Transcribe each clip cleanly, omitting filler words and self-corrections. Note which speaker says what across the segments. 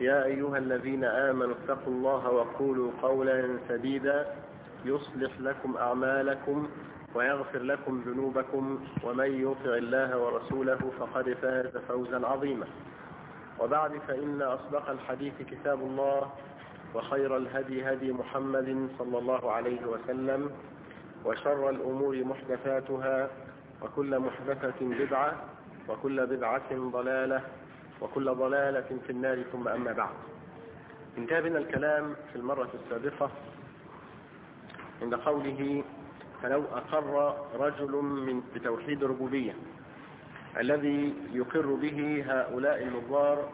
Speaker 1: يا أيها الذين آمنوا اتقوا الله وقولوا قولا سديدا يصلح لكم أعمالكم ويغفر لكم ذنوبكم ومن يطع الله ورسوله فقد فاز فوزا عظيما. وبعد فإن أصدق الحديث كتاب الله وخير الهدي هدي محمد صلى الله عليه وسلم وشر الأمور محدثاتها وكل محدثة بدعة وكل بدعة ضلالة وكل ضلالة في النار. ثم أما بعد، انتهى بنا الكلام في المرة السابقة عند قوله فلو أقر رجل بتوحيد الربوبية الذي يقر به هؤلاء النظار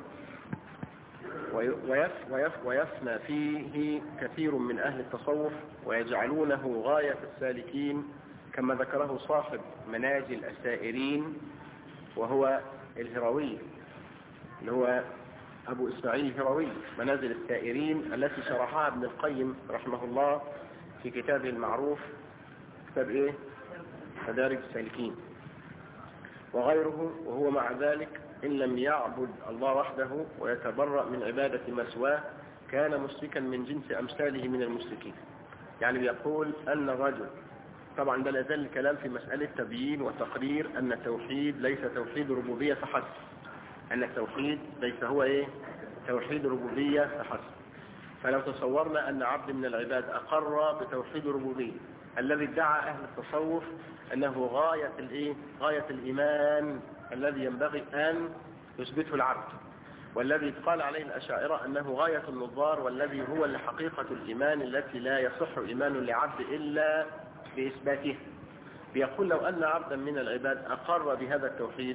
Speaker 1: ويفنى فيه كثير من أهل التصوف ويجعلونه غاية السالكين كما ذكره صاحب منازل السائرين وهو الهروي اللي هو أبو إسماعيل الهروي، منازل السائرين التي شرحها ابن القيم رحمه الله في كتابه المعروف كتاب مدارج السالكين وغيره. وهو مع ذلك إن لم يعبد الله وحده ويتبرأ من عبادة ما سواه كان مشركا من جنس أمثاله من المشركين. يعني بيقول أن الرجل، طبعا ده لازال الكلام في مسألة تبيين وتقرير أن التوحيد ليس توحيد ربوبية فحسب، أن التوحيد ليس هو توحيد ربوبية فحسب. فلو تصورنا أن عبد من العباد أقر بتوحيد الربوبية الذي ادعى أهل التصوف أنه غاية الإيمان الذي ينبغي أن يثبته العبد، والذي قال عليه الأشاعرة أنه غاية النظار والذي هو لحقيقة الإيمان التي لا يصح إيمان لعبد إلا بإثباته. بيقول لو أن عبدا من العباد أقر بهذا التوحيد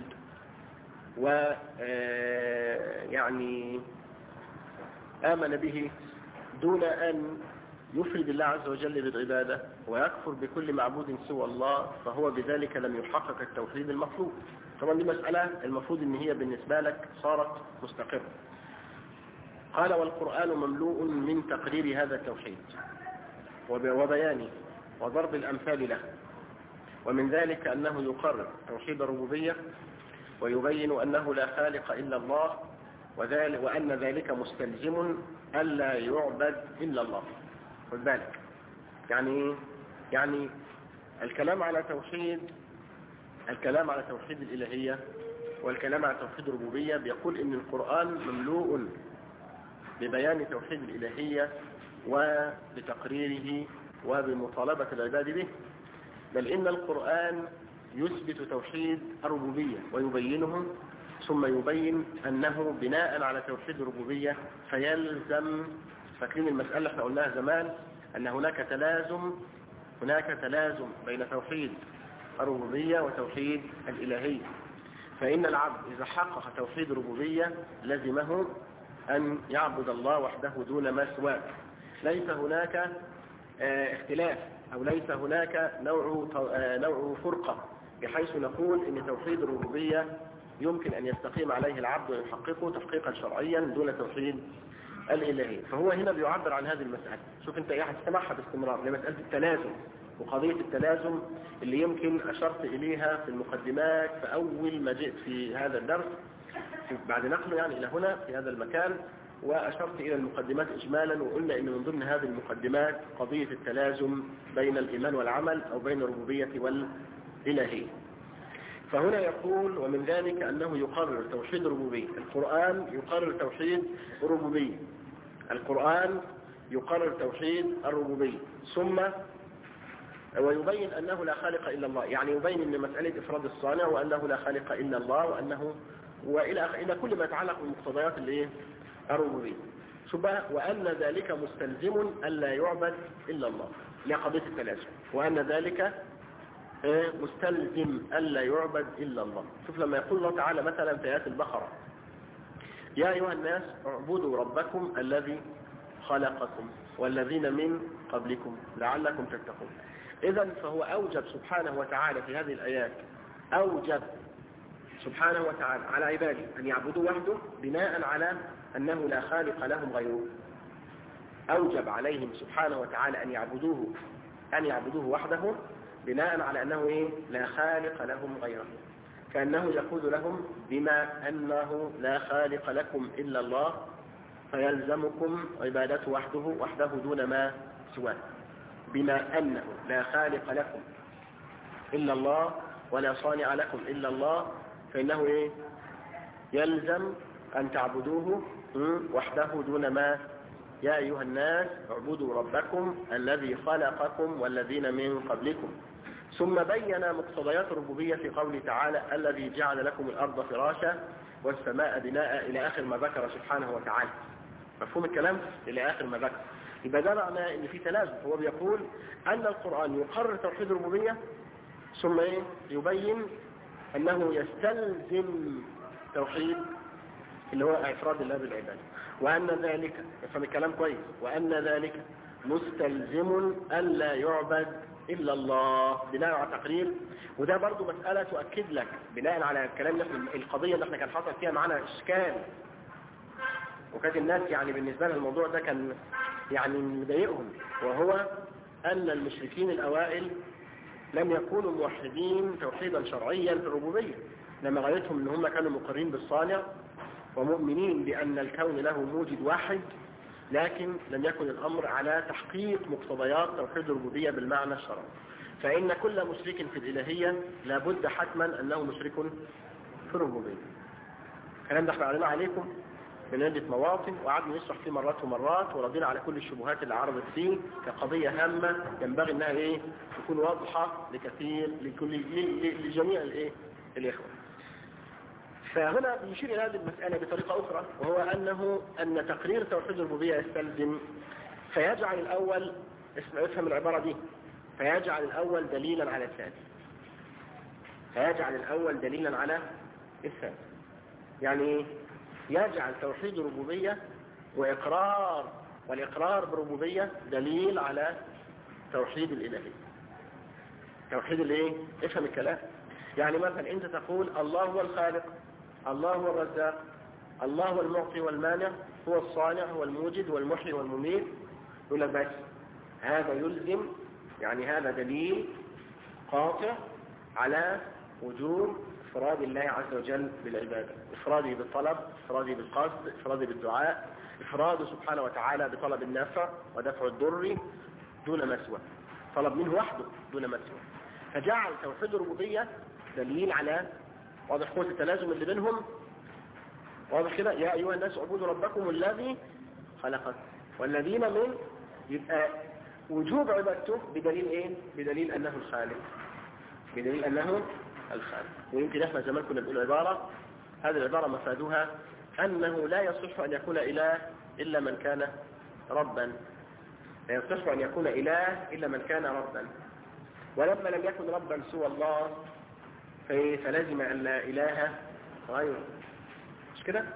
Speaker 1: ويعني آمن به دون أن يفرد الله عز وجل بالعبادة ويكفر بكل معبود سوى الله، فهو بذلك لم يحقق التوحيد المطلوب. طبعا دي مسألة المفروض ان هي بالنسبة لك صارت مستقرة. قال والقرآن مملوء من تقرير هذا التوحيد وبيانه وضرب الأمثال له، ومن ذلك أنه يقرر توحيد الربوبية ويبين أنه لا خالق إلا الله وأن ذلك مستلزم ألا يعبد إلا الله. خذ بالك، يعني الكلام على توحيد الإلهية والكلام على توحيد الربوبية بيقول إن القرآن مملوء ببيان توحيد الإلهية وبتقريره وبمطالبة العباد به، بل إن القرآن يثبت توحيد الربوبية ويبينه، ثم يبين أنه بناء على توحيد الربوبية فيلزم، فاكرين المسألة احنا قلناها زمان أن هناك تلازم بين توحيد الربوبية وتوحيد الإلهية. فإن العبد إذا حقق توحيد الربوبية لزمه أن يعبد الله وحده دون ما سواه. ليس هناك اختلاف أو ليس هناك نوع فرقة بحيث نقول إن توحيد الربوبية يمكن أن يستقيم عليه العبد ويحققه تحقيقا شرعيا دون توحيد الإلهية. فهو هنا بيعبر عن هذه المسألة. شوف انت هتسمعها باستمرار لمسألة التلازم وقضية التلازم اللي يمكن أشرت إليها في المقدمات في أول ما جئت في هذا الدرس بعد نقله يعني إلى هنا في هذا المكان، وأشرت إلى المقدمات إجمالا وقلنا إن من ضمن هذه المقدمات قضية التلازم بين الإيمان والعمل أو بين الربوبية والإلهية. فهنا يقول ومن ذلك أنه يقرر توحيد الربوبية. القرآن يقرر توحيد الربوبية، القرآن يقرر توحيد الربوبية، ثم ويبين أنه لا خالق إلا الله، يعني يبين أن مسألة إفراد الصانع وأنه لا خالق إلا الله وأنه وإلى كل ما يتعلق بمقتضيات الربوبية. وأن ذلك مستلزم ألا يعبد إلا الله لقضية التلازم، وأن ذلك مستلزم ألا يعبد إلا الله. شوف لما يقول الله تعالى مثلا في آيات البقرة يا أيها الناس اعبدوا ربكم الذي خلقكم والذين من قبلكم لعلكم تتقون. إذن فهو أوجب سبحانه وتعالى في هذه الآيات، أوجب سبحانه وتعالى على عباده أن يعبدوا وحده بناء على أنه لا خالق لهم غيره. أوجب عليهم سبحانه وتعالى أن يعبدوه وحده بناء على أنه لا خالق لهم غيره، كأنه يقول لهم بما أنه لا خالق لكم إلا الله فيلزمكم عبادته وحده دون ما سواه، بما أنه لا خالق لكم إلا الله ولا صانع لكم إلا الله، فإنه إيه؟ يلزم أن تعبدوه وحده دون ما. يا أيها الناس اعبدوا ربكم الذي خلقكم والذين من قبلكم. ثم بين مقتضيات الربوبية في قوله تعالى الذي جعل لكم الأرض فراشا والسماء بناء إلى آخر ما ذكر سبحانه وتعالى. مفهوم الكلام؟ إلى آخر ما ذكر. يبقى ده معناه إن في تلازم. هو بيقول أن القرآن يقرر توحيد الربوبية ثم يبين أنه يستلزم توحيد اللي هو إفراد الله بالعبادة، وأن ذلك، يفهم الكلام كويس، وأن ذلك مستلزم ألا يعبد إلا الله بناء على تقرير. وده برضو مسألة تؤكد لك بناء على الكلام القضية اللي احنا كان حصل فيها معنا إشكال، وكانت الناس يعني بالنسبة لها الموضوع ده كان يعني مضايقهم، وهو أن المشركين الأوائل لم يكونوا موحدين توحيدا شرعيا في الربوبية، لما غايتهم ان هم كانوا مقرين بالصانع ومؤمنين بأن الكون له موجد واحد، لكن لم يكن الأمر على تحقيق مقتضيات توحيد الربوبية بالمعنى الشرعي. فإن كل مشرك في الإلهية لابد حتما أنه مشرك في الربوبية. الكلام ده احنا قلنا عليكم من عدة مواطن وقعدنا نشرح فيه مرات ومرات، وردينا على كل الشبهات اللي عرضت فيه كقضية هامة ينبغي انها تكون واضحة لكثير لجميع الإخوة. فهنا بيشير إلى هذه المسألة بطريقة أخرى، وهو أن تقرير توحيد الربوبية يستلزم فيجعل الأول، افهم العبارة دي، فيجعل الأول دليلا على الثاني. فيجعل الأول دليلا على الثاني يعني يجعل توحيد الربوبية والإقرار بالربوبية دليل على توحيد الإلهية. توحيد افهم الكلام. يعني مثلا انت تقول الله هو الخالق، الله هو الرزاق، الله هو المعطي والمانع، هو الصانع، هو الموجد والمحيي والمميت. يقول لك بس هذا يلزم، يعني هذا دليل قاطع على وجوب إفراد الله عز وجل بالعبادة، إفراده بالطلب، إفراده بالقصد، إفراده بالدعاء، إفراده سبحانه وتعالى بطلب النفع ودفع الضر دون ما سواه، طلب منه وحده دون ما سواه. فجعل توحيد الربوبية دليل على، واضح قوة التلازم اللي بينهم، واضح كده، يا أيها الناس اعبدوا ربكم الذي خلقكم والذين من، يبقى وجوب عبادته بدليل بدليل أنه الخالق، بدليل أنه الخالق. ويمكن احنا زمان كنا بنقول عبارة، هذه العبارة مفادها أنه لا يصح أن يكون إله إلا من كان ربا، لا يصح أن يكون إله إلا من كان ربا، ولما لم يكن ربا سوى الله فلازم أن لا إله غيره، مش كده؟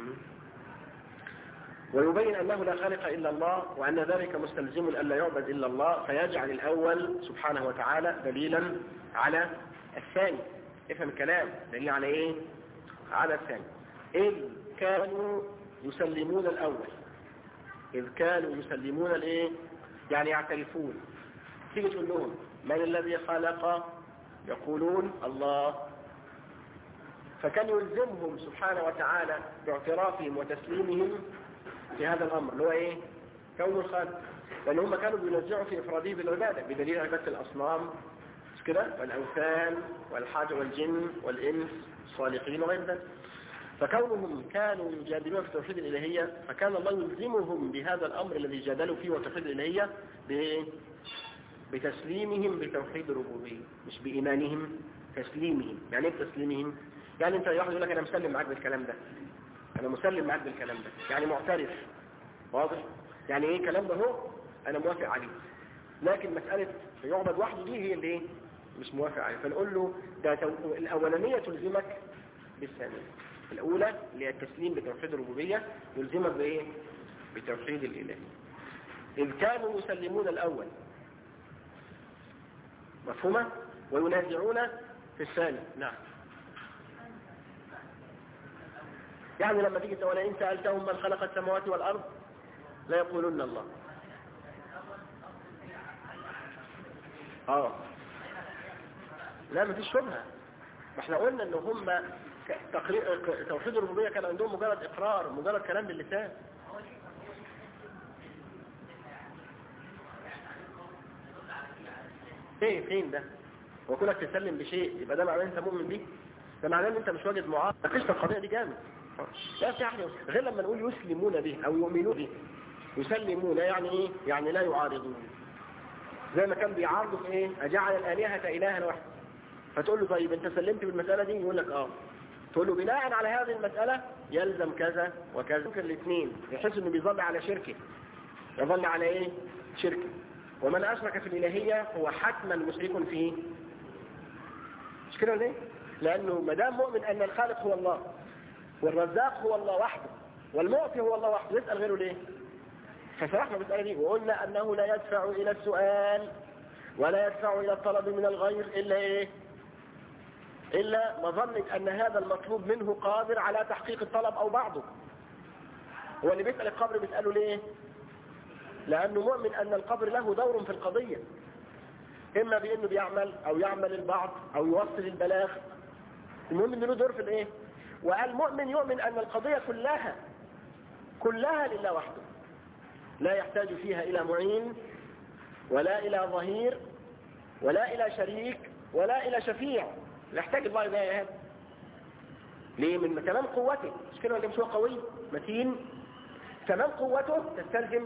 Speaker 1: ويبين أنه لا خالق إلا الله، وأن ذلك مستلزم أن لا يعبد إلا الله، فيجعل الأول سبحانه وتعالى دليلا على الثاني. افهم الكلام، دليل على على الثاني. إذ كانوا يسلمون الأول، إذ كانوا يسلمون يعني يعترفون. تيجي تقول لهم من الذي خلق؟ يقولون الله. فكان يلزمهم سبحانه وتعالى باعترافهم وتسليمهم في هذا الأمر اللي هو كون الخالق، لأن هم كانوا بينزعوا في إفراده بالعبادة بدليل عبادة الأصنام كده والأوثان والحجر والجن والإنس الصالحين وغير ذلك. فكونهم كانوا يجادلون في توحيد الإلهية، فكان الله يلزمهم بهذا الأمر الذي جادلوا فيه وتوحيد الإلهية بتسليمهم بتوحيد الربوبية، مش بإيمانهم، تسليمهم. يعني ايه تسليمهم؟ يعني انت واحد يقول لك انا مسلم معاك بالكلام ده، انا مسلم معاك بالكلام ده، يعني معترف، واضح؟ يعني ايه الكلام ده؟ هو انا موافق عليه، لكن مسألة يعبد وحده دي هي اللي مش موافق عليه. فنقول له ده الأولانية تلزمك بالثانية. الأولى اللي هي التسليم بتوحيد الربوبية يلزمك بتوحيد الإلهية. إذ كانوا يسلمون الأول، مفهومة؟ وينازعون في الثاني. نعم. يعني لما تيجي تقول إن سألتهم من خلق السماوات والأرض لا يقولون الله. لا مفيش شبهة. ما احنا قلنا ان هم توحيد الربوبية كان عندهم مجرد اقرار، مجرد كلام باللسان، فين ده؟ وكونك تسلم بشيء يبقى ده معناه انت مؤمن بيه؟ ده معناه ان انت مش واجد معارض. ناقشت القضيه دي جامد. لا في حاجه غير لما نقول يسلمون به او يؤمنون به. يسلمون يعني ايه؟ يعني لا يعارضون. زي ما كان بيعارضوا في ايه؟ اجعل الالهه الها واحده. فتقول له طيب انت سلمت بالمساله دي؟ يقول لك اه. تقول له بناء على هذه المساله يلزم كذا وكذا. ممكن الاثنين يحس انه بيظل على شركه. يظل على ايه؟ شركه. ومن أشرك في الإلهية هو حتما مشرك فيه. مش كده ليه؟ لأنه مدام مؤمن أن الخالق هو الله والرزاق هو الله وحده والمعطي هو الله وحده، يسأل غيره ليه؟ فشرحنا المسألة دي وقلنا أنه لا يدفع إلى السؤال ولا يدفع إلى الطلب من الغير إلا إيه؟ إلا مظنة أن هذا المطلوب منه قادر على تحقيق الطلب أو بعضه. هو اللي بيسأل القبر بيسأله ليه؟ لأنه مؤمن أن القبر له دور في القضية، إما بأنه بيعمل أو يعمل البعض أو يوصل البلاغ. المهم أنه له دور في الإيه؟ والمؤمن يؤمن أن القضية كلها لله وحده، لا يحتاج فيها إلى معين ولا إلى ظهير ولا إلى شريك ولا إلى شفيع. لا يحتاج الله إلى هذا. ليه؟ من تمام قوته. مش كده ولا مش هو قوي متين؟ تمام قوته تستلزم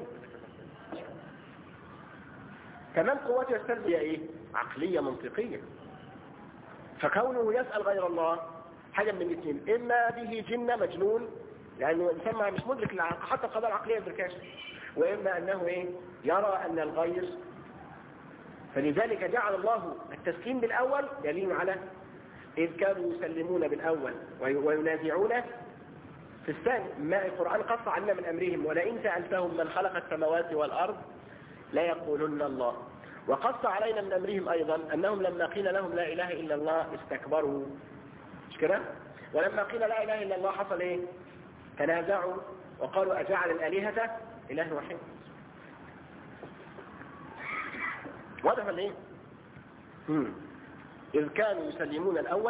Speaker 1: ايه؟ عقلية منطقية. فكونه يسأل غير الله حاجة من الاثنين، إما به جنة مجنون لأنه الإنسان مش مدرك حتى القضايا العقلية يدركهاش، وإما أنه إيه؟ يرى أن الغير. فلذلك جعل الله التسليم بالأول دليل على إذ كانوا يسلمون بالأول وينازعون في الثاني. ما القرآن قص عنا من أمرهم ولئن سألتهم من خلق السماوات والأرض لا يقولن الله. وقص علينا من أمرهم أيضا أنهم لما قيل لهم لا إله إلا الله استكبروا. مش كده؟ ولما قيل لا إله إلا الله حصل إيه؟ تنازعوا وقالوا أجعل الآلهة إله واحد. واضح ولا إيه؟ إذ كانوا يسلمون الأول.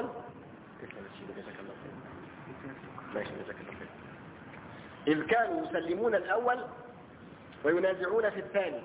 Speaker 1: إذ كانوا يسلمون الأول وينازعون في الثاني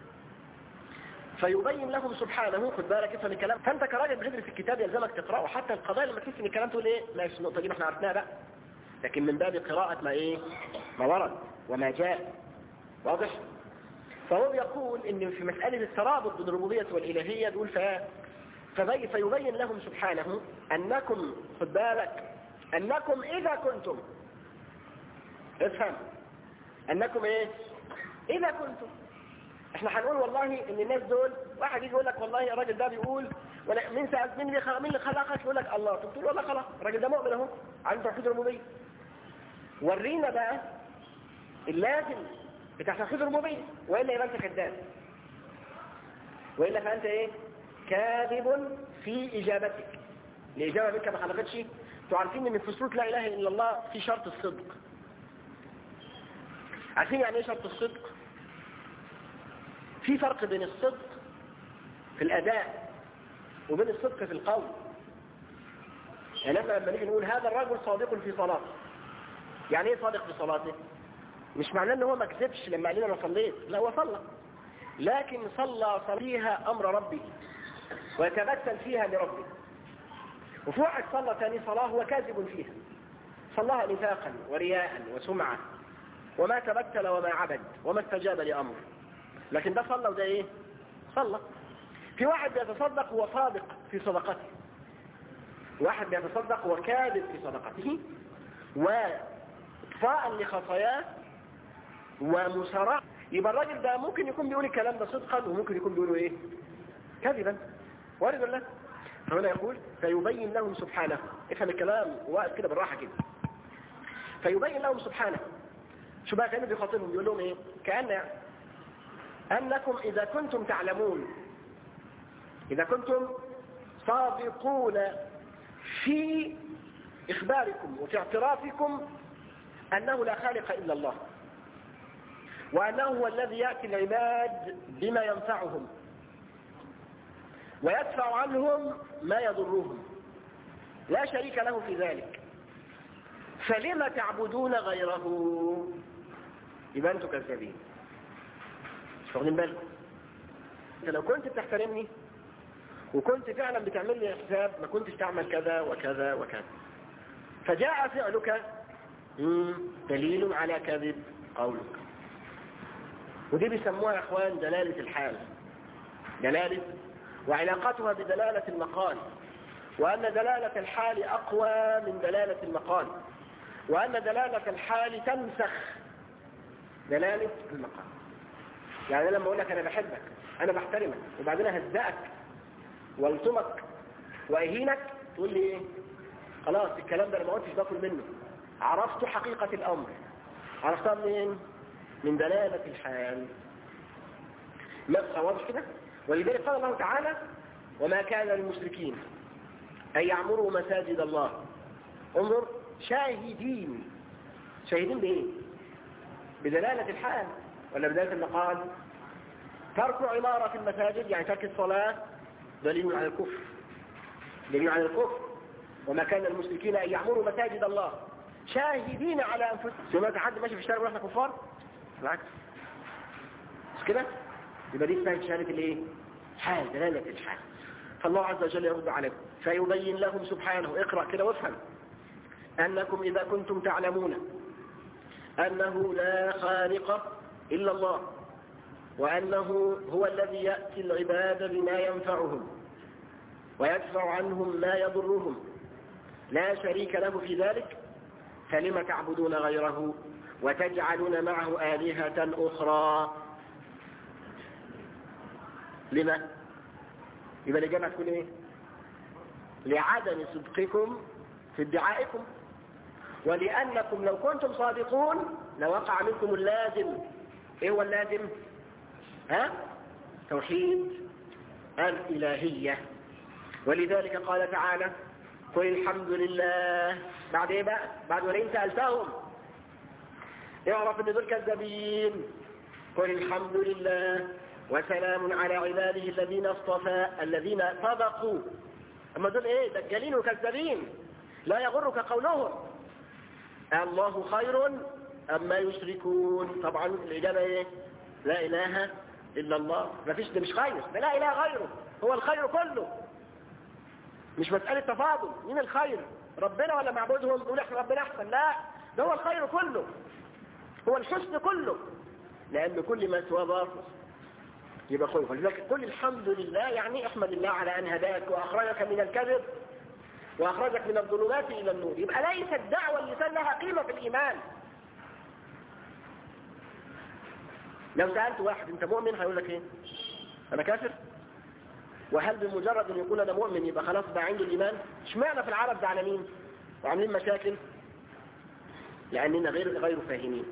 Speaker 1: فيبين لهم سبحانه. خد بالك افهم الكلام. فانت كراجل بتدرس الكتاب يلزمك تقراه، حتى القضايا لما تحس ان الكلام تقول ايه ماشي النقطه دي ما احنا عرفناها بقى، لكن من باب قراءه ما ورد وما جاء. واضح؟ فهو بيقول ان في مساله الترابط بين الربوبيه والالهيه بيقول فيبين لهم سبحانه انكم، خد بالك، انكم اذا كنتم، افهم، انكم ايه اذا كنتم. احنا هنقول والله ان الناس دول، واحد يجي يقول لك والله الراجل ده بيقول ولا مين اللي خلقك؟ يقول لك الله. تقول والله خلاص الراجل ده مؤمن اهو عنده توحيد الربوبيه. ورينا بقى اللازم بتاع توحيد الربوبيه، والا يبقى انت كذاب، والا فانت ايه؟ كاذب في اجابتك. الاجابه منك ما خلقتش. انتوا عارفين ان في سوره لا اله الا الله في شرط الصدق. عارفين يعني ايه شرط الصدق؟ في فرق بين الصدق في الأداء وبين الصدق في القول. يعني لما نيجي نقول هذا الرجل صادق في صلاته، يعني ايه صادق في صلاته؟ مش معناه ان هو ما كذبش لما قال لنا انا صليت، لا هو صلى، لكن صلى فيها امر ربه ويتبتل فيها لربه. وفي واحد صلى ثاني صلاه هو كاذب فيها، صلاها نفاقا ورياء وسمعه وما تبتل وما عبد وما استجاب لامر، لكن ده صلى وده ايه؟ صلى. في واحد بيتصدق هو صادق في صدقته، واحد بيتصدق هو كاذب في صدقته، واطفاء لخطاياه ومسارعة. يبقى الراجل ده ممكن يكون بيقول الكلام ده صدقا وممكن يكون بيقوله ايه؟ كذبا. وارد ولا؟ فهنا يقول فيبين لهم سبحانه. افهم الكلام واقف كده بالراحه كده. فيبين لهم سبحانه. شو بقى كانوا بيخاطبهم بيقول لهم ايه؟ كأن أنكم إذا كنتم تعلمون، إذا كنتم صادقون في إخباركم وفي اعترافكم أنه لا خالق إلا الله، وأنه هو الذي يأتي العباد بما ينفعهم ويدفع عنهم ما يضرهم، لا شريك له في ذلك، فلما تعبدون غيره؟ يبقى انتوا كذابين. مش واخدين بالكم؟ انت لو كنت بتحترمني وكنت فعلا بتعمل لي حساب ما كنتش تعمل كذا وكذا وكذا، فجاء فعلك دليل على كذب قولك. ودي بيسموها يا اخوان دلالة الحال، دلالة وعلاقتها بدلالة المقال، وأن دلالة الحال أقوى من دلالة المقال، وأن دلالة الحال تنسخ دلالة المقال. يعني لما أقول لك أنا بحبك، أنا بحترمك، وبعدين أهزأك والتمك وأهينك، تقول لي إيه؟ خلاص الكلام ده أنا ما قلتش باكل منه، عرفت حقيقة الأمر. عرفتها منين؟ من دلالة الحال. ما واضح كده؟ ولذلك قال الله تعالى: وما كان للمشركين أن يعمروا مساجد الله. انظر، شاهدين. شاهدين بإيه؟ بدلالة الحال ولا بدلالة المقال؟ ترك عمارة المساجد يعني ترك الصلاة دليل على الكفر، دليل على الكفر. وما كان للمشركين أن يعمروا مساجد الله شاهدين على أنفسهم. سمعت حد ماشي في الشارع وإحنا كفار؟ بالعكس، مش كده؟ يبقى دي اسمها شهادة الايه؟ حال، دلالة الحال. فالله عز وجل يرد عليكم فيبين لهم سبحانه، اقرأ كده وافهم، أنكم إذا كنتم تعلمون أنه لا خالق إلا الله، وأنه هو الذي يأتي العباد بما ينفعهم ويدفع عنهم ما يضرهم، لا شريك له في ذلك، فلم تعبدون غيره وتجعلون معه آلهة أخرى. لما؟ يبقى الإجابة تكون إيه؟ لعدم صدقكم في ادعائكم، ولأنكم لو كنتم صادقون لوقع منكم اللازم. إيه هو اللازم؟ توحيد الإلهية. ولذلك قال تعالى: قل الحمد لله. بعد إيه بقى؟ بعد ولئن سألتهم اعرف ان دول كذابين. قل الحمد لله وسلام على عباده الذين اصطفى الذين صدقوا. اما دول ايه؟ دجالين وكذابين، لا يغرك قولهم. الله خير اما يشركون. طبعا الاجابه ايه؟ لا اله الا الله. ما فيش، ده مش خير، ده لا اله غيره، هو الخير كله. مش مساله تفاضل مين الخير، ربنا ولا معبودهم؟ نقول احنا ربنا احسن، لا، ده هو الخير كله، هو الحسن كله، لأن كل ما سوى باطل يبقى خير. فلذلك قل الحمد لله يعني احمد الله على أن هداك وأخرجك من الكذب وأخرجك من الظلمات إلى النور. يبقى ليس الدعوة اللسان لها قيمة في الإيمان. لو سألت واحد أنت مؤمن هيقول لك إيه؟ أنا كافر. وهل بمجرد أن يقول أنا مؤمن يبقى خلاص بقى عنده الإيمان؟ اشمعنى في العرب زعلانين وعاملين مشاكل؟ لأننا غير فاهمين.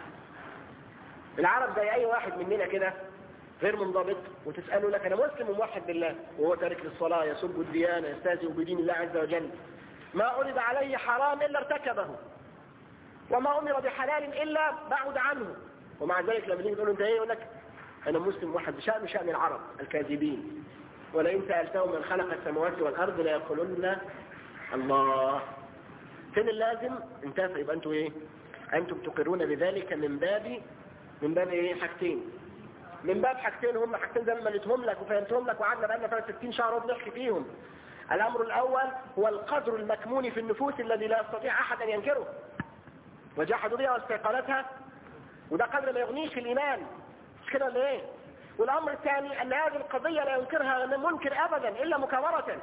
Speaker 1: العرب زي أي واحد مننا كده غير منضبط، وتسأله لك أنا مسلم وموحد بالله، وهو تارك للصلاة، يسب الديانة، يستهزئ بدين الله عز وجل، ما عرض عليه حرام إلا ارتكبه، وما أمر بحلال إلا بعد عنه. ومع ذلك لما نيجي تقول له أنت إيه؟ يقول لك أنا مسلم موحد بشأن العرب الكاذبين. ولئن سألتهم من خلق السماوات والأرض ليقولن الله. فين اللازم؟ انتهى. يبقى أنتم إيه؟ أنتم تقرون بذلك من باب إيه؟ حاجتين. من باب حاجتين، هم حاجتين زي ما مليتهم لك وفهمتهم لك وقعدنا بقالنا 60 شهر وبنحكي فيهم. الأمر الأول هو القدر المكمون في النفوس الذي لا يستطيع أحد أن ينكره، وجحدوا بها واستيقنتها، وده قدر ما يغنيش في الإيمان، مش كده ولا إيه؟ والأمر الثاني أن هذه القضية لا ينكرها منكر أبدا إلا مكابرة،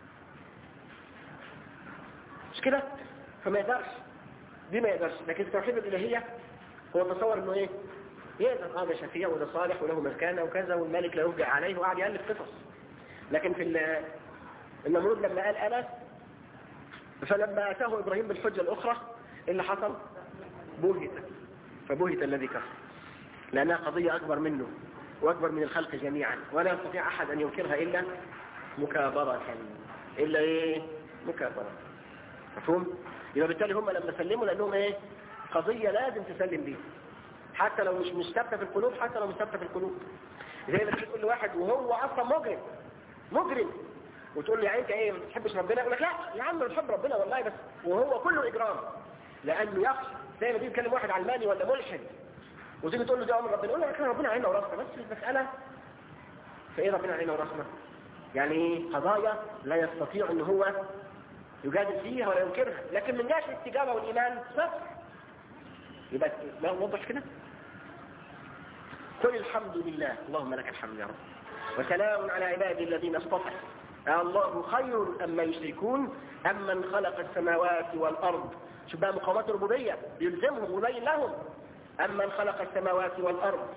Speaker 1: مش كده؟ فما يقدرش، دي ما يقدرش. لكن التوحيد الإلهية هو تصور إنه إيه؟ يقدر هذا شفيع وده صالح وله مكانه وكذا، والملك لا يرجع عليه، وقعد يألف قصص. لكن في النمرود لما قال أنا، فلما أتاه إبراهيم بالحجة الأخرى اللي حصل بهت، فبهت الذي كفر، لأنها قضية أكبر منه وأكبر من الخلق جميعا، ولا يستطيع أحد أن ينكرها إلا مكابرة. إلا إيه؟ مكابرة. مفهوم؟ يبقى بالتالي هم لما سلموا لأنهم إيه؟ قضية لازم تسلم بيها، حتى لو مش ثابته في القلوب، حتى لو مش ثابته في القلوب. زي ما تقول لواحد وهو اصلا مجرم وتقول له يعني انت ايه ما بتحبش ربنا؟ يقول لك لا يا عم بحب ربنا والله، بس وهو كله اجرام، لانه يخشى. زي ما تيجي تكلم واحد علماني ولا ملحد وتيجي تقول له دي امر ربنا، يقول لك ربنا علينا وراسنا، بس المساله فايه ربنا علينا وراسنا؟ يعني قضايا لا يستطيع ان هو يجادل فيها ولا ينكرها، لكن من جهه الاستجابه والايمان صفر. يبقى ما نوضح كده. قل الحمد لله اللهم لك الحمد يا رب وسلام على عبادي الذين اصطفى الله خير أما يشركون أمن خلق السماوات والأرض. شوف بقى مقامات الربوبية يلزمهم ويبين لهم. أمن خلق السماوات والأرض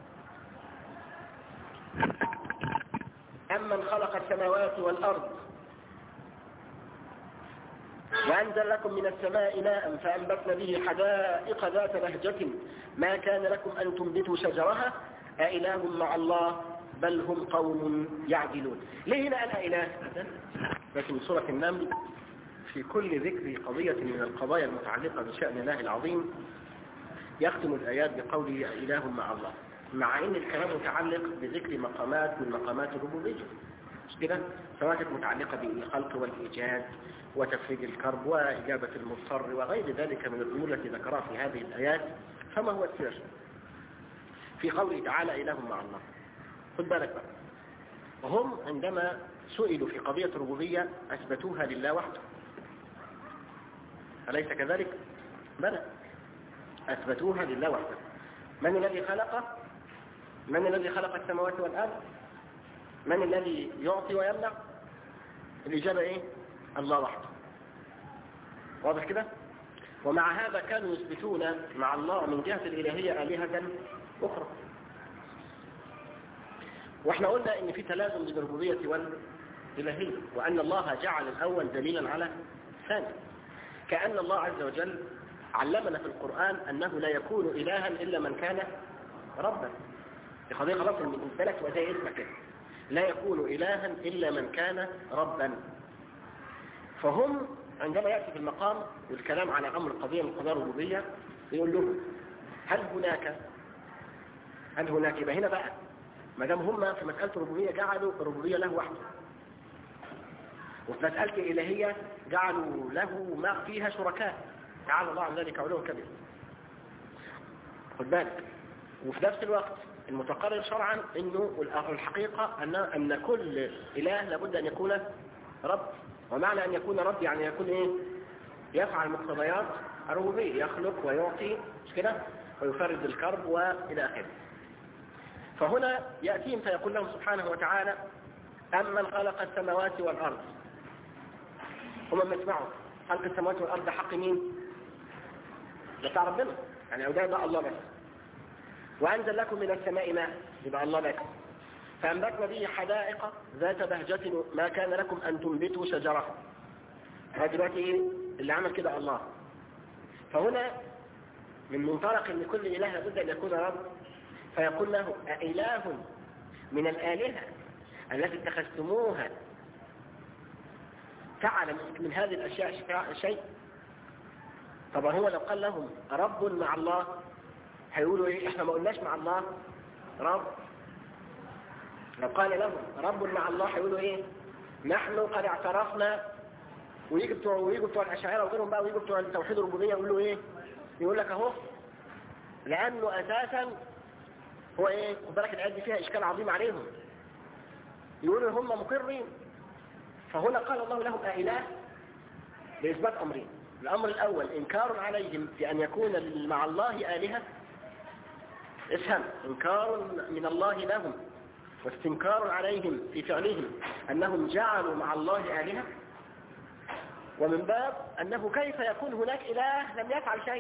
Speaker 1: أمن خلق السماوات والأرض وأنزل لكم من السماء ماء فأنبتنا به حدائق ذات بهجة ما كان لكم أن تنبتوا شجرها أإله مع الله بل هم قوم يعدلون. ليه هنا قال أإله؟ لكن سورة النمل في كل ذكر قضية من القضايا المتعلقة بشأن الله العظيم يختم الآيات بقوله أإله مع الله، مع أن الكلام متعلق بذكر مقامات من مقامات الربوبية، مش كده؟ سواء كانت متعلقة بالخلق والإيجاد وتفريج الكرب وإجابة المضطر وغير ذلك من الأمور التي ذكرها في هذه الآيات. فما هو السر في قوله تعالى إله مع الله؟ خد بالك بقى، وهم عندما سئلوا في قضية الربوبية أثبتوها لله وحده، أليس كذلك؟ بلى، أثبتوها لله وحده. من الذي خلق؟ من الذي خلق السماوات والأرض؟ من الذي يعطي ويمنع؟ الإجابة إيه؟ الله وحده. واضح كده؟ ومع هذا كانوا يثبتون مع الله من جهة الإلهية آلهة أخرى. واحنا قلنا ان في تلازم بين الربوبية والإلهية، وأن الله جعل الأول دليلا على الثاني. كأن الله عز وجل علمنا في القرآن أنه لا يكون إلها إلا من كان ربا. دي قضية خلاص من بالك وزي اسمك كده، لا يكون إلها إلا من كان ربا. فهم عندما يأتي في المقام والكلام على أمر قضية من قضايا الربوبية يقول لهم هل هناك يبقى هنا بقى ما دام هم في مسألة الربوبية جعلوا الربوبية له وحده، وفي مسألة الإلهية جعلوا له ما فيها شركاء، تعالى الله عن ذلك علوا كبير. خد بالك. وفي نفس الوقت المتقرر شرعا انه الحقيقة ان كل إله لابد ان يكون رب، ومعنى ان يكون رب يعني يكون ايه؟ يفعل مقتضيات الربوبية، يخلق ويعطي، مش كده؟ ويفرد الكرب والى اخره. فهنا يأتيهم فيقول لهم سبحانه وتعالى أمن خلق السماوات والأرض. هم ما يسمعوا خلق السماوات والأرض ده حق مين؟ ده بتاع ربنا، يعني ده الله بس. وأنزل لكم من السماء ماء، يبقى الله بس. فأنبتنا به حدائق ذات بهجة ما كان لكم أن تنبتوا شجرها. هذا دلوقتي إيه اللي عمل كده؟ الله. فهنا من منطلق أن كل إله لابد أن يكون رب، فيقول له أإله من الآلهة التي اتخذتموها فعل من هذه الأشياء شيء؟ طبعا هو لو قال لهم رب مع الله هيقولوا إيه؟ إحنا ما قلناش مع الله رب. لو قال لهم رب مع الله هيقولوا إيه؟ نحن قد اعترفنا. ويجوا بتوع الأشاعرة وغيرهم بقى، ويجوا بتوع التوحيد الربوبية يقولوا إيه؟ يقول لك أهو لأنه أساسا هو ايه؟ خد بالك الآيات دي فيها إشكال عظيم عليهم. يقولوا هم مقرين. فهنا قال الله لهم أإله بإثبات أمرين. الأمر الأول إنكار عليهم بأن يكون مع الله آلهة. افهم، إنكار من الله لهم واستنكار عليهم في فعلهم أنهم جعلوا مع الله آلهة، ومن باب أنه كيف يكون هناك إله لم يفعل شيء؟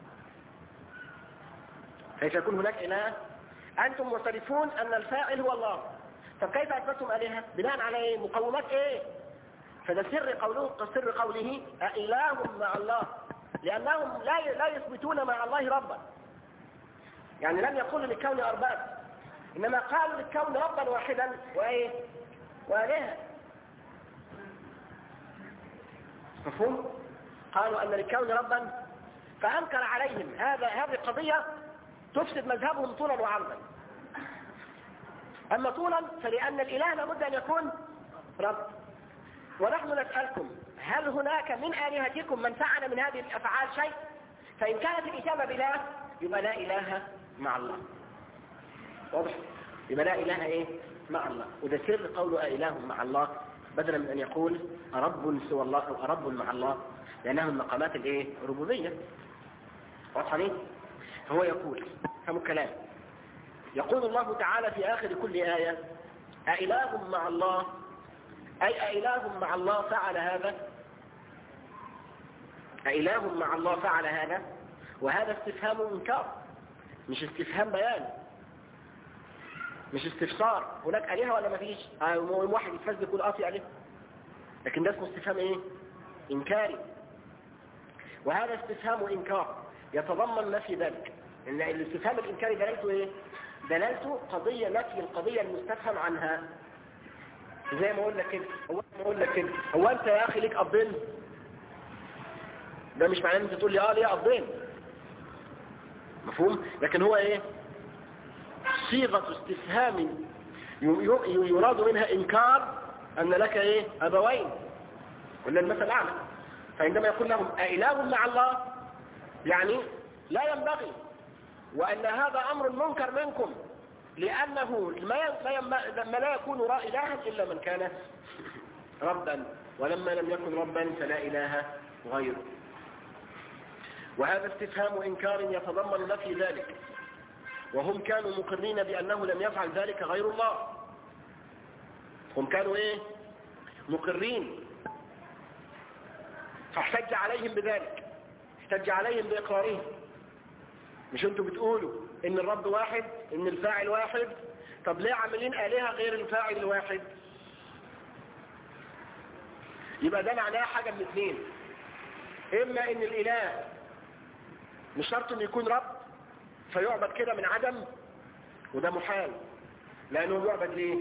Speaker 1: كيف يكون هناك إله؟ أنتم معترفون أن الفاعل هو الله، طب كيف أثبتم آلهة؟ بناء على إيه؟ مقومات إيه؟ فده سر قوله أإله مع الله، لأنهم لا يثبتون مع الله ربا. يعني لم يقولوا للكون أرباب، إنما قالوا للكون ربا واحدا وإيه؟ وآلهة. مفهوم؟ قالوا أن للكون ربا، فأنكر عليهم هذه القضية تفسد مذهبهم طولا وعرضا. أما طولا فلأن الإله لابد أن يكون رب. ونحن نسألكم هل هناك من آلهتكم من فعل من هذه الأفعال شيء؟ فإن كانت الإجابة بلا يبقى لا إله مع الله. واضح؟ يبقى لا إله إيه؟ مع الله. وده سر قوله إله مع الله بدلا من أن يقول أرب سوى الله أو أرب مع الله، لأنها من مقامات الإيه؟ الربوبية. واضح ليه؟ فهو يقول فهم الكلام، يقول الله تعالى في آخر كل آية أإله مع الله، أي أإله مع الله فعل هذا، أإله مع الله فعل هذا. وهذا استفهام إنكار، مش استفهام بيان، مش استفسار هناك آلهة ولا ما فيش. واحد يتفز يقول في آلهة، لكن ده اسمه استفهام ايه؟ إنكاري. وهذا استفهام إنكار يتضمن نفي ذلك. إن الاستفهام الإنكاري دلالته ايه؟ دلالته قضية نفي القضية المستفهم عنها. زي ما اقول لك كده، هو انت يا اخي ليك ابين؟ ده مش معناه ان انت تقول لي ليه ابين، مفهوم؟ لكن هو ايه؟ صيغة استفهام يراد منها إنكار أن لك إيه؟ أبوين، ولا المثل الأعلى. فعندما يقول لهم أإله مع الله يعني لا ينبغي، وأن هذا أمر منكر منكم، لأنه ما لا يكون إلها إلا من كان ربا، ولما لم يكن ربا فلا إله غيره. وهذا استفهام إنكار يتضمن نفي ذلك، وهم كانوا مقرين بأنه لم يفعل ذلك غير الله. هم كانوا ايه؟ مقرين. فاحتج عليهم بذلك، احتج عليهم بإقرارهم. مش انتوا بتقولوا ان الرب واحد، ان الفاعل واحد، طب ليه عاملين آلهة غير الفاعل الواحد؟ يبقى ده معناه حاجة من اثنين، اما ان الاله مش شرط انه يكون رب فيعبد كده من عدم، وده محال، لأنه يعبد ليه؟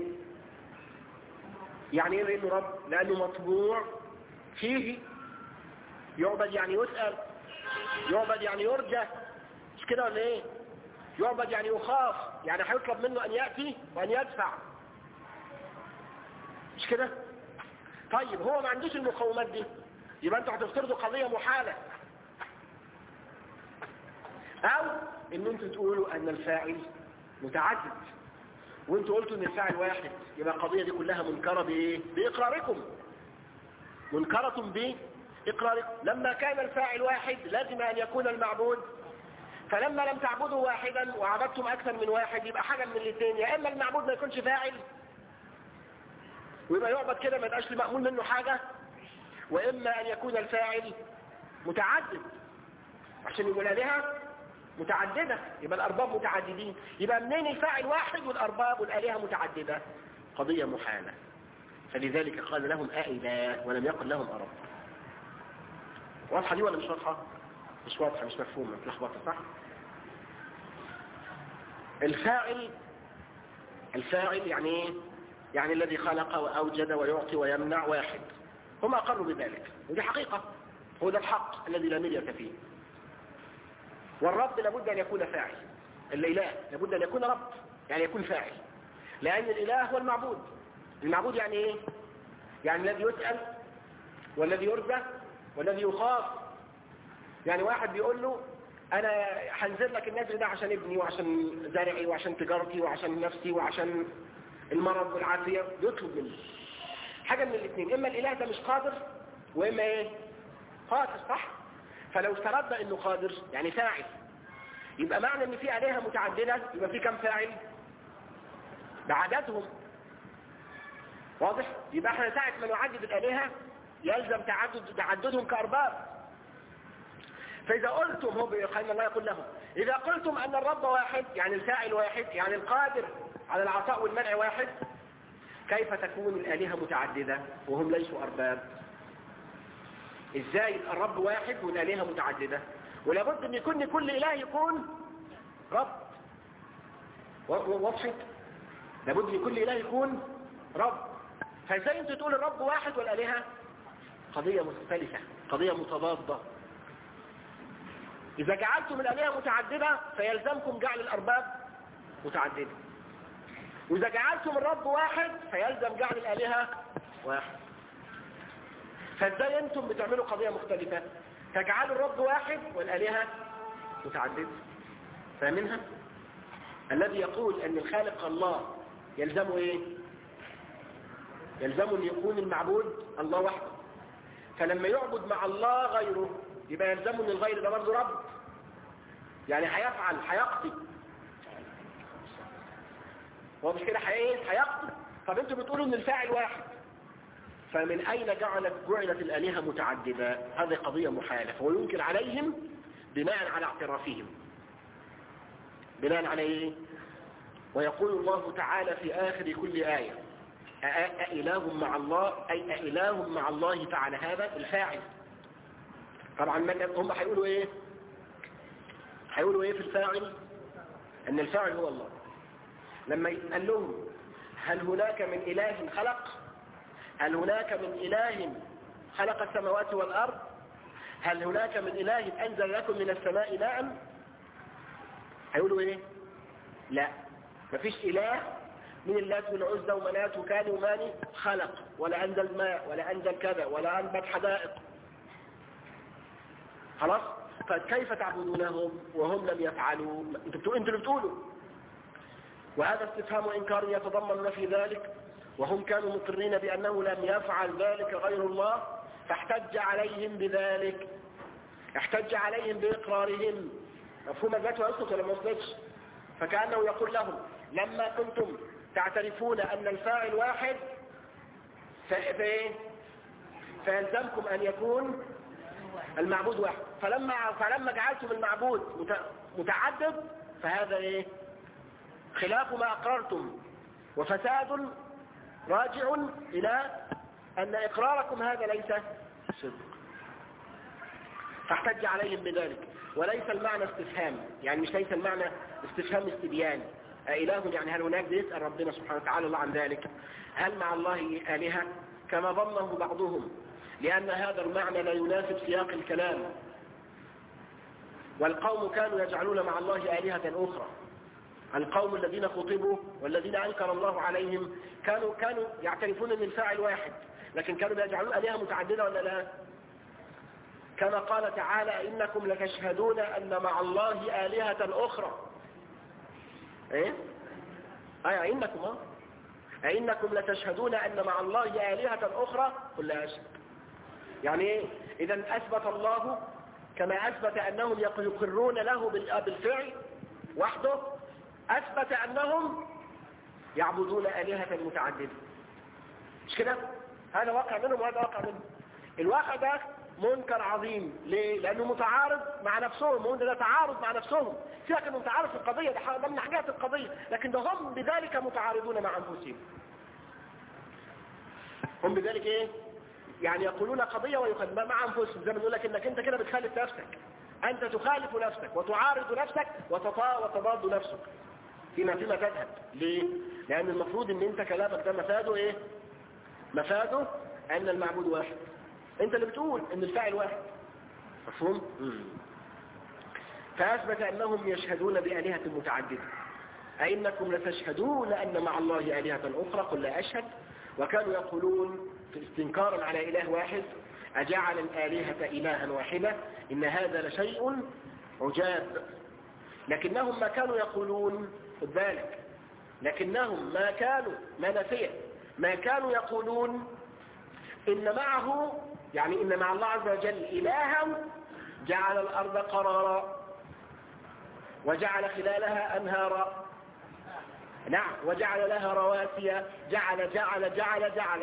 Speaker 1: يعني ايه لأنه رب؟ لأنه مطبوع فيه. يعبد يعني يسأل، يعبد يعني يرجى، مش كده ولا ايه؟ يعبد يعني يخاف، يعني هيطلب منه أن يأتي وأن يدفع، مش كده؟ طيب هو ما عندوش المقومات دي، يبقى انتوا هتفترضوا قضية محالة، أو ان انتوا تقولوا ان الفاعل متعدد، وانتوا قلتوا ان الفاعل واحد، يبقى القضية دي كلها منكرة بايه؟ بإقراركم، منكرة بإقراركم. لما كان الفاعل واحد لازم ان يكون المعبود، فلما لم تعبدوا واحدا وعبدتم اكثر من واحد، يبقى حاجة من الاثنين، يا اما المعبود ما يكونش فاعل ويبقى يعبد كده ما يبقاش مأمول منه حاجة، واما ان يكون الفاعل متعدد عشان يقول عليها متعددة، يبقى الأرباب متعددين. يبقى منين الفاعل واحد والأرباب والآلهة متعددة؟ قضية محالة. فلذلك قال لهم أإله ولم يقل لهم أرب. واضحة دي ولا مش واضحة؟ مش واضحة، مش مفهومة، متلخبطة، صح؟ الفاعل يعني ايه؟ يعني الذي خلق وأوجد ويعطي ويمنع واحد. هم أقروا بذلك، ودي حقيقة، هو ده الحق الذي لا مرية فيه. والرب لابد أن يكون فاعل، الإله لابد أن يكون رب، يعني يكون فاعل، لأن الإله هو المعبود. المعبود يعني إيه؟ يعني الذي يسأل والذي يرجى والذي يخاف. يعني واحد بيقول له أنا هنزل لك النزل ده عشان ابني وعشان زرعي وعشان تجارتي وعشان نفسي وعشان المرض والعافية، يطلب منه حاجة من الاثنين، إما الإله ده مش قادر وإما إيه؟ قادر، صح؟ فلو افترضنا انه قادر يعني فاعل، يبقى معنى ان في آلهة متعددة يبقى في كم فاعل؟ بعددهم. واضح؟ يبقى احنا ساعة ما نعدد الآلهة يلزم تعددهم كأرباب. فإذا قلتم، هو بيقول الله يقول لهم إذا قلتم أن الرب واحد، يعني الفاعل واحد، يعني القادر على العطاء والمنع واحد، كيف تكون الآلهة متعددة وهم ليسوا أرباب؟ ازاي الرب واحد والآلهة متعددة؟ ولابد ان يكون كل إله يكون رب. وضحت؟ لابد ان كل إله يكون رب. فازاي انت تقول الرب واحد والآلهة؟ قضية مختلفة، قضية متضادة. إذا جعلتم الآلهة متعددة فيلزمكم جعل الأرباب متعددة، وإذا جعلتم الرب واحد فيلزم جعل الآلهة واحد. فازاي انتم بتعملوا قضية مختلفة؟ تجعلوا الرب واحد والآلهة متعددة. فاهمينها؟ الذي يقول أن الخالق الله يلزمه إيه؟ يلزمه أن يكون المعبود الله وحده. فلما يعبد مع الله غيره يبقى يلزمه أن الغير ده برضه رب، يعني هيفعل هيقضي. هو مش كده هيقضي. طب انتوا بتقولوا ان الفاعل واحد، فمن اين جعلت الآلهة متعددة؟ هذه قضية محالة، وينكر عليهم بناء على اعترافهم. بناء على ايه؟ ويقول الله تعالى في آخر كل آية أإله مع الله، أي أإله مع الله فعل هذا الفاعل. طبعا هم هيقولوا ايه؟ هيقولوا ايه في الفاعل؟ ان الفاعل هو الله. لما قال لهم هل هناك من إله خلق؟ هل هناك من إله خلق السماوات والأرض؟ هل هناك من إله أنزل لكم من السماء ماء؟ هيقولوا ايه؟ لا، مفيش إله من اللات والعزى ومنات وكان وماني خلق ولا أنزل ماء ولا أنزل كذا ولا أنبت حدائق. خلاص؟ فكيف تعبدونهم وهم لم يفعلوا؟ انتوا اللي بتقولوا. وهذا استفهام إنكار يتضمن ما في ذلك، وهم كانوا مقرين بأنه لم يفعل ذلك غير الله، فاحتج عليهم بذلك، احتج عليهم بإقرارهم. مفهوم ذاته ويسكت ولا ما يسكتش؟ فكأنه يقول لهم لما كنتم تعترفون أن الفاعل واحد فيلزمكم أن يكون المعبود واحد، فلما جعلتم المعبود متعدد فهذا ايه؟ خلاف ما أقررتم، وفساد راجع إلى أن إقراركم هذا ليس صدق. فاحتج عليهم بذلك. وليس المعنى استفهام، يعني مش ليس المعنى استفهام استبيان. إله يعني هل هناك؟ بيسأل ربنا سبحانه وتعالى الله عن ذلك. هل مع الله آلهة كما ظنه بعضهم، لأن هذا المعنى لا يناسب سياق الكلام. والقوم كانوا يجعلون مع الله آلهة أخرى. القوم الذين خطبوا والذين أنكر الله عليهم كانوا يعترفون أن الفاعل واحد، لكن كانوا يجعلون آلهة متعددة ولا لا؟ كما قال تعالى إنكم لتشهدون أن مع الله آلهة أخرى. إيه؟ إنكم أئنكم لتشهدون أن مع الله آلهة أخرى؟ قل لا أشهد. يعني إيه؟ إذن أثبت الله كما أثبت أنهم يقرون له بالفعل وحده، أثبت أنهم يعبدون آلهة متعددة. مش كده؟ هذا واقع منهم وهذا واقع منهم. الواقع ده منكر عظيم. ليه؟ لأنه متعارض مع نفسهم، وده ده تعارض مع نفسهم. سيبك انه متعارض في القضية، ده من حاجات القضية، لكن ده هم بذلك متعارضون مع أنفسهم. هم بذلك ايه؟ يعني يقولون قضية ويخالف مع أنفسهم، زي ما نقول لك انك انت كده بتخالف نفسك. أنت تخالف نفسك وتعارض نفسك وتضاد نفسك فيما تذهب. ليه؟ لأن المفروض ان انت كلامك ده مفاده ايه؟ مفاده أن المعبود واحد. انت اللي بتقول ان الفاعل واحد. مفهوم؟ فأثبت أنهم يشهدون بآلهة متعددة. أئنكم لتشهدون أن مع الله آلهة أخرى؟ قل لا أشهد. وكانوا يقولون استنكارا على إله واحد أجعل الآلهة إلها واحدة إن هذا لشيء عجاب. لكنهم ما كانوا يقولون، خد بالك، لكنهم ما كانوا منافية، ما كانوا يقولون إن معه، يعني إن مع الله عز وجل إلها جعل الأرض قرارا وجعل خلالها أنهارا، نعم، وجعل لها رواسي، جعل جعل جعل جعل.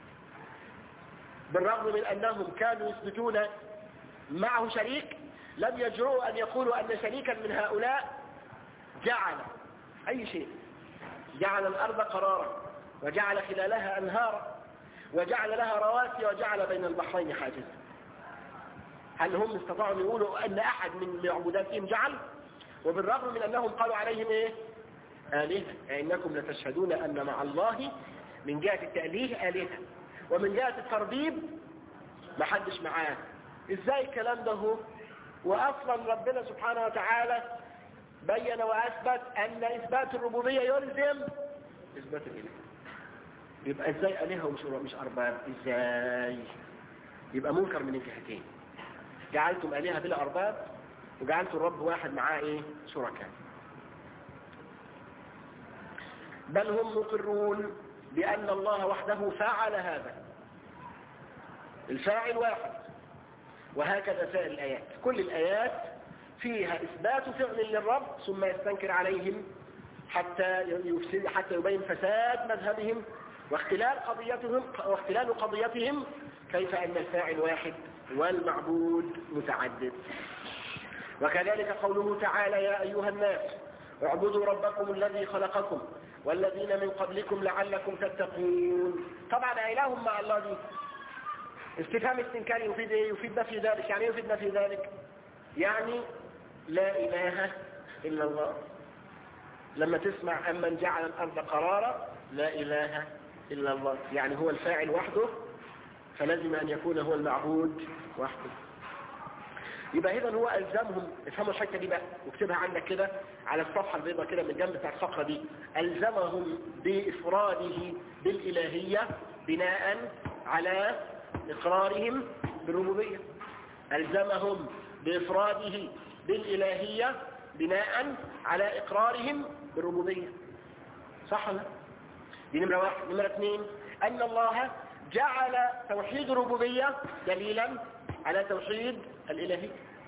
Speaker 1: بالرغم من أنهم كانوا يثبتون معه شريك، لم يجرؤوا أن يقولوا أن شريكا من هؤلاء جعل أي شيء. جعل الأرض قرارا وجعل خلالها أنهارا وجعل لها رواسي وجعل بين البحرين حاجزا. هل هم استطاعوا يقولوا أن أحد من معبوداتهم جعل؟ وبالرغم من أنهم قالوا عليهم إيه؟ آلهة. إنكم لتشهدون أن مع الله من جهة التأليه آلهة، ومن جهة التربيب ما حدش معاه. إزاي الكلام ده هو؟ وأصلا ربنا سبحانه وتعالى بين وأثبت أن إثبات الربوبية يلزم إثبات الإله. يبقى إزاي آلهة ومش أرباب؟ إزاي؟ يبقى منكر من الجهتين. جعلتم آلهة بلا أرباب، وجعلتم الرب واحد معاه إيه؟ شركاء. بل هم مقرون بأن الله وحده فعل هذا، الفاعل واحد. وهكذا سائر الآيات، كل الآيات فيها إثبات فعل للرب ثم يستنكر عليهم حتى يبين فساد مذهبهم واختلال قضيتهم كيف أن الفاعل واحد والمعبود متعدد. وكذلك قوله تعالى يا أيها الناس اعبدوا ربكم الذي خلقكم والذين من قبلكم لعلكم تتقون. طبعا إله مع الله دي استفهام استنكاري يفيد ايه؟ يفيد نفي ذلك. يعني يفيد نفي ذلك يعني لا إله إلا الله. لما تسمع أمن جعل الأرض قرارا لا إله إلا الله، يعني هو الفاعل وحده، فلازم أن يكون هو المعبود وحده. يبقى إذن هو ألزمهم، افهموا الحتة دي بقى واكتبها عندك كده على الصفحة البيضاء كده من الجنب بتاع الصفحة دي. ألزمهم بإفراده بالإلهية بناء على إقرارهم بالربوبية. ألزمهم بإفراده بالإلهية بناء على إقرارهم بالربوبية. صح ولا؟ دي نمرة واحد. نمرة اثنين أن الله جعل توحيد الربوبية دليلا على توحيد الإلهية.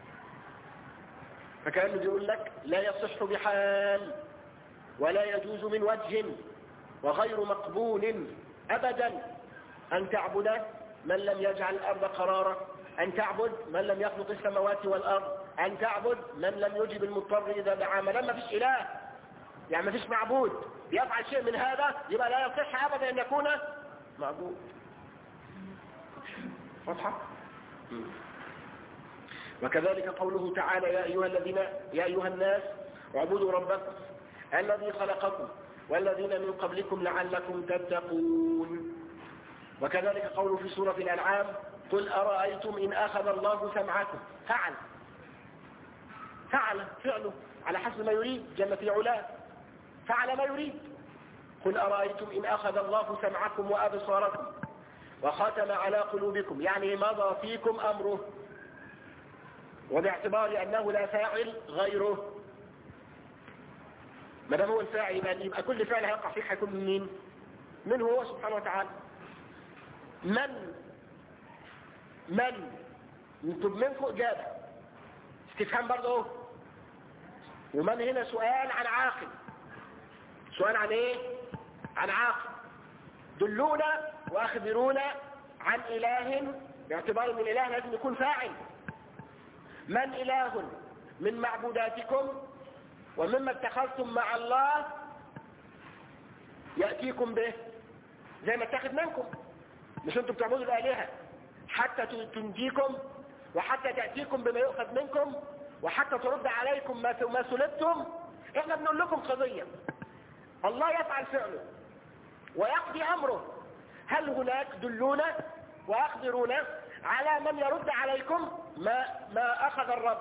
Speaker 1: فكأنه بيقول لك لا يصح بحال ولا يجوز من وجه وغير مقبول أبدا أن تعبد من لم يجعل الأرض قرارا، أن تعبد من لم يخلق السماوات والأرض، أن تعبد من لم يجب المضطر إذا دعا. ما لما فيش إله يعني ما فيش معبود يفعل شيء من هذا يبقى لا يصح أبدا أن يكون معبود. واضحة؟ وكذلك قوله تعالى يا أيها الناس اعبدوا ربكم الذي خلقكم والذين من قبلكم لعلكم تتقون. وكذلك قوله في سورة الأنعام قل أرأيتم إن أخذ الله سمعكم. فعله على حسب ما يريد جل في علاه، فعل ما يريد. قل أرأيتم إن أخذ الله سمعكم وأبصاركم وختم على قلوبكم، يعني مضى فيكم أمره، وباعتبار أنه لا فاعل غيره. ما دام هو الفاعل يبقى كل فعل هيقع فيه هيكون من مين؟ من هو سبحانه وتعالى. من يطلب منكم إجابة استفهام برضه. ومن هنا سؤال عن عاقل. سؤال عن ايه؟ عن عاقل. دلونا واخبرونا عن إله باعتبار ان الإله لازم يكون فاعل. من إله من معبوداتكم ومما اتخذتم مع الله يأتيكم به زي ما اتخذ منكم. مش انتم بتعبدوا الآلهة حتى تنجيكم وحتى تأتيكم بما يؤخذ منكم وحتى ترد عليكم ما سلبتم. احنا بنقول لكم قضية الله يفعل فعله ويقضي أمره. هل هناك دلونا وأخبرونا على من يرد عليكم ما أخذ الرب؟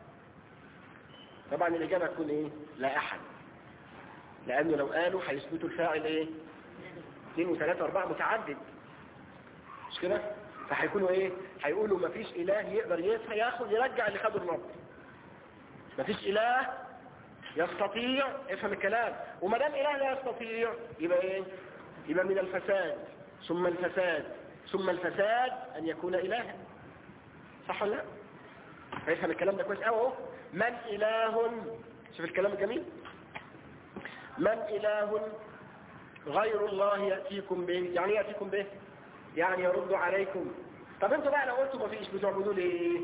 Speaker 1: طبعا الإجابة تكون إيه؟ لا أحد، لأنه لو قالوا هيثبتوا الفاعل إيه؟ 2 و3 و4 متعدد، مش كده؟ فهيكونوا إيه؟ هيقولوا مفيش إله يقدر ياخد يرجع اللي خده الرب. مفيش إله يستطيع، افهم الكلام. وما دام إله لا يستطيع يبقى إيه؟ يبقى من الفساد ثم الفساد ثم الفساد أن يكون إلها. صح ولا لا؟ فيفهم الكلام ده كويس قوي اهو. من إله، شوف الكلام الجميل، من إله غير الله يأتيكم به. يعني يأتيكم به يعني يرد عليكم. طب انتوا بقى لو قلتوا مفيش بتعبدوا ليه؟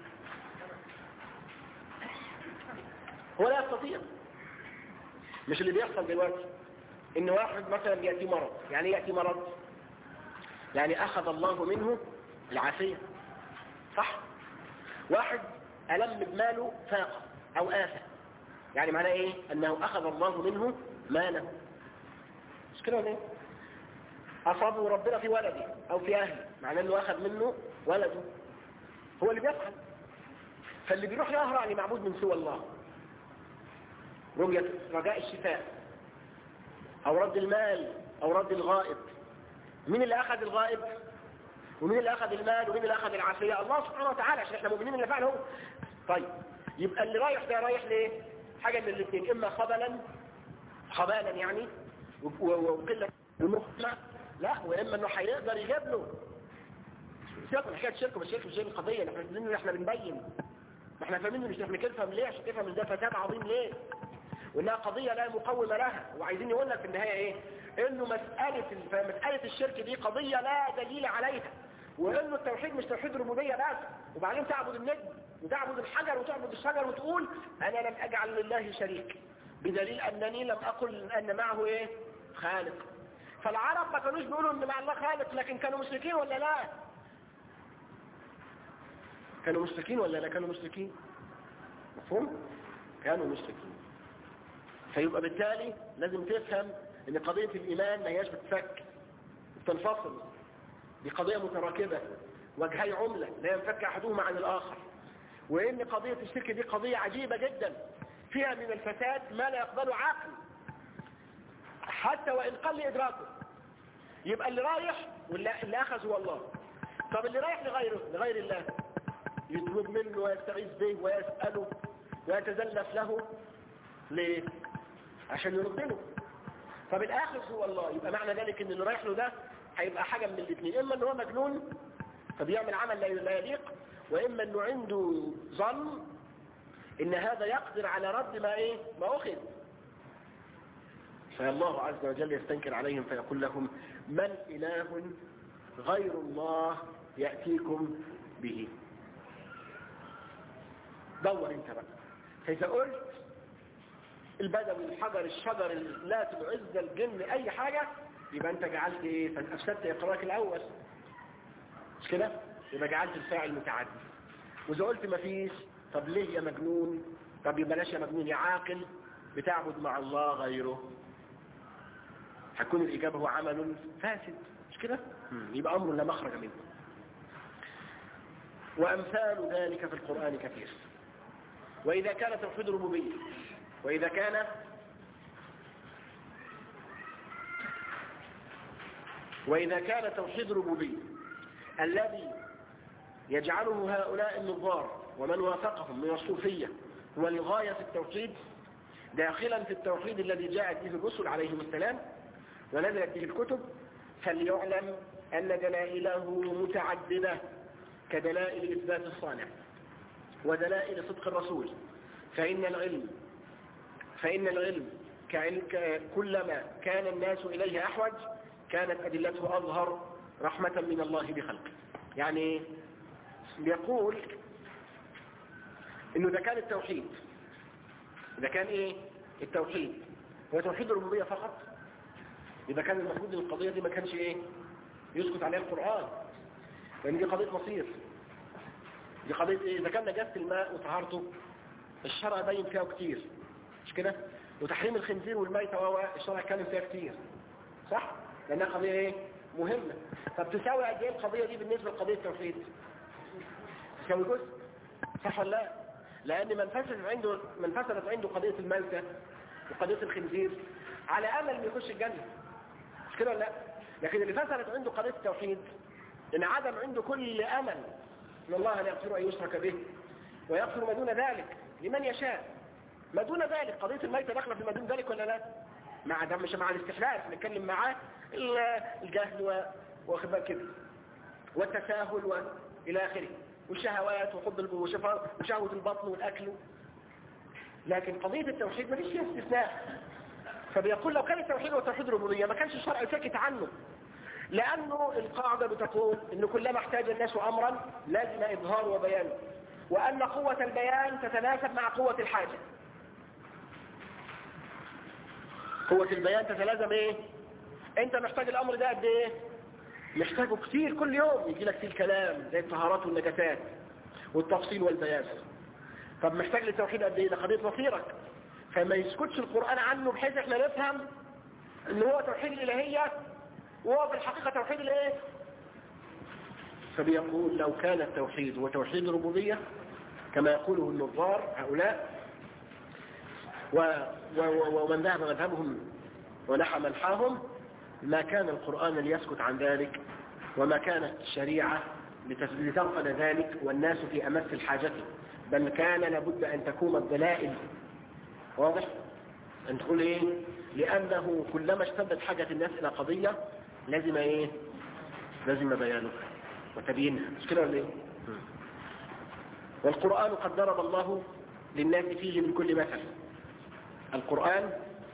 Speaker 1: هو لا يستطيع. مش اللي بيحصل دلوقتي ان واحد مثلا يأتي مرض. يعني يأتي مرض يعني أخذ الله منه العافية. صح؟ واحد ألم بماله فاقة أو آفة، يعني معناه إيه؟ أنه أخذ الله منه ماله. مش كده ولا إيه؟ أصابه ربنا في ولده أو في أهله، معناه أنه أخذ منه ولده. هو اللي بيفعل. فاللي بيروح يهرع لمعبود من سوى الله رجاء الشفاء أو رد المال أو رد الغائب. مين اللي أخذ الغائب؟ ومين اللي أخذ المال؟ ومين اللي أخذ العافية؟ الله سبحانه وتعالى، عشان احنا مؤمنين اللي فعله. طيب يبقى اللي رايح ده رايح ليه؟ حاجة من الاثنين، إما خبالا يعني وقلة المخلة، لا، وإما أنه هيقدر يجيب له. سيبقى حكاية شركة مش القضية، احنا بنبين، ما احنا فاهمين مش احنا نفهم ليه، عشان تفهم ان ده فساد عظيم ليه، وانها قضية لا مقوم لها. وعايزين يقول لك في النهاية ايه؟ انه مسألة الشرك دي قضية لا دليل عليها، وانه التوحيد مش توحيد ربوبية بس، وبعدين تعبد النجم وتعبد الحجر وتعبد الشجر وتقول انا لم اجعل لله شريك، بدليل انني لم اقل ان معه ايه؟ خالق. فالعرب ما كانوش بيقولوا ان مع الله خالق، لكن كانوا مشركين ولا لا؟ كانوا مشركين ولا لا؟ كانوا مشركين. مفهوم؟ كانوا مشركين. فيبقى بالتالي لازم تفهم ان قضية الايمان ما هياش بتفك بتنفصل، دي قضية متراكبة، وجهي عملة لا ينفك احدهما عن الاخر. وان قضية الشرك دي قضية عجيبة جدا، فيها من الفساد ما لا يقبله عقل حتى وان قل ادراكه. يبقى اللي رايح واللي اخذ هو الله. طب اللي رايح لغير الله، يطلب منه ويستغيث به ويسأله ويتزلف له، ليه؟ عشان يرد له. فبالآخر هو الله. يبقى معنى ذلك ان اللي رايح له ده هيبقى حاجة من الاثنين، اما ان هو مجنون فبيعمل عمل لا يليق، واما انه عنده ظن ان هذا يقدر على رد ما اخذ. فالله عز وجل يستنكر عليهم فيقول لهم من اله غير الله يأتيكم به؟ دور انت بقى. فإذا قلت البدوي، الحجر، الشجر، اللات، العزة، الجن، اي حاجة، يبقى انت جعلت ايه؟ فافسدت اقراك الاول، مش كده؟ يبقى جعلت الفاعل متعدي. واذا قلت مفيش، طب ليه يا مجنون؟ طب بلاش يا مجنون، يا عاقل، بتعبد مع الله غيره، هتكون الاجابة هو عمل فاسد، مش كده؟ يبقى امر لا مخرج منه. وامثال ذلك في القرآن كثير. وإذا كان توحيد ربوبية، وإذا كان توحيد ربوبية الذي يجعله هؤلاء النظار ومن وافقهم من الصوفية هو الغاية في التوحيد، داخلا في التوحيد الذي جاءت به الرسل عليهم السلام ونزلت به الكتب، فليعلم أن دلائله متعددة كدلائل إثبات الصانع ودلائل صدق الرسول. فإن العلم كلما كان الناس إليه أحوج كانت أدلته أظهر رحمة من الله بخلقه. يعني بيقول إنه إذا كان التوحيد، إذا كان إيه التوحيد هو توحيد الربوبية فقط، إذا كان المفروض إن القضية دي ما كانش إيه يسكت عليها القرآن، لأن دي قضية مصير. دي قضية إيه؟ إذا كان نجاسة الماء وطهارته الشرع بين فيها كتير، مش كده؟ وتحريم الخنزير والميتة الشرع اتكلم فيها كتير، صح؟ لأنها قضية إيه؟ مهمة. طب تساوي قد إيه القضية دي بالنسبة لقضية التوحيد؟ تساوي جزء، صح ولا لا؟ لأن من فسدت عنده قضية الميتة وقضية الخنزير على أمل إنه يخش الجنة، مش كده ولا لا؟ لكن اللي فسدت عنده قضية التوحيد إن عدم عنده كل أمل إن الله لا يغفر أن يشرك به ويغفر ما دون ذلك لمن يشاء. ما دون ذلك قضية الميتة داخله في ما دون ذلك ولا لا؟ مع ده مش مع الاستحلال، نتكلم معاه الجهل واخد بالك كده والتساهل والى اخره والشهوات وحب وشهوة البطن والاكل. لكن قضية التوحيد ما فيش فيها استثناء. فبيقول لو كان التوحيد هو توحيد الربوبية ما كانش الشرع ساكت عنه، لأنه القاعدة بتقول إن كلما احتاج الناس أمرا لازم إظهار وبيان، وأن قوة البيان تتناسب مع قوة الحاجة. قوة البيان تتلازم إيه؟ أنت محتاج الأمر ده قد إيه؟ محتاجه كتير كل يوم، يجي لك فيه الكلام زي الطهارات والنجاسات والتفصيل والبيان. طب محتاج للتوحيد قد إيه؟ ده قضية مصيرك. فما يسكتش القرآن عنه بحيث إحنا نفهم إن هو توحيد الإلهية وهو بالحقيقة توحيد الايه؟ فبيقول لو كان التوحيد هو توحيد الربوبية كما يقوله النظار هؤلاء ومن ذهب مذهبهم ونحى منحاهم، ما كان القرآن ليسكت عن ذلك، وما كانت الشريعة لتغفل ذلك والناس في أمس الحاجة، بل كان لابد أن تكون الدلائل واضح أن تقول إيه؟ لأنه كلما اشتدت حاجة الناس إلى قضية لازم إيه؟ لازم بيانها وتبيينها، مش كده ولا إيه؟ والقرآن قد ضرب الله للناس فيه من كل مثل. القرآن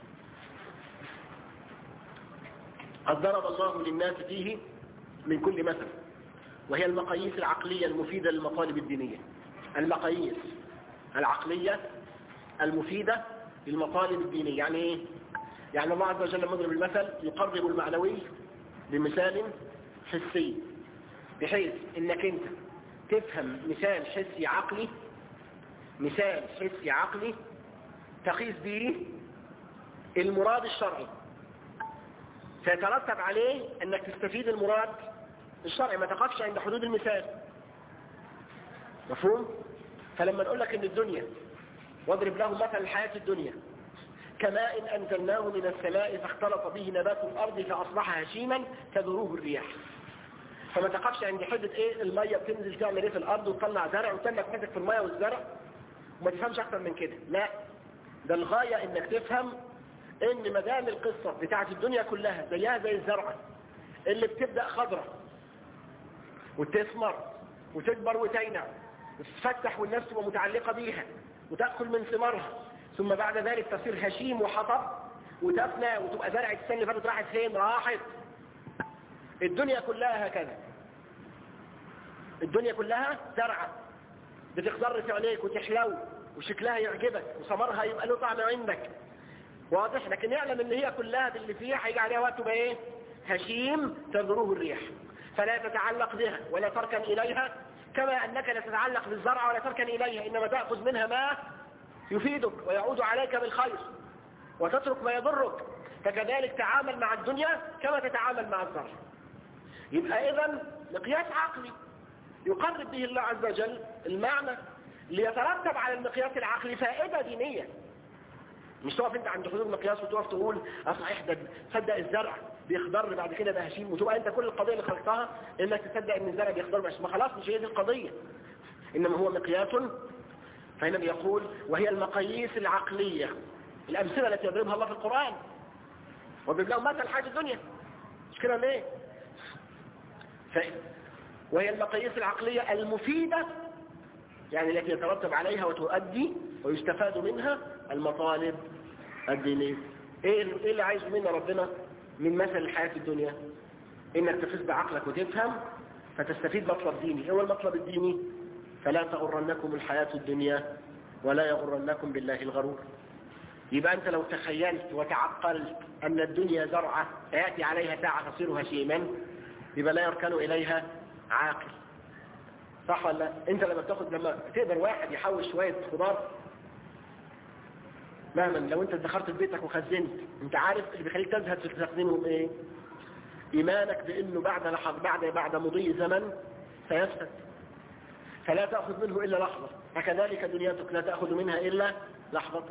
Speaker 1: قد ضرب الله للناس فيه من كل مثل، وهي المقاييس العقلية المفيدة للمطالب الدينية. المقاييس العقلية المفيدة للمطالب الدينية. يعني ايه؟ يعني الله عز وجل مضرب المثل يقرب المعنوي بمثال حسي، بحيث انك انت تفهم مثال حسي عقلي، مثال حسي عقلي تقيس به المراد الشرعي، فيترتب عليه انك تستفيد المراد الشرعي، ما تقفش عند حدود المثال. مفهوم؟ فلما نقول لك ان الدنيا واضرب له مثل الحياة الدنيا كماء أنزلناه من السماء فاختلط به نبات الأرض فأصبح هشيما تذروه الرياح، فما تقفش عند حدة ايه المية بتنزل تعمل ايه في الأرض وتطلع زرع وتنك ماسك في المية والزرع وما تفهمش أكتر من كده. لا، ده الغاية انك تفهم ان مدام القصة بتاعت الدنيا كلها زيها زي الزرعة اللي بتبدأ خضرة وتثمر وتكبر وتينع وتتفتح والناس تبقى متعلقة بيها وتأكل من ثمارها، ثم بعد ذلك تصير هشيم وحطب وتفنى وتبقى زرعة السنة اللي فاتت راحت فين؟ راحت. الدنيا كلها هكذا، الدنيا كلها زرعة بتخضر في عينيك وتحلو وشكلها يعجبك وثمرها يبقى له طعم عندك، واضح؟ لكن يعلم ان هي كلها باللي فيها هيجي عليها وقت تبقى ايه؟ هشيم تذروه الريح، فلا تتعلق بها ولا تركن اليها، كما انك لا تتعلق بالزرع ولا تركن اليها، انما تأخذ منها ما يفيدك ويعود عليك بالخير وتترك ما يضرك. فكذلك تعامل مع الدنيا كما تتعامل مع الزرع. يبقى اذا مقياس عقلي يقرب به الله عز وجل المعنى ليترتب على المقياس العقلي فائدة دينية. مش تقف انت عند حدود المقياس وتقف تقول صحيح ده تصدق الزرع بيخضر بعد كده ده هشيم، وتبقى انت كل القضية اللي خلقتها انك تصدق ان الزرع بيخضر بس ما خلاص مش هي دي القضية، انما هو مقياس. فهنا بيقول وهي المقاييس العقلية، الامثلة التي يضربها الله في القرآن وضرب لهم مثل حاجة الدنيا، مش كده ليه؟ وهي المقاييس العقلية المفيدة، يعني التي يترتب عليها وتؤدي ويستفاد منها المطالب الدينية. ايه اللي عايز منا ربنا من مثل الحياة الدنيا؟ انك تفز بعقلك وتفهم فتستفيد مطلب ديني. هو المطلب الديني فلا تغرنكم الحياة الدنيا ولا يغرنكم بالله الغرور. يبقى انت لو تخيلت وتعقلت ان الدنيا زرعة يأتي عليها ساعة تصير هشيما، يبقى لا يركن اليها عاقل، صح ولا؟ انت لما تقدر واحد يحوش شوية خضار مهما لو انت دخلت بيتك وخزنت، انت عارف اللي بيخليك تزهد في تخزينهم ايه؟ ايمانك بانه بعد مضي زمن سيفسد، فلا تأخذ منه الا لحظة، فكذلك دنياتك لا تأخذ منها الا لحظة.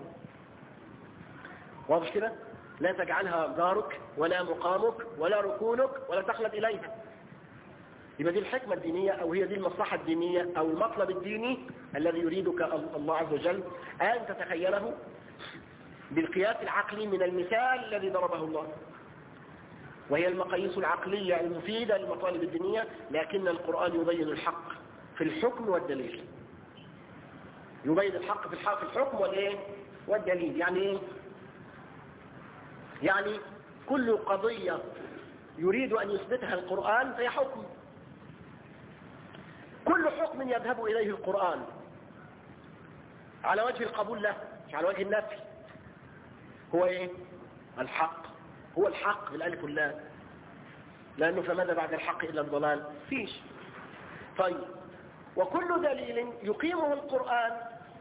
Speaker 1: واضح كده؟ لا تجعلها دارك ولا مقامك ولا ركونك ولا تخلد اليها. يبقى دي الحكمة الدينية او هي دي المصلحة الدينية او المطلب الديني الذي يريدك الله عز وجل ان تتخيله بالقياس العقلي من المثال الذي ضربه الله. وهي المقاييس العقلية المفيدة للمطالب الدينية، لكن القرآن يبين الحق في الحكم والدليل. يبين الحق في الحكم والدليل. يعني ايه؟ يعني كل قضية يريد أن يثبتها القرآن فهي حكم. كل حكم يذهب إليه القرآن على وجه القبول له مش على وجه النفي هو ايه؟ الحق. هو الحق بالالف واللام، لأنه فماذا بعد الحق إلا الضلال؟ فيش. طيب، وكل دليل يقيمه القرآن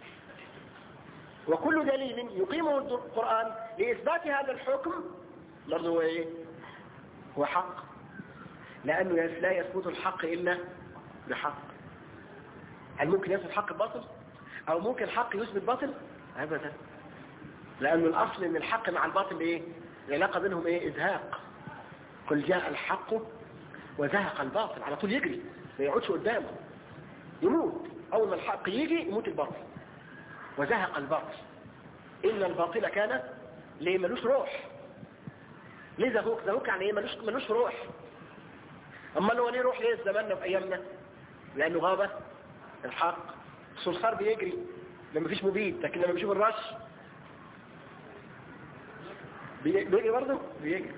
Speaker 1: لإثبات هذا الحكم برضه هو ايه؟ هو حق، لأنه لا يثبت الحق إلا بحق. هل ممكن يثبت حق الباطل؟ أو ممكن الحق يثبت باطل؟ أبدا، لأنه الأصل إن الحق مع الباطل إيه؟ العلاقة بينهم إيه؟ إزهاق. قل جاء الحق وزهق الباطل، على طول يجري ما يقعدش قدامه، يموت. أول ما الحق يجي يموت الباطل، وزهق الباطل إن الباطل كان ليه؟ ملوش روح. ليه زهوق؟ زهوق يعني ايه؟ ملوش روح. اما هو ليه روح؟ ليه زماننا في ايامنا؟ لانه غابة الحق. الصرصار بيجري لما فيش مبيد، لكن لما بيشوف الرش بيجري برضه بيجري.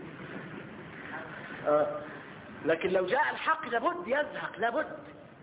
Speaker 1: لكن لو جاء الحق لابد يزهق، لابد.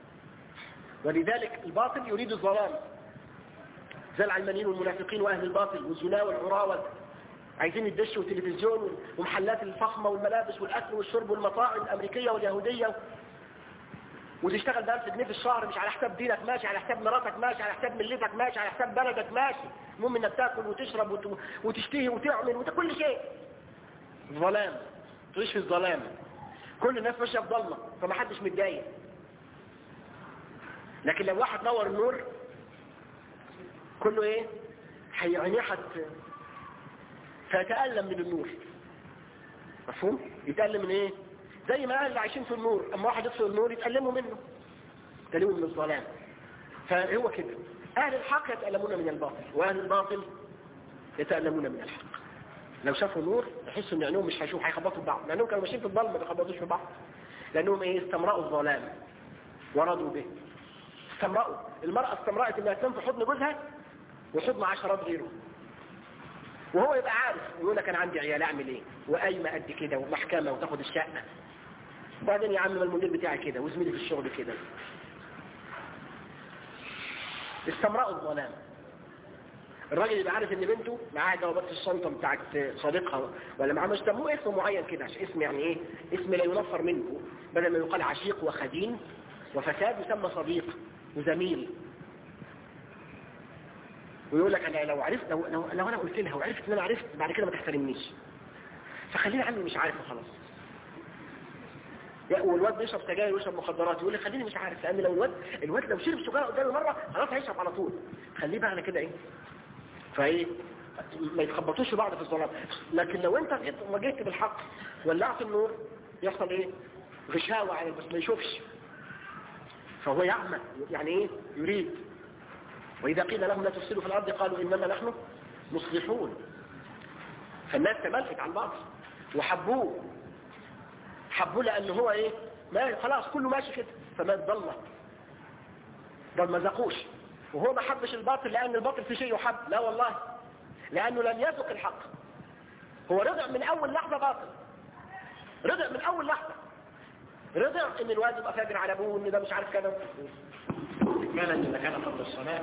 Speaker 1: ولذلك الباطل يريد الظلام، زي العلمانيين والمنافقين واهل الباطل والزنا والعراوة، عايزين يدشوا التلفزيون ومحلات الفخمة والملابس والاكل والشرب والمطاعم الامريكية واليهودية، وتشتغل ب1000 جنيه في الشهر، مش على حساب دينك ماشي، على حساب مراتك ماشي، على حساب ملتك ماشي، على حساب بلدك ماشي، المهم انك تاكل وتشرب وتشتهي وتعمل كل شيء. ظلام، تعيش في الظلام، كل الناس ماشيه في ضلمه، فما حدش متضايق. لكن لو واحد نور النور كله ايه؟ عينيه فيتألم من النور. مفهوم؟ يتألم من ايه؟ زي ما اهل اللي عايشين في النور، اما واحد يطفئ النور يتألموا منه، يتألموا من الظلام. فهو كده، اهل الحق يتألمون من الباطل، واهل الباطل يتألمون من الحق. لو شافوا نور يحسوا ان عينهم مش هيشوف، هيخبطوا في بعض، لانهم كانوا ماشيين في الظلمه ما بيخبطوش في بعض، لانهم ايه؟ استمرأوا الظلام ورضوا به. استمرأوا، المرأة استمرأت انها تنام في حضن جوزها وحضن عشرات غيره، وهو يبقى عارف ويقول لك انا عندي عيال اعمل ايه، وقايمه قد كده ومحكمه وتاخد الشقه، وبعدين يا عم ما المدير بتاعي كده وزميلي في الشغل كده. استمرأوا الظلام. الراجل يبقى عارف ان بنته معاها جوابات الشنطه بتاعت صديقها ولا معاه، مش سموه اسم معين كده عشان اسم يعني ايه؟ اسم لا ينفر منه، بدل ما يقال عشيق وخدين وفساد يسمى صديق وزميل. ويقول لك انا لو عرفت، لو انا قلت لها وعرفت ان انا عرفت بعد كده ما تحترمنيش، فخليني عني مش عارف وخلاص. والواد بيشرب سجاير ويشرب مخدرات، يقول لي خليني مش عارف، لان لو الواد لو شرب سجاير قدامي مره خلاص هيشرب على طول، خليه بقى انا كده ايه؟ فايه؟ ما يتخبطوش في بعض في الظلام. لكن لو انت واجهت بالحق ولعت النور يحصل ايه؟ غشاوه على بس ما يشوفش، فهو يعمى، يعني ايه؟ يريد. واذا قيل لهم لا تفسدوا في الارض قالوا انما نحن مصلحون. فالناس تملكت على الباطل وحبوه، لانه هو ايه؟ ما خلاص كله ماشي كده، فما ضل ما زقوش. وهو ما حبش الباطل لان الباطل في شيء يحب، لا والله، لانه لم يذق الحق. هو رضع من اول لحظه باطل، رضع من اول لحظه، رضع ان الواد يبقى فاجر على ابوه، ان ده مش عارف كده. كان اذا كان قبل الصلاه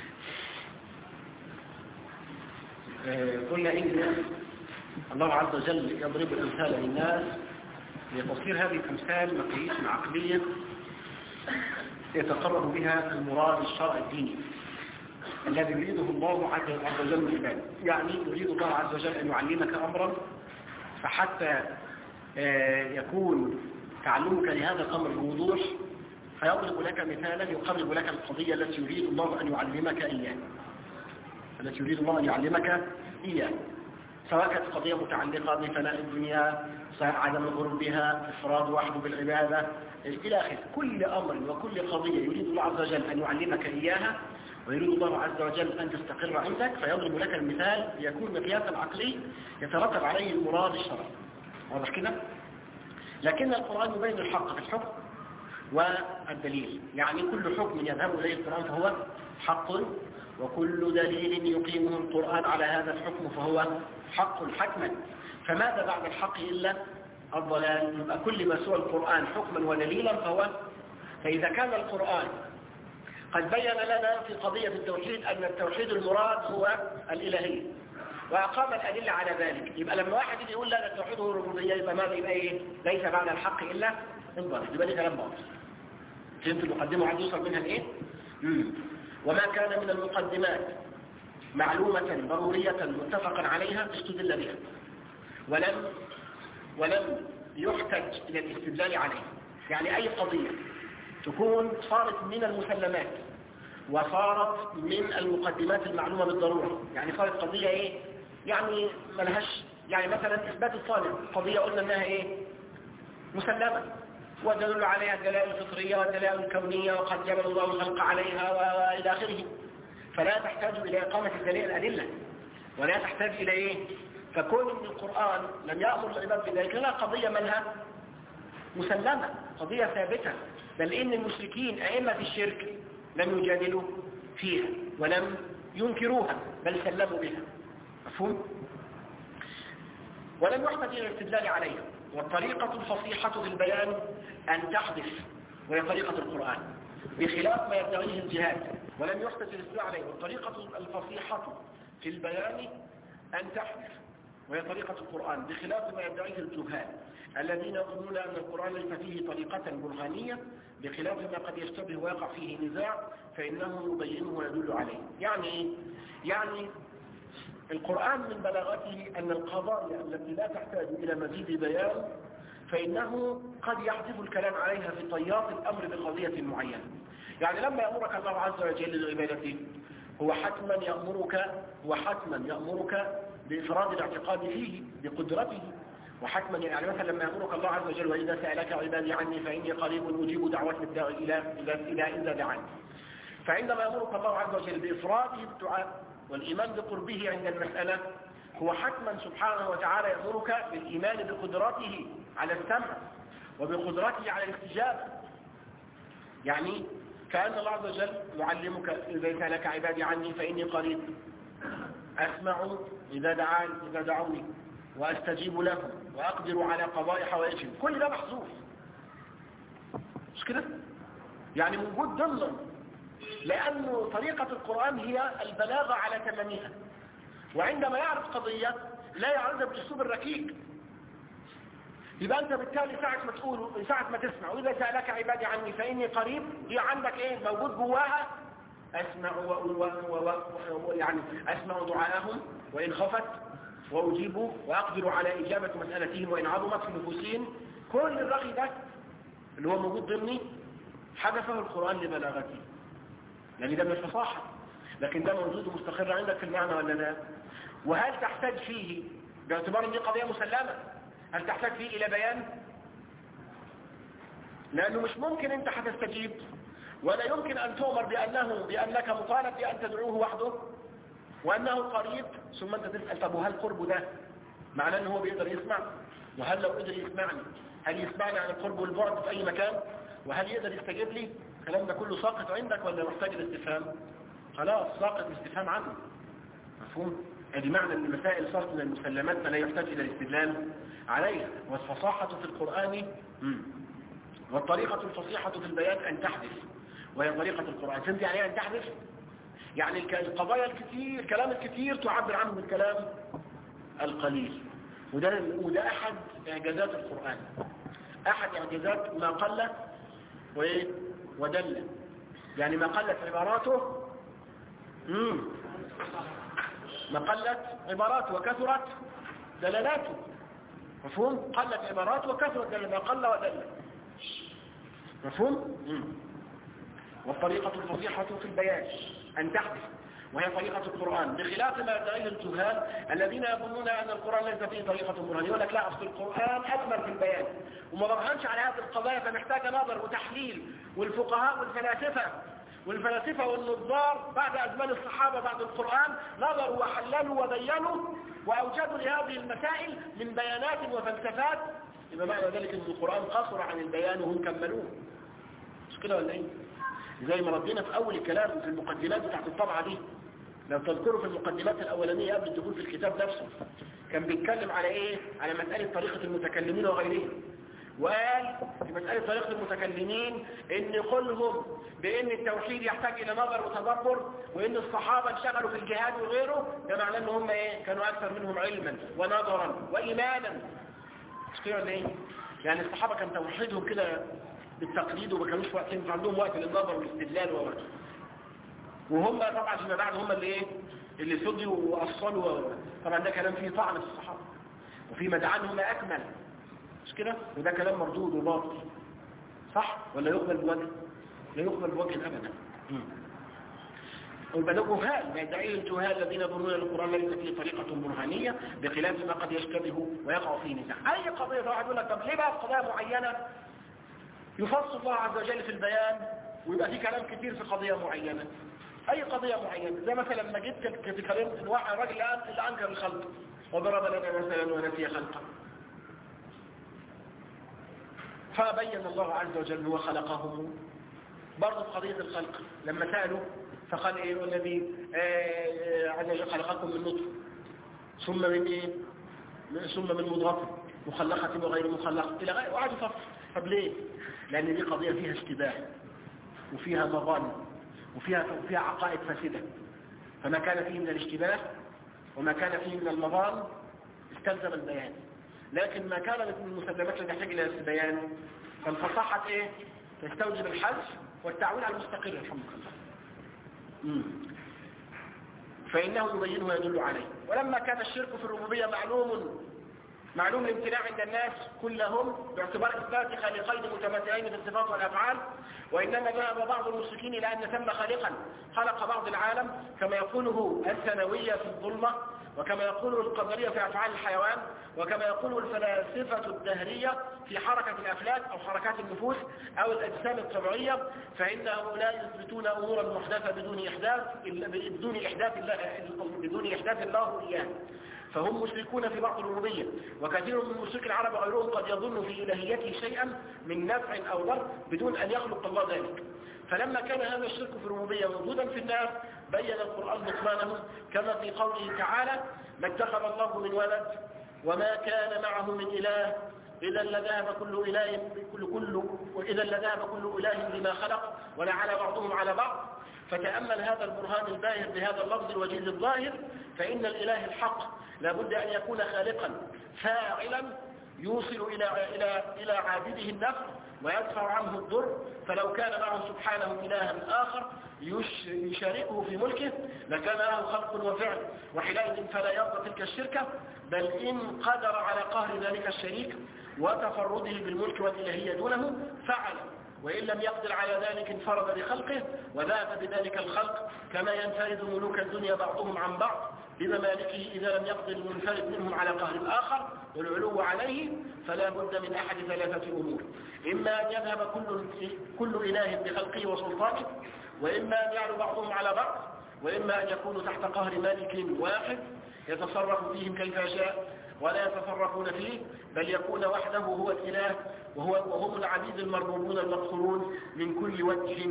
Speaker 1: قلنا ان الله عز وجل يضرب الامثال للناس لتصير هذه الامثال مقاييس عقليه يتقرب بها المراد الشرع الديني الذي يريده الله عز وجل من عباده. يعني يريد الله عز وجل ان يعلمك امرا، فحتى يكون تعلمك لهذا الامر بوضوح فيضرب لك مثالا يقرب لك القضيه التي يريد الله ان يعلمك اياه، سواء كانت قضيه متعلقه بفناء الدنيا، سواء عدم الغرور بها، افراد وحده بالعباده الى اخره. كل امر وكل قضيه يريد الله عز وجل ان يعلمك اياها ويريد الله عز وجل ان تستقر عندك، فيضرب لك المثال ليكون مقياسا عقلي يترتب عليه المراد الشرعي. واضح كده؟ لكن القران يبين الحق في الحكم والدليل، يعني كل حكم يذهب اليه القران فهو حق، وكل دليل يقيمه القرآن على هذا الحكم فهو حق حتما. فماذا بعد الحق إلا الضلال؟ يبقى كل ما سوى القرآن حكما ودليلا فإذا كان القرآن قد بين لنا في قضية التوحيد أن التوحيد المراد هو الإلهية وأقام الأدلة على ذلك، يبقى لما واحد يجي يقول لا التوحيد هو الربوبية يبقى ماذا؟ يبقى إيه؟ ليس بعد الحق إلا الضلال، يبقى ليه كلام باطل. فهمت المقدمة عايز يوصل منها لإيه؟ وما كان من المقدمات معلومة ضرورية متفقا عليها استدل بها ولم يحتج إلى الاستدلال عليها. يعني أي قضية تكون صارت من المسلمات وصارت من المقدمات المعلومة بالضرورة، يعني صارت قضية إيه؟ يعني ملهاش، يعني مثلا إثبات الصانع قضية قلنا أنها إيه؟ مسلمة، ودلل عليها الدلائل الفطرية والدلائل الكونية وقد جبل الله الخلق عليها وإلى آخره، فلا تحتاج إلى إقامة الدليل الأدلة، ولا تحتاج إلى إيه؟ فكون ان القرآن لم يأمر العباد بذلك لا قضية منها مسلمة، قضية ثابتة، بل إن المشركين أئمة الشرك لم يجادلوا فيها ولم ينكروها بل سلموا بها. مفهوم؟ ولم يحتج إلى الاستدلال عليها. والطريقة الفصيحة في البيان أن تحدث، وهي طريقة القرآن، بخلاف ما يدعيه الجهاد. ولم يحتج إلى الاستدلال عليها. والطريقة الفصيحة في البيان أن تحدث، وهي طريقة القرآن، بخلاف ما يدعيه الجهال الذين يظنون أن القرآن ليس فيه طريقة برهانية، بخلاف ما قد يشتبه ويقع فيه نزاع فإنه يبينه ويدل عليه. يعني القرآن من بلاغته أن القضايا التي لا تحتاج إلى مزيد بيان فإنه قد يحذف الكلام عليها في طيات الأمر بقضية معينة. يعني لما يأمرك الله عز وجل بعبادته هو حتما يأمرك بإفراد الاعتقاد فيه بقدرته، وحتما يعني مثلا لما يأمرك الله عز وجل وإذا سألك عبادي عني فإني قريب أجيب دعوة الداعي إذا دعاني. فعندما يأمرك الله عز وجل بإفراده الدعاء والإيمان بقربه عند المسألة هو حتما سبحانه وتعالى يأمرك بالإيمان بقدرته على السمع وبقدرته على الاستجابة. يعني كأن الله عز وجل يعلمك إذا سألك عبادي عني فإني قريب أسمع إذا دعوني وأستجيب لهم وأقدر على قضاء حوائجهم. كل ده محذوف، مش كده؟ يعني موجود ضمن، لأنه طريقة القرآن هي البلاغة على تمامها، وعندما يعرف قضية لا يعرضها بالأسلوب الركيك. يبقى أنت بالتالي ساعة ما تسمع وإذا سألك عبادي عني فإني قريب، هي عندك إيه موجود جواها؟ يعني أسمع دعاءهم وإن خفت وأجيب وأقدر على إجابة مسألتهم وإن عظمت في نفوسهم. كل الرغي ده اللي هو موجود ضمني حدثه القرآن لبلاغته، يعني ده من الفصاحة، لكن ده موجود ومستقر عندك في المعنى ولا لا؟ وهل تحتاج فيه باعتبار ان دي قضية مسلمة هل تحتاج فيه إلى بيان؟ لأنه مش ممكن أنت هتستجيب ولا يمكن أن تؤمر بأنك مطالب بأن تدعوه وحده وأنه قريب ثم أنت تسأل طب وهل قربه ده معناه أنه هو بيقدر يسمع؟ وهل لو قدر يسمعني هل يسمعني عن القرب والبعد في أي مكان؟ وهل يقدر يستجيب لي؟ الكلام ده كله ساقط عندك ولا محتاج الاستفهام؟ خلاص ساقط الاستفهام عنه. مفهوم؟ ادي معنى ان المسائل صارت من المسلمات فلا يحتاج الى الاستدلال عليها. والفصاحة في القرآن والطريقة الفصيحة في البيان ان تحدث، وهي طريقة القرآن. فهمت يعني ايه ان تحدث؟ يعني القضايا الكثير الكلام الكثير تعبر عنه بالكلام القليل. وده احد اعجازات القرآن، احد اعجازات ما قل ودل. يعني ما قلت عباراته ما قلت عباراته وكثرت دلالاته. مفهوم؟ قلت عباراته وكثرت دلالاته، ما قل ودل. مفهوم؟ والطريقة الفصيحة في البيان أن تحدث، وهي طريقة القرآن، بخلاف ما يدعيه الجهال الذين يظنون أن القرآن ليس فيه طريقة برهانية. يقول لك لا، أصل القرآن أكمل في البيان وما برهنش على هذه القضايا فمحتاجة نظر وتحليل. والفقهاء والفلاسفة والنظار بعد أزمان الصحابة بعد القرآن نظروا وحللوا وبينوا وأوجدوا لهذه المسائل من بيانات وفلسفات. يبقى معنى ذلك أن القرآن قصر عن البيان وهم كملوه. مش كده ولا إيه؟ زي ما ردينا في أول الكلام في المقدمات بتاعت الطبعة دي، لو تذكروا في المقدمات الأولانية قبل الدخول في الكتاب نفسه كان بيتكلم على إيه؟ على مسألة طريقة المتكلمين وغيرهم. وقال في مسألة طريقة المتكلمين إن قولهم بإن التوحيد يحتاج إلى نظر وتدبر وإن الصحابة اشتغلوا في الجهاد وغيره، ده معناه إن هم إيه؟ كانوا أكثر منهم علما ونظرا وإيمانا. مش كده ولا إيه؟ يعني الصحابة كان توحيدهم كده بالتقليد وما كانوش وقتين عندهم وقت للنظر والاستدلال وهم طبعا فيما بعد هم اللي صدوا وأصلوا. طبعا ده كلام فيه طعن في الصحابة وفي مدعان هم أكمل. مش كده؟ وده كلام مردود وباطل. صح؟ ولا يقبل بوجه؟ لا يقبل بوجه أبدا. والبلوغ جهال، ما يدعيه الجهال الذين يظنون القرآن ليس فيه طريقة برهانية بخلاف ما قد يشتبه ويقع فيه نزاع. أي قضية واحد يقول لك طب ليه بقى في قضايا معينة يفصل الله عز وجل في البيان ويبقى فيه كلام كتير في قضية معينة؟ أي قضية معينة، زي مثلا لما جيت تكلمت الراجل اللي أنكر الخلق وضرب لنا مثلا ونسي خلقه. فبين الله عز وجل هو خلقهم برضه في قضية الخلق لما سألوا فقال ايه والذي عز وجل خلقكم من نطفة ثم من ايه ثم من مضغة مخلقة وغير مخلقة الى غير وقعدوا فصل. طب ليه؟ لان دي قضية فيها اشتباه وفيها مظالم وفيها عقائد فاسدة، فما كان فيه من الاشتباه وما كان فيه من المظالم استلزم البيان، لكن ما كان من المسلمات التي تحتاج الى البيان فالفصاحة ايه تستوجب الحذف والتعويل على المستقر الحمد لله. فإنه يبينه ويدل عليه. ولما كان الشرك في الربوبية معلوم الامتناع عند الناس كلهم باعتبار إثبات خالقين متماثلين في الصفات والأفعال، وإنما ذهب بعض المشركين إلى أن ثم خالقا خلق بعض العالم كما يقوله الثانوية في الظلمة، وكما يقوله القدرية في أفعال الحيوان، وكما يقوله الفلاسفة الدهرية في حركة الأفلاك أو حركات النفوس أو الأجسام الطبيعية، فإنهم لا يثبتون أمورا محدثة بدون إحداث الله إياه، فهم مشركون في بعض الربوبية. وكثير من مشرك العرب وغيرهم قد يظن في إلهيته شيئا من نفع أو ضر بدون أن يخلق الله ذلك. فلما كان هذا الشرك في الربوبية موجودا في الناس بين القرآن بطلانه كما في قوله تعالى: ما اتخذ الله من ولد وما كان معه من إله إذا لذهب كل إله بما خلق ولعلى بعضهم على بعض. فتأمل هذا البرهان الباهر بهذا اللفظ الوجيز الظاهر، فإن الإله الحق لابد أن يكون خالقا فاعلا يوصل إلى عابده النفع ويدفع عنه الضر. فلو كان معه سبحانه إلها آخر يشاركه في ملكه لكان له خلق وفعل، وحينئذ فلا يرضى تلك الشركة، بل إن قدر على قهر ذلك الشريك وتفرده بالملك والإلهية دونه فعل، وإن لم يقدر على ذلك انفرد بخلقه وذهب بذلك الخلق كما ينفرد ملوك الدنيا بعضهم عن بعض بممالكه إذا لم يقدر المنفرد منهم على قهر الآخر والعلو عليه. فلا بد من أحد ثلاثة أمور: إما أن يذهب كل إله بخلقه وسلطانه، وإما أن يعلو بعضهم على بعض، وإما أن يكونوا تحت قهر مالك واحد يتصرف فيهم كيف يشاء ولا يتصرفون فيه، بل يكون وحده هو الإله وهم العبيد المربوبون المقصورون من كل وجه.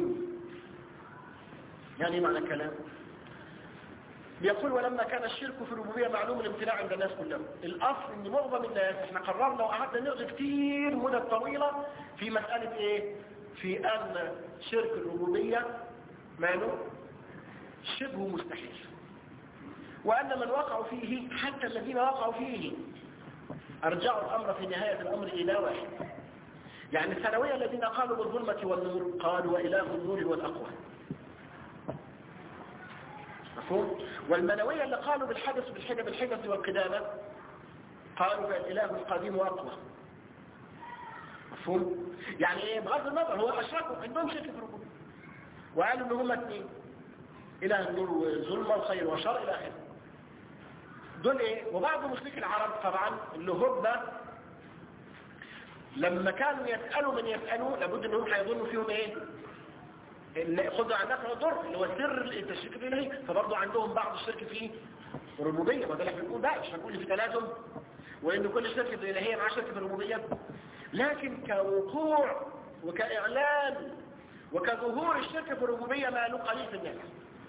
Speaker 1: يعني معنى الكلام بيقول: ولما كان الشرك في الربوبية معلوم الامتناع عند الناس كلهم. الأصل ان معظم الناس احنا قررنا وقعدنا نرغي كتير مدة طويلة في مسألة ايه؟ في أن شرك الربوبية ماله شبه مستحيل، وأن من وقعوا فيه حتى الذين وقعوا فيه أرجعوا الأمر في نهاية الأمر إلى واحد. يعني الثانوية الذين قالوا بالظلمة والنور قالوا وإله النور هو الأقوى، مفهوم؟ والمنوية اللي قالوا بالحدث والقدامة قالوا فالإله القديم وأقوى، مفهوم؟ يعني ايه؟ بغض النظر هو أشركوا عندهم شرك في الربوبية وقالوا إن هم اثنين: إله النور والظلمة والخير والشر إلى آخره. دول ايه؟ وبعض مشرك العرب طبعا اللي هم لما كانوا يسألوا من يسألوا لابد انهم هيظنوا فيهم ايه؟ خذوا عن نفع الضر اللي هو سر التشريك الالهي، فبرضه عندهم بعض الشرك في الربوبيه. ما ده اللي بنقول بقى، مش هنقول في تلازم وان كل شرك في الالهيه مع شرك في الربوبيه، لكن كوقوع وكاعلان وكظهور الشرك في الربوبيه ما له قليل في الناس.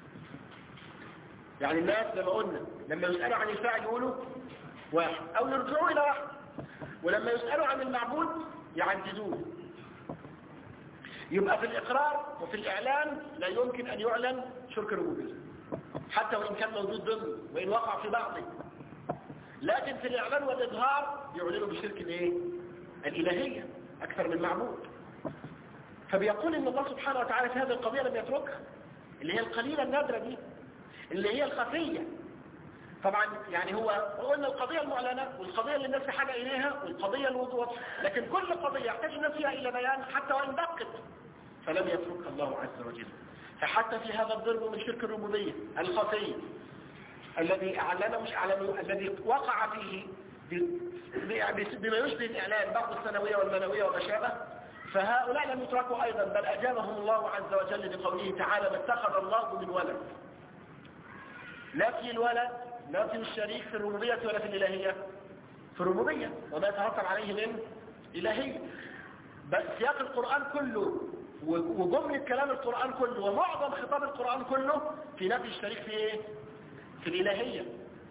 Speaker 1: يعني الناس لما قلنا لما يسالوا عن الفاعل يقولوا واحد او يرجعوا الى واحد، ولما يسالوا عن المعبود يعددوه. يبقى في الإقرار وفي الإعلان لا يمكن أن يعلن شرك الربوبية حتى وإن كان موجود ضمن وإن وقع في بعضه، لكن في الإعلان والإظهار يعلنوا بشرك الإلهية أكثر من معبود. فبيقول إن الله سبحانه وتعالى في هذه القضية لم يتركها، اللي هي القليلة النادرة دي اللي هي الخفية. طبعا يعني هو قلنا القضية المعلنة والقضية اللي الناس حاجة إليها والقضية الوضوح، لكن كل قضية يحتاج الناس فيها إلى بيان حتى وإن دقت، فلم يترك الله عز وجل. فحتى في هذا الضرب من شرك الربوبية الخفي الذي أعلنه مش أعلنه، الذي وقع فيه بما يشبه الإعلان بعض الثانوية والمنوية وما شابه، فهؤلاء لم يتركوا أيضا، بل أجابهم الله عز وجل بقوله تعالى: ما اتخذ الله من ولد. نفي الولد نفي الشريك في الربوبية ولا في الإلهية؟ في الربوبية، وما يترتب عليه من إلهية. بس سياق القرآن كله وجملة كلام القرآن كله ومعظم خطاب القرآن كله في نفي الشريك في ايه؟ في الإلهية،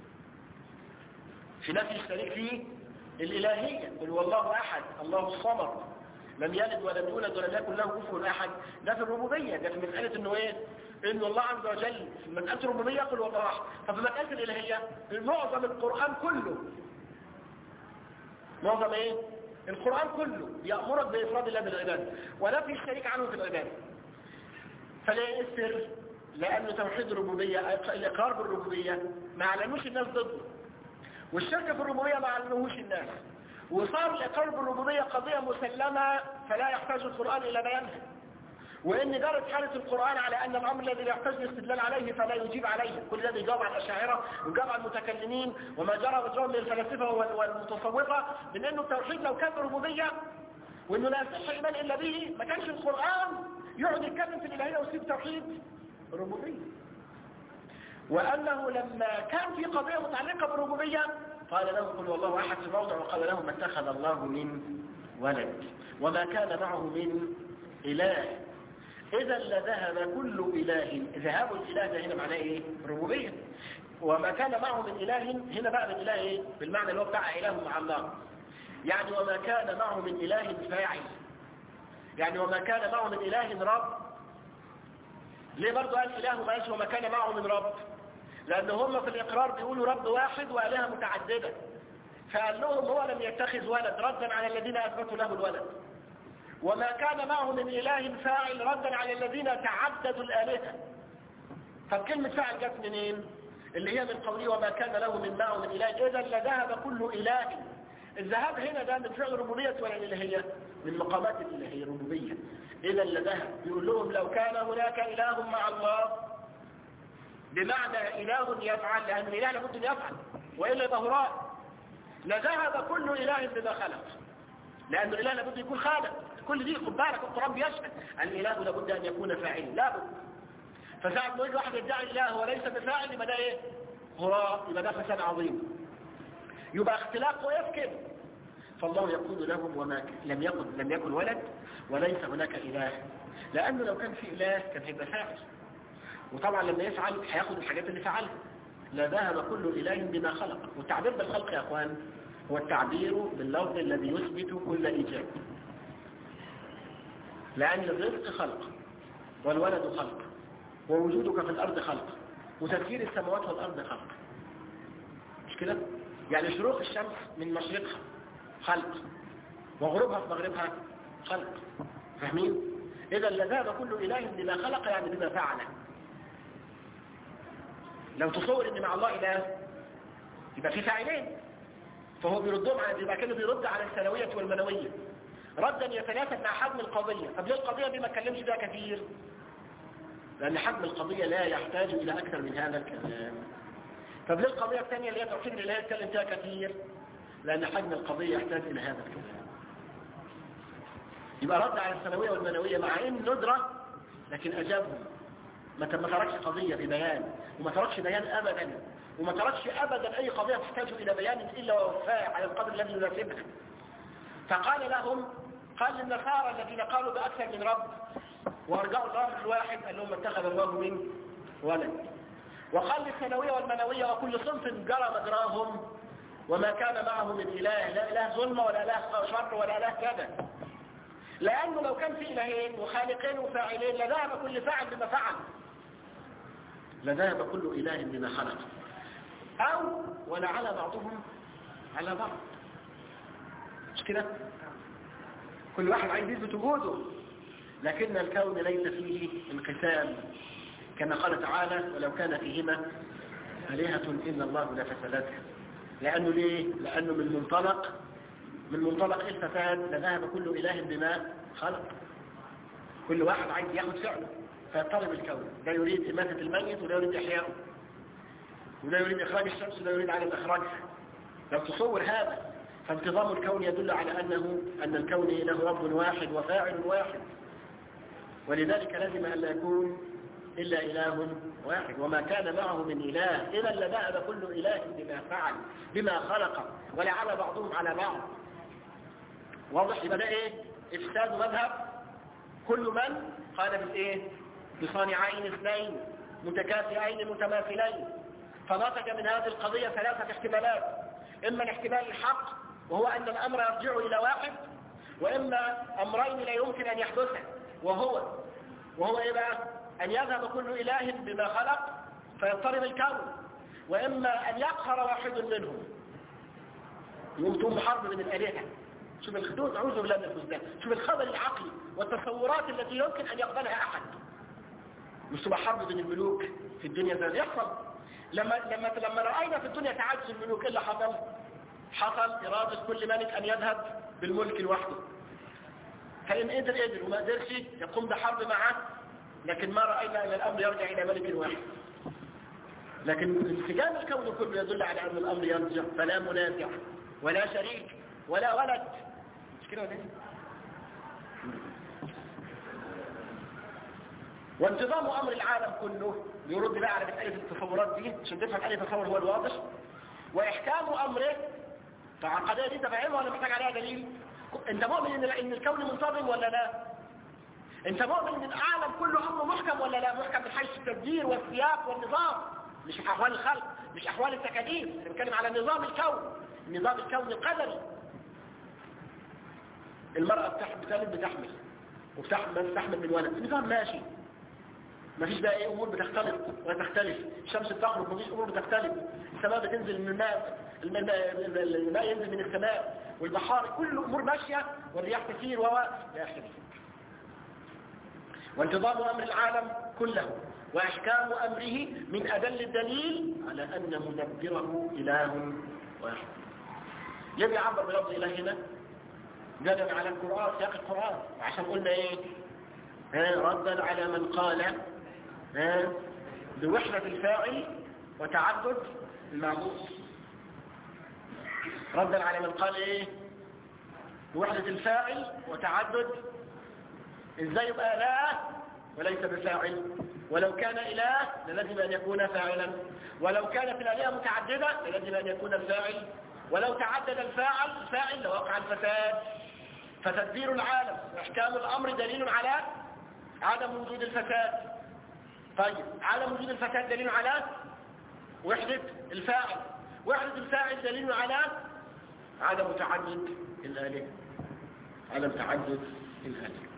Speaker 1: في نفي الشريك في الإلهية. قل هو الله أحد الله الصمد لم يلد ولم يولد ولم يكن له كفوا أحد. ده في الربوبية، ده في مسألة انه ايه؟ انه الله عز وجل في مسألة الربوبية قل هو الله أحد. ففي مسألة الإلهية معظم القرآن كله، معظم ايه؟ القرآن كله يأمرك بإفراد الله بالعبادة ونفي الشريك عنه في العبادة. فلا يأثر، لأن توحيد الربوبية الإقرار بالربوبية ما علموش الناس ضده، والشرك في الربوبية ما علموش الناس، وصار الإقرار بالربوبية قضية مسلمة فلا يحتاج القرآن إلى بيانها. وإن دارت حالة القرآن على أن الأمر الذي لا يحتاج الاستدلال عليه فلا يجيب عليه. كل ده بيجاوب على الأشاعرة ويجاوب على المتكلمين وما جرى مجرى من الفلاسفة والمتصوفة، من أنه التوحيد لو كان ربوبية وأنه لا يصح إيمان إلا به ما كانش القرآن يقعد يتكلم في الإلهية ويسيب توحيد الربوبية. وأنه لما كان في قضية متعلقة بالربوبية قال له قل والله أحد في موضع، وقال له ما اتخذ الله من ولد وما كان معه من إله إذا لذهب كل إله. ذهاب الإله ده هنا معناه إيه؟ ربوبية. وما كان معه من إله هنا بقى من إله إيه؟ بالمعنى اللي هو بتاع إله مع الله، يعني وما كان معه من إله فاعل، يعني وما كان معه من إله رب. ليه برضو قال إله ما قالش وما كان معه من رب؟ لأن هم في الإقرار بيقولوا رب واحد وآلهة متعددة، فقال لهم هو لم يتخذ ولد ردا على الذين أثبتوا له الولد. وما كان معه من إله فاعل ردا على الذين تعددوا الآلهة. فكلمة فاعل جت منين؟ اللي هي من قوله وما كان له من معه من إله إذا لذهب كل إله. الذهاب هنا ده من فعل الربوبية ولا الإلهية؟ من مقامات الإلهية الربوبية. إذا لذهب، يقول لهم لو كان هناك إله مع الله، بمعنى إله يفعل، لأن الإله لابد أن يفعل وإلا يبقى هراء، لذهب كل إله بما خلق، لأن الإله لابد يكون خالق. كل دي خد بالك القرآن بيشهد الإله لابد أن يكون فاعلا، لابد. فساعة ما يجي واحد يدعي الإله وليس بفاعل يبقى ده إيه؟ هراء، يبقى ده فساد عظيم، يبقى اختلاق ويفكر. فالله يقول لهم وما لم يكن ولد وليس هناك إله، لأنه لو كان في إله كان هيبقى فاعل، وطبعا لما يفعل هياخد الحاجات اللي فعلها. لذهب كل إله بما خلق. والتعبير بالخلق يا أخوان هو التعبير باللفظ الذي يثبت كل إيجاب، لأن الرزق خلق والولد خلق ووجودك في الأرض خلق وتسيير السماوات والأرض خلق، مش كده؟ يعني شروق الشمس من مشرقها خلق وغروبها في مغربها خلق، فاهمين؟ إذا لذهب كل إله بما خلق يعني بما فعل. لو تصور ان مع الله إله يبقى في فاعلين، فهو بيردهم على، يبقى كده بيرد على الثانوية والمنوية ردا يتناسب مع حجم القضية. طب ليه القضية دي ما اتكلمش بها كثير؟ لأن حجم القضية لا يحتاج إلى أكثر من هذا الكلام. طب ليه القضية الثانية اللي هي توحيد الإله يتكلم فيها كثير؟ لأن حجم القضية يحتاج إلى هذا الكلام. يبقى رد على الثانوية والمنوية مع إن ندرة، لكن أجابهم. ما تركش قضية ببيان، وما تركش بيان أبدا، وما تركش أبدا أي قضية تحتاج إلى بيان إلا ووفاء على القدر الذي يناسبها. فقال لهم، قال للنصارى الذين قالوا بأكثر من رب وارجعوا الله الواحد قال لهم اتخذ الله من ولد. وقال للثانوية والمنوية وكل صنف جرى مجراهم وما كان معه من إله، لا إله ظلم ولا إله شر ولا إله كذا، لأنه لو كان في إلهين وخالقين وفاعلين لذهب كل فاعل بما فعل، لذهب كل إله بما خلق، أو ولعل بعضهم على بعض، مش كده؟ كل واحد عايز يثبت وجوده، لكن الكون ليس فيه انقسام، كما قال تعالى ولو كان فيهما آلهة إلا الله لفسدتها. لأنه ليه؟ لأنه من منطلق الفساد لذهب كل إله بما خلق، كل واحد عايز ياخد فعله فيضطرب الكون، ده يريد إماتة الميت وده يريد إحياءه، وده يريد إخراج الشمس وده يريد عدم إخراجها. لو تصور هذا فانتظام الكون يدل على أن الكون له رب واحد وفاعل واحد، ولذلك لازم أن لا يكون إلا إله واحد وما كان معه من إله إذا لذهب كل إله بما فعل بما خلق ولعل بعضهم على بعض. واضح؟ يبقى ده إيه؟ إفساد مذهب كل من قال بالإيه؟ بصانعين اثنين متكافئين متماثلين. فنتج من هذه القضية ثلاثة احتمالات: إما الاحتمال الحق وهو أن الأمر يرجع إلى واحد، وإما أمرين لا يمكن أن يحدثا وهو إيه بقى؟ أن يذهب كل إله بما خلق فيضطرب الكون، وإما أن يقهر واحد منهم يقوم بحرب من الآلهة. شوف الخدود، أعوذ بالله من الخزدان. شوف الخبل العقلي والتصورات التي يمكن أن يقبلها أحد. مش تبقى حرب بين الملوك في الدنيا زي يحصل. لما رأينا في الدنيا تعجز الملوك، إيه اللي حصل؟ حصل إرادة كل ملك أن يذهب بالملك لوحده. فإن قدر وما قدرش يقوم بحرب معه، لكن ما رأينا أن الأمر يرجع إلى ملك واحد. لكن انسجام الكون كله يدل على أن الأمر يرجع، فلا منازع ولا شريك ولا ولد. مش كده ولا ايه؟ وانتظام أمر العالم كله يرد بقى على مسألة التصورات دي عشان تفهم أي تصور هو الواضح. وإحكام أمره، فالقضية دي تفهمها ولا محتاج عليها دليل؟ أنت مؤمن إن الكون منتظم ولا لا؟ أنت مؤمن إن العالم كله أمره محكم ولا لا؟ محكم من حيث التدبير والسياق والنظام، مش أحوال الخلق، مش أحوال التكاليف. أنا بتكلم على نظام الكون، النظام الكوني القدري. المرأة بتحمل وبتحمل من ولد، النظام ماشي، مفيش بقى ايه امور بتختلط وتختلف. الشمس بتخرج، مفيش امور بتختلف. السماء بتنزل من الماء ينزل من السماء، والبحار، كل الامور ماشيه، والرياح تسير الى اخره. وانتظام امر العالم كله واحكام امره من ادل الدليل على ان مدبره اله واحد. يبي يعبر بلفظ اله هنا جدا على القران، سياق القران، عشان قلنا ايه؟ ردا على من قال بوحدة الفاعل وتعدد المعبود. ردا على من قال ايه؟ بوحدة الفاعل وتعدد. ازاي يبقى اله وليس بفاعل؟ ولو كان اله للزم ان يكون فاعلا، ولو كانت الالهه متعدده للزم ان يكون الفاعل، ولو تعدد الفاعل لوقع الفساد. فتدبير العالم واحكام الامر دليل على عدم وجود الفساد. طيب عدم وجود الفساد دليل على وحدة الفاعل، وحدة الفاعل دليل على عدم تعدد الآلهة، عدم تعدد الآلهة.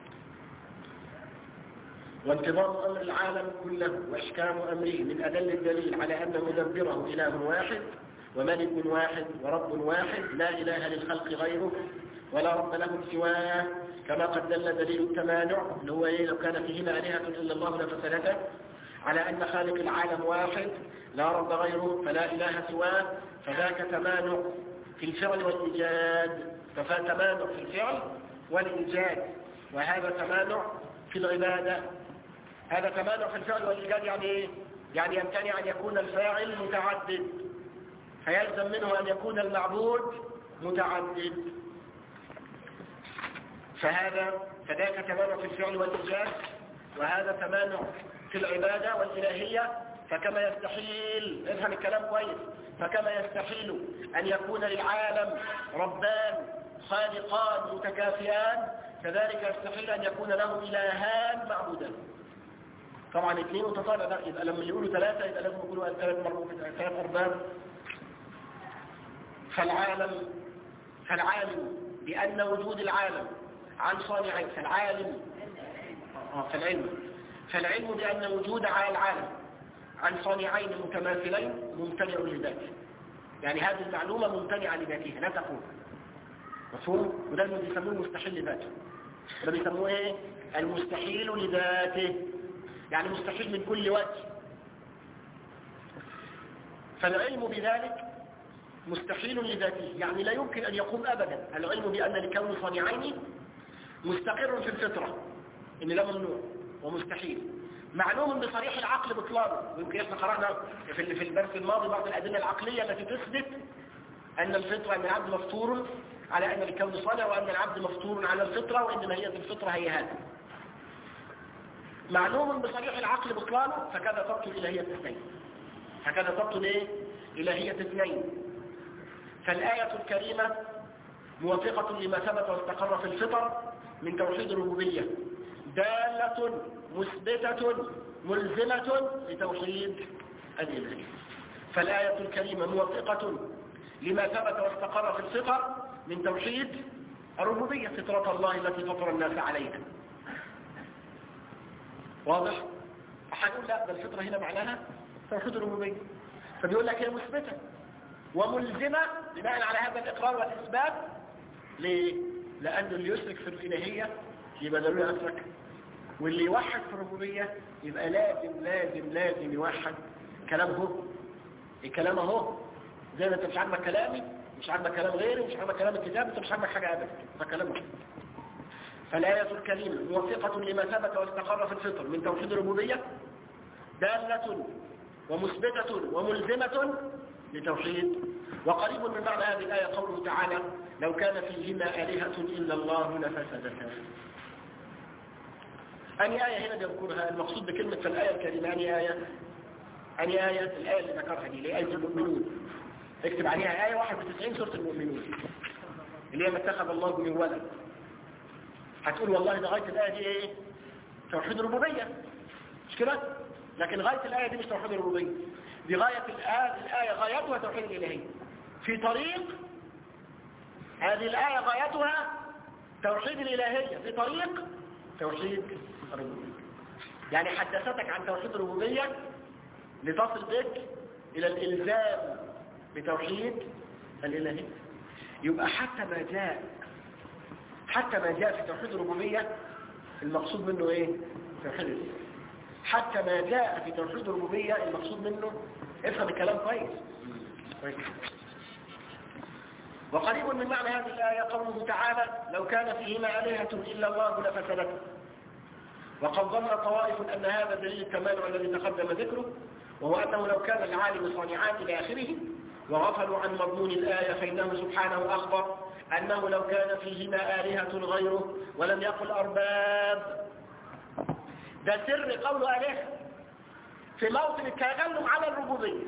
Speaker 1: وانتظام أمر العالم كله وإحكام أمره من أدل الدليل على أن مدبره إله واحد وملك واحد ورب واحد لا إله للخلق غيره ولا رب لهم سواه، كما قد دل دليل التمانع اللي هو ايه؟ لو كان فيهما آلهة إلا الله لفسدتا، على أن خالق العالم واحد لا رب غيره فلا إله سواه، فذاك تمانع في الفعل والإيجاد. تمانع في الفعل والإيجاد، وهذا تمانع في العبادة. هذا تمانع في الفعل والإيجاد يعني ايه؟ يعني يمتنع أن يكون الفاعل متعدد، فيلزم منه أن يكون المعبود متعدد. فذاك تمانع في الفعل والإيجاد، وهذا تمانع في العبادة والإلهية. فكما يستحيل، افهم الكلام كويس، فكما يستحيل أن يكون للعالم ربان خالقان متكافئان، كذلك يستحيل أن يكون له إلهان معبودان. طبعا اثنين متطابق، يبقى لما يقولوا ثلاثة يبقى لازم يقولوا ثلاث أرباب. فالعالم بأن وجود العالم عن صانعين، فالعلم بأن وجود العالم عن صانعين متماثلين ممتنع لذاته. يعني هذه المعلومة ممتنعة لذاتها لا تكون. مفهوم؟ وده اللي بيسموه المستحيل لذاته. ده بيسموه ايه؟ المستحيل لذاته، يعني مستحيل من كل وجه. فالعلم بذلك مستحيل لذاته، يعني لا يمكن أن يقوم أبدا العلم بأن لكون صانعين مستقر في الفطرة إن لا ممنوع ومستحيل، معلوم بصريح العقل بطلانه. ويمكن احنا قرأنا في الدرس الماضي بعض الأدلة العقلية التي تثبت أن الفطرة، أن العبد مفطور على أن الكون صانع، وأن العبد مفطور على الفطرة، وإنما هي الفطرة هي هذا. معلوم بصريح العقل بطلانه، فكذا تبطل إلهية اثنين. فكذا تبطل إيه؟ إلهية اثنين. فالآية الكريمة موافقة لما ثبت واستقر في الفطر من توحيد الربوبية، دالة مثبتة ملزمة لتوحيد الإلهية. فالآية الكريمة موافقة لما ثبت واستقر في الفطر من توحيد الربوبية، فطرة الله التي فطر الناس عليها. واضح؟ هنقول لا، ده الفطرة هنا معناها توحيد الربوبية، فبيقول لك هي مثبتة وملزمة بناء على هذا الإقرار والإثبات. ليه؟ لأن اللي يشرك في الإلهية يبقى ضروري أشرك، واللي يوحد في الربوبية يبقى لازم لازم لازم يوحد. كلام هو الكلام اهو، زي ما انت مش عاجبك كلامي، مش عاجبك كلام غيري، مش عاجبك كلام الكتاب، انت مش عاجبك حاجة أبدا، فكلامه. فالآية الكريمة موافقة لما ثبت واستقر في الفطر من توحيد الربوبية، دالة ومثبتة وملزمة لتوحيد. وقريب من معنى هذه الآية قوله تعالى: لو كان فيهما آلهة إلا الله لفسدتا. أني آية هنا بيذكرها المقصود بكلمة فالآية الكريمة؟ أني آية الآية اللي ذكرها دي اللي هي آية المؤمنون. اكتب عليها آية 91 سورة المؤمنون اللي هي ما اتخذ الله من ولد. هتقول والله ده غاية الآية دي ايه؟ توحيد الربوبية، مش كده؟ لكن غاية الآية دي مش توحيد الربوبية، دي غاية الآية غايتها توحيد الإلهية. في طريق هذه الآية غايتها توحيد الإلهية، في طريق توحيد الربوبية. يعني حدثتك عن توحيد الربوبية لتصل بك إلى الإلزام بتوحيد الإلهية. يبقى حتى ما جاء في توحيد الربوبية المقصود منه ايه؟ توحيد الإلهية. حتى ما جاء في توحيد الربوبية المقصود منه، افهم الكلام كويس. وقريب من معنى هذه الآية قوله تعالى: لو كان فيهما آلهة إلا الله لفسدتا. وقد ظن طوائف أن هذا دليل الكمال الذي تقدم ذكره، وهو أنه لو كان العالم صانعان إلى آخره وغفلوا عن مضمون الآية، فإنه سبحانه أخبر أنه لو كان فيهما آلهة غيره ولم يقل أرباب. ده سر قول آلهة في موطن التغلب على الربوبية.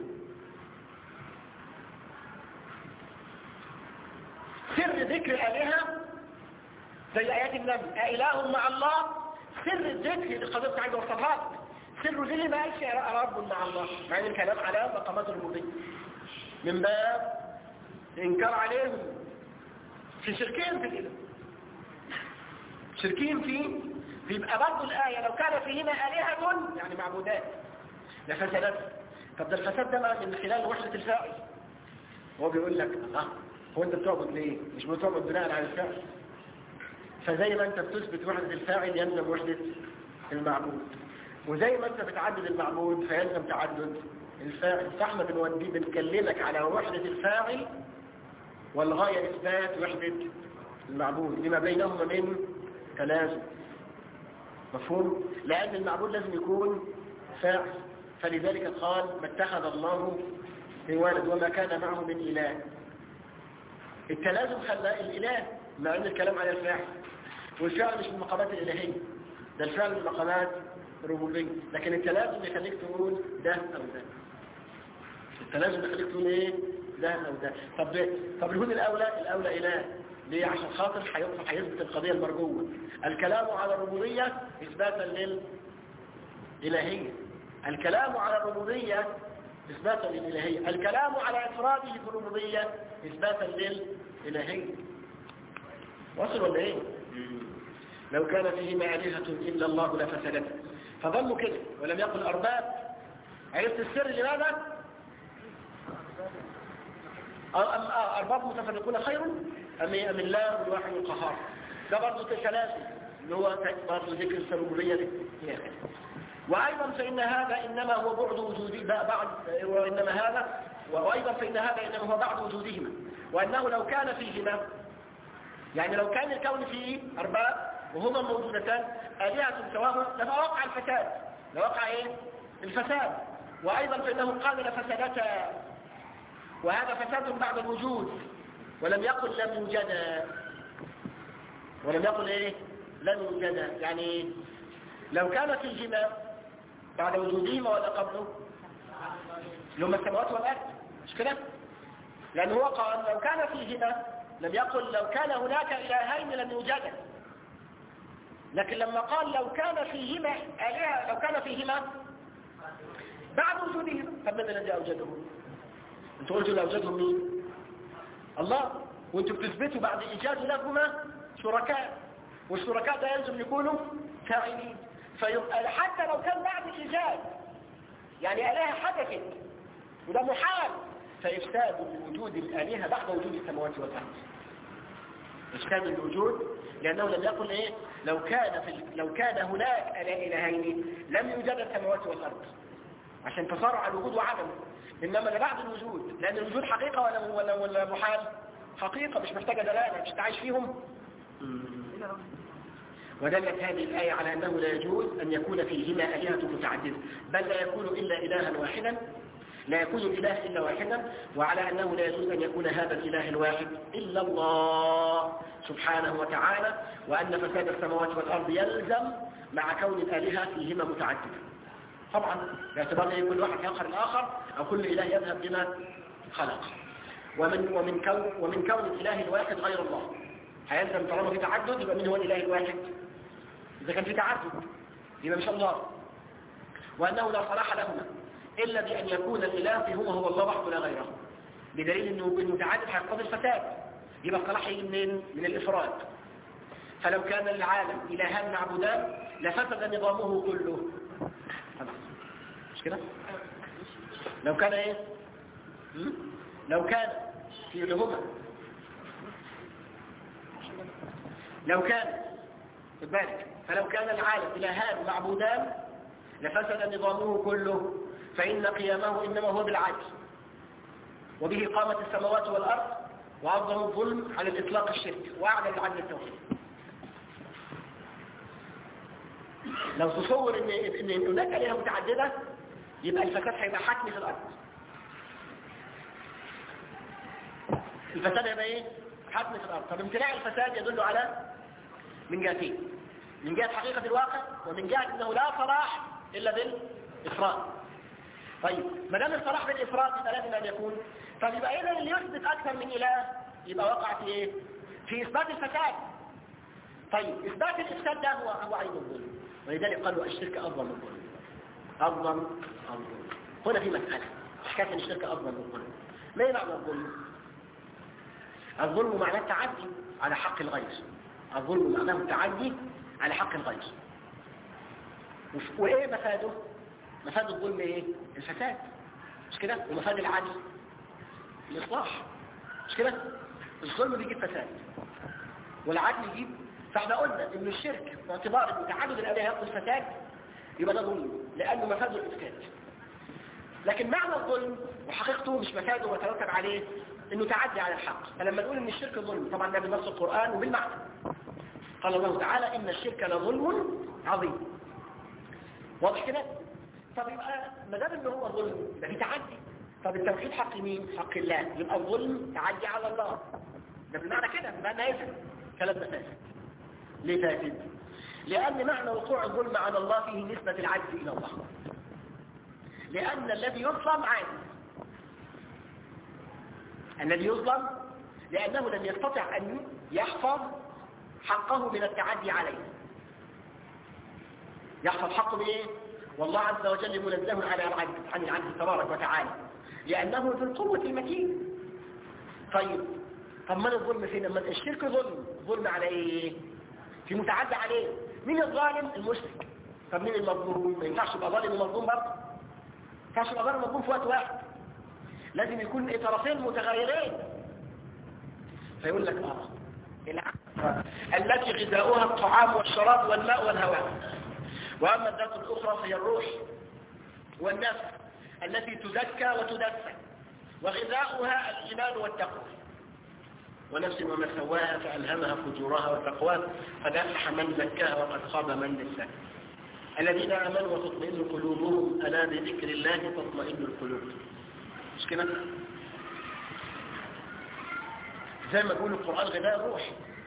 Speaker 1: سر ذكر الآلهة زي آيات النبي: أإله مع الله. سر الذكر اللي قضيت عايز اوصلها لك، سر ذي ما قالش رب مع الله، مع ان الكلام على مقامات الربوبية من باب انكار عليهم في شركين في الإله، شركين فيه. يبقى برضه الآية لو كان فيهما آلهة يعني معبودات لفسدت. طب ده الفساد ده من خلال وحدة الفاعل. هو بيقول لك هو انت بتعبد ليه؟ مش بتعبد بناء على الفاعل. فزي ما انت بتثبت وحدة الفاعل يلزم وحدة المعبود، وزي ما انت بتعدد المعبود فيلزم تعدد الفاعل. فاحنا بنكلمك على وحدة الفاعل والغاية إثبات وحدة المعبود لما بينهما من تلازم. مفهوم؟ لأن المعبود لازم يكون فاعل، فلذلك قال: ما اتخذ الله من ولد وما كان معه من إله. التلازم خلى الإله، مع أن الكلام على الفاعل، والفعل مش من مقامات الإلهية، ده الفعل من مقامات الربوبية. لكن التلازم يخليك تقول ده أو ده، التلازم يخليك تقول إيه؟ ده أو ده. طب الهون الأولى إله ليه؟ عشان خاطر هيثبت القضية المرجوة. الكلام على الربوبية إثباتا للإلهية، الكلام على الربوبية إثباتا للإلهية، الكلام على إفراده في الربوبية إثباتا للإلهية. وصل ولا إيه؟ لو كان فيهما آلهة إلا الله لفسدتا. فظلوا كده ولم يقل أرباب. عرفت السر لماذا؟ أرباب متفرقون خير أم الله الواحد القهار. ده برضه تلازم اللي هو برضه ذكر الربوبية دي. وأيضا فإن هذا إنما هو بعد وجوده بعد، وأيضا فإن هذا إنما هو بعد وجودهما، وأنه لو كان فيهما، يعني لو كان الكون فيه أرباب وهما موجودتان آلهة سواهما لوقع الفساد، لوقع إيه؟ الفساد. وأيضا فإنه قال لفسدتا، وهذا فساد بعد الوجود، ولم يقل لم يوجدا، ولم يقل إيه؟ لم يوجدا. يعني لو كان فيهما بعد وجودهما ولا قبله لما السماوات والأرض، مش كده؟ لأنه هو قال لو كان فيهما، لم يقل لو كان هناك إلهين لم يوجدا، لكن لما قال لو كان فيهما آلهة، لو كان فيهما بعد وجودهما، فمن الذي أوجدهم؟ انتوا قلتوا أوجدهم مين؟ الله، وانتوا بتثبتوا بعد إيجاد لهما شركاء، والشركاء ده يلزم يكونوا فاعلين، فيبقى حتى لو كان بعد الإيجاد يعني آلهة حدثت وده محال، فإفساد وجود الآلهة بعد وجود السماوات والأرض، إفساد الوجود، لأنه لم يقل إيه لو كان هناك إلهين لم يوجد السماوات والأرض، عشان تصارع الوجود وعدمه، إنما بعد الوجود، لأن الوجود حقيقة ولا محال؟ حقيقة، مش محتاجة دلالة، مش تعيش فيهم. ودلت هذه الآية على أنه لا يجوز أن يكون فيهما آلهة متعددة، بل لا يكون إلا إلها واحدا، لا يكون الإله إلا واحدا، وعلى أنه لا يجوز أن يكون هذا الإله الواحد إلا الله سبحانه وتعالى، وأن فساد السماوات والأرض يلزم مع كون الآلهة فيهما متعددة، طبعا باعتبار أن كل واحد ينقر الآخر أو كل إله يذهب بما خلق، ومن كون الإله الواحد غير الله هيلزم طالما في تعدد يبقى من هو الإله الواحد؟ إذا كان في تعدد يبقى مش الله، وأنه لا صلاح لهما إلا بأن يكون الإله هو الله وحده لا غيره، بدليل أنه بالمتعدد هيقتضي الفساد، يبقى الصلاح يجي من الإفراد. فلو كان العالم إلهان معبودان لفسد نظامه كله، مش كده؟ لو كان إيه؟ لو كان في لهما، لو كان بالك، فلو كان العالم إلهان معبودان لفسد نظامه كله، فإن قيامه إنما هو بالعدل، وبه قامت السماوات والأرض، وأفضل الظلم على الإطلاق الشرك، وأعلى العدل التوحيد. لو تصور إن هناك آلهة متعددة يبقى الفساد هيبقى حتمي في الأرض. الفساد هيبقى إيه؟ حتمي في الأرض. طب امتناع الفساد يدل على من جهتين، من جهة حقيقة الواقع، ومن جهة أنه لا صلاح إلا بالإفراد. طيب ما دام الصلاح بالإفراد يبقى لازم أن يكون، طب يبقى إذا اللي يثبت أكثر من إله يبقى وقع في إيه؟ في إثبات الفساد. طيب إثبات الإفساد ده هو عين الظلم، ولذلك قالوا الشرك أظلم من الظلم. أظلم هنا في مسألة حكاية أن الشرك أظلم من الظلم. ما معنى الظلم؟ الظلم معناه التعدي على حق الغير. الظلم معناه التعدي على حق الغير. وإيه مفاده؟ مفاد الظلم إيه؟ الفساد، مش كده؟ ومفاد العدل الإصلاح، مش كده؟ الظلم بيجيب فساد والعدل يجيب. فاحنا قلنا إن الشرك باعتبار إن تعدد الآلهة يقضي الفساد يبقى ده ظلم، لأنه مفاده الإفساد. لكن معنى الظلم وحقيقته مش مفاده وترتب عليه إنه تعدي على الحق. فلما نقول إن الشرك ظلم، طبعا ده بنص القرآن وبالمعنى. قال الله تعالى إن الشرك لظلم عظيم. واضح كده؟ طب يبقى ما دام إنه هو ظلم يبقى في تعدي. طب التوحيد حق مين؟ حق الله. يبقى الظلم تعدي على الله. ده بالمعنى كده، بمعنى يفهم كلام فاسد. ليه فاسد؟ لأن معنى وقوع الظلم على الله فيه نسبة العجز إلى الله. لأن الذي يظلم عاجز. الذي يظلم لأنه لم يستطع أن يحفظ حقه من التعدي عليه. يحفظ حقه بإيه؟ والله عز وجل منزه على العجز عن العجز تبارك وتعالى، لأنه ذو القوة المتين. طب من الظلم فين؟ لما الشرك ظلم على إيه؟ في متعدى عليه. مين الظالم؟ المشرك. طب مين المظلوم؟ ما ينفعش يبقى ظالم ومظلوم برضه. ما ينفعش يبقى ظالم ومظلوم في وقت واحد. لازم يكون طرفين متغيرين. فيقول لك التي غذاؤها الطعام والشراب والماء والهواء، وأما الذات الأخرى فهي الروح والنفس التي تزكى وتدفى، وغذاؤها الإيمان والتقوى. ونفس وما سواها فألهمها فجورها وتقواها، قد أفلح من زكاها وقد خاب من دساها. الذين آمنوا وتطمئن قلوبهم ألا بذكر الله تطمئن القلوب. مش كده؟ زي ما يقول القرآن غذاء الروح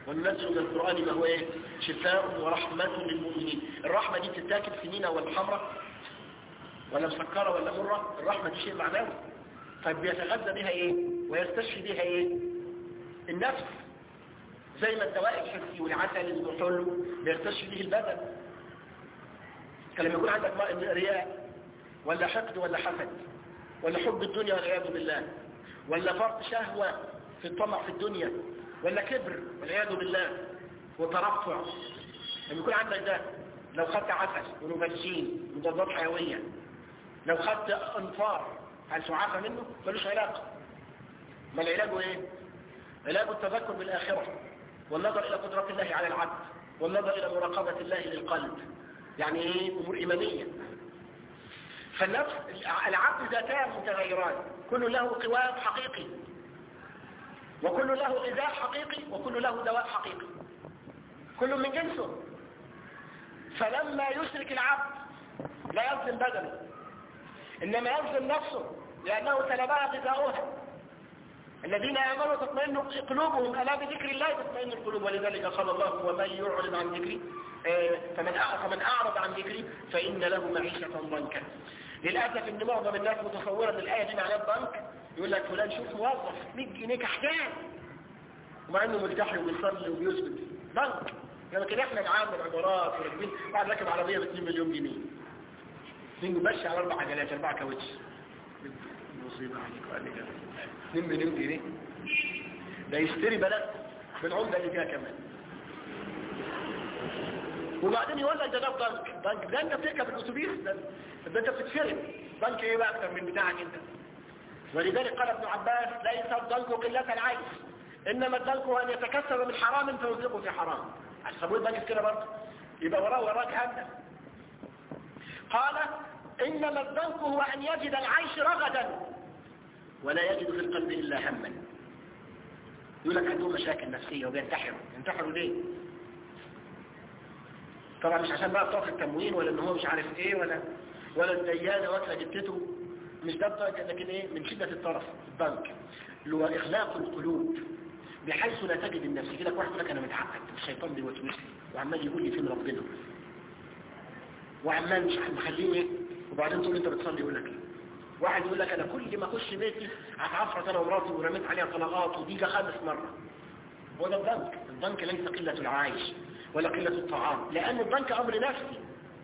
Speaker 1: وننزل من القرآن ما هو ايه؟ شفاء ورحمة للمؤمنين. الرحمة دي بتتاكل سنينة ولا حمراء ولا مسكرة ولا مرة؟ الرحمة دي شيء معنوي. طيب بيتغذى بها ايه ويستشفي بها ايه؟ النفس. زي ما الدواء الحسي والعسل الحلو بيستشفي به البدن. فلما يكون عندك رياء ولا حقد ولا حسد ولا حب الدنيا والعياذ بالله ولا فرط شهوة في الطمع في الدنيا ولا كبر والعياذ بالله وترفع، لما يكون عندك ده، لو خدت عسل ونبجين مضادات حيوية، لو خدت انفار هل تعافى منه؟ ملوش علاقة. ما العلاج ايه؟ علاج التذكر بالآخرة والنظر إلى قدرة الله على العبد والنظر إلى مراقبة الله للقلب. يعني ايه؟ أمور إيمانية. فالنفس العبد ذاتان متغيران، كل له قوام حقيقي وكل له غذاء حقيقي وكل له دواء حقيقي، كل من جنسه. فلما يشرك العبد لا يظلم بدنه إنما يظلم نفسه، لأنه سلبها غذاؤها. الذين آمنوا تطمئن قلوبهم ألا بذكر الله تطمئن القلوب، ولذلك قال الله ومن يعرض عن ذكري فمن أعرض عن ذكري فإن له معيشة ضنكا. للأسف إن معظم الناس متصورة الآية دي معناها الضنك، يقول لك فلان شوف موظف 100 جنيه كحكام ومع إنه ملتحي وبيصلي وبيسجد. ضنك. لكن إحنا نعامل عبارات وراكبين بعد راكب عربية ب 2 مليون جنيه، ماشي على 4 عجلات 4 كاوتش، مصيبة عليك وقال لي كده 2 مليون جنيه ده يشتري بلد بالعملة اللي فيها كمان. وبعدين يقول لك ده بنك ده انت بتركب الاتوبيس ده انت بتتفرد. بنك ايه بقى اكتر من بتاعك انت؟ ولذلك قال ابن عباس ليس الضنك قلة العيش انما الضنك هو ان يتكسب من حرام فيوزقه في حرام. عشان البنك كده برضه يبقى وراه جهنم. قال انما الضنك هو ان يجد العيش رغدا ولا يجد في القلب الا هما. يقول لك عندهم مشاكل نفسيه وبينتحروا ليه؟ طبعا مش عشان بقى بتوع التموين ولا ان هو مش عارف ايه ولا الديانه واكله جبتته، مش ده الضنك، لكن ايه؟ من شده الطرف الضنك اللي هو اخلاق القلوب بحيث لا تجد النفس. يجي لك واحد يقول لك انا متعقد، الشيطان بيوسوس لي وعمال يقول لي فين ربنا وعمال مش مخليه ايه، وبعدين تقول انت بتصلي يقول لك ايه. واحد يقول لك انا كل ما اخش بيتي هتعفرت انا ومراتي ورميت عليها طلقات ودي 5 مرات. هو ده الضنك. الضنك ليس قله العيش ولا قلة الطعام، لأن الضنك أمر نفسي.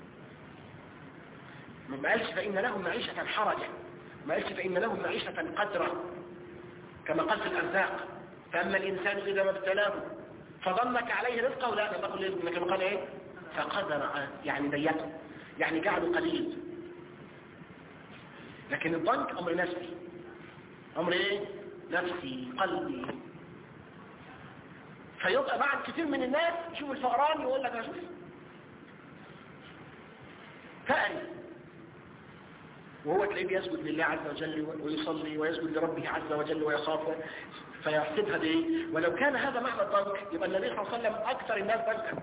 Speaker 1: ما قالش فإن لهم معيشة حرجة، ما قالش فإن لهم معيشة قدرة كما قال في الأرزاق فأما الإنسان إذا ما ابتلاه فضنك عليه رزقه لا تقول لي إنك قال إيه فقدر، يعني ضيقه، يعني جعله قليل. لكن الضنك أمر نفسي، أمر إيه؟ نفسي قلبي. فيبقى بعد كتير من الناس يشوف الفقران يقول لك اشوف فقري، وهو تلاقيه بيسجد لله عز وجل ويصلي ويسجد لربه عز وجل ويخافه فيحسبها بايه. ولو كان هذا معنى الضنك يبقى النبي صلى الله عليه وسلم اكثر الناس ضنكا،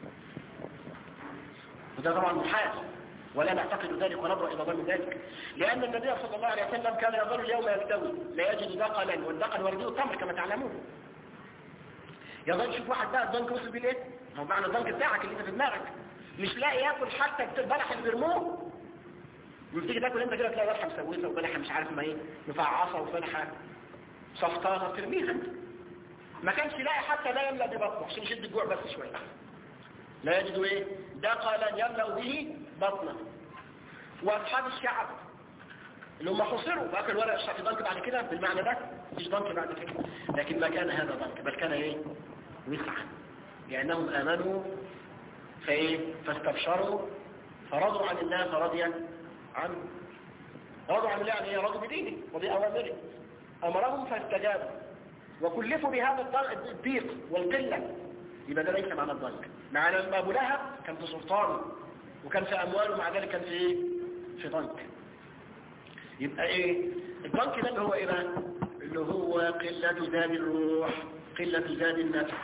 Speaker 1: وده طبعا محال ولا نعتقد ذلك ونبرأ الى ظن ذلك، لان النبي صلى الله عليه وسلم كان يظل اليوم يلتوي لا يجد دقلا، والدقل ورديه التمر كما تعلمون. يظل يشوف واحد بقى الضنك وصل بيه ليه؟ هو معنى الضنك بتاعك اللي انت في دماغك مش لاقي ياكل حتى البلح اللي بيرموه، وتيجي تاكل انت كده تلاقي بلحه مسوسه وبلحه مش عارف ما ايه مفعصه وبلحه صفطانه ترميها انت. ما كانش لاقي حتى لا يملا ببطنه عشان يشد الجوع بس شويه، لا يجد ايه دقلا يملا به بطنه. واصحاب الشعب اللي هم خسروا واكل ورق الشعب ضنك بعد كده بالمعنى ده مش ضنك بعد كده، لكن ما كان هذا ضنك بل كان ايه وسعا، لانهم امنوا فايه فاستبشروا فرضوا عن الله فرضي عنه. رضوا عن الله يعني ايه؟ رضوا بدينه وبأوامره، امرهم فاستجابوا وكلفوا بهذا الضيق والقله. يبقى ده ليس معنى الضنك. معنى ابو لهب كان في سلطانه وكان في امواله، مع ذلك كان في ايه في ضنك. يبقى ايه الضنك ده اللي هو ايه بقى؟ اللي هو قلة زاد الروح، قلة زاد النفس.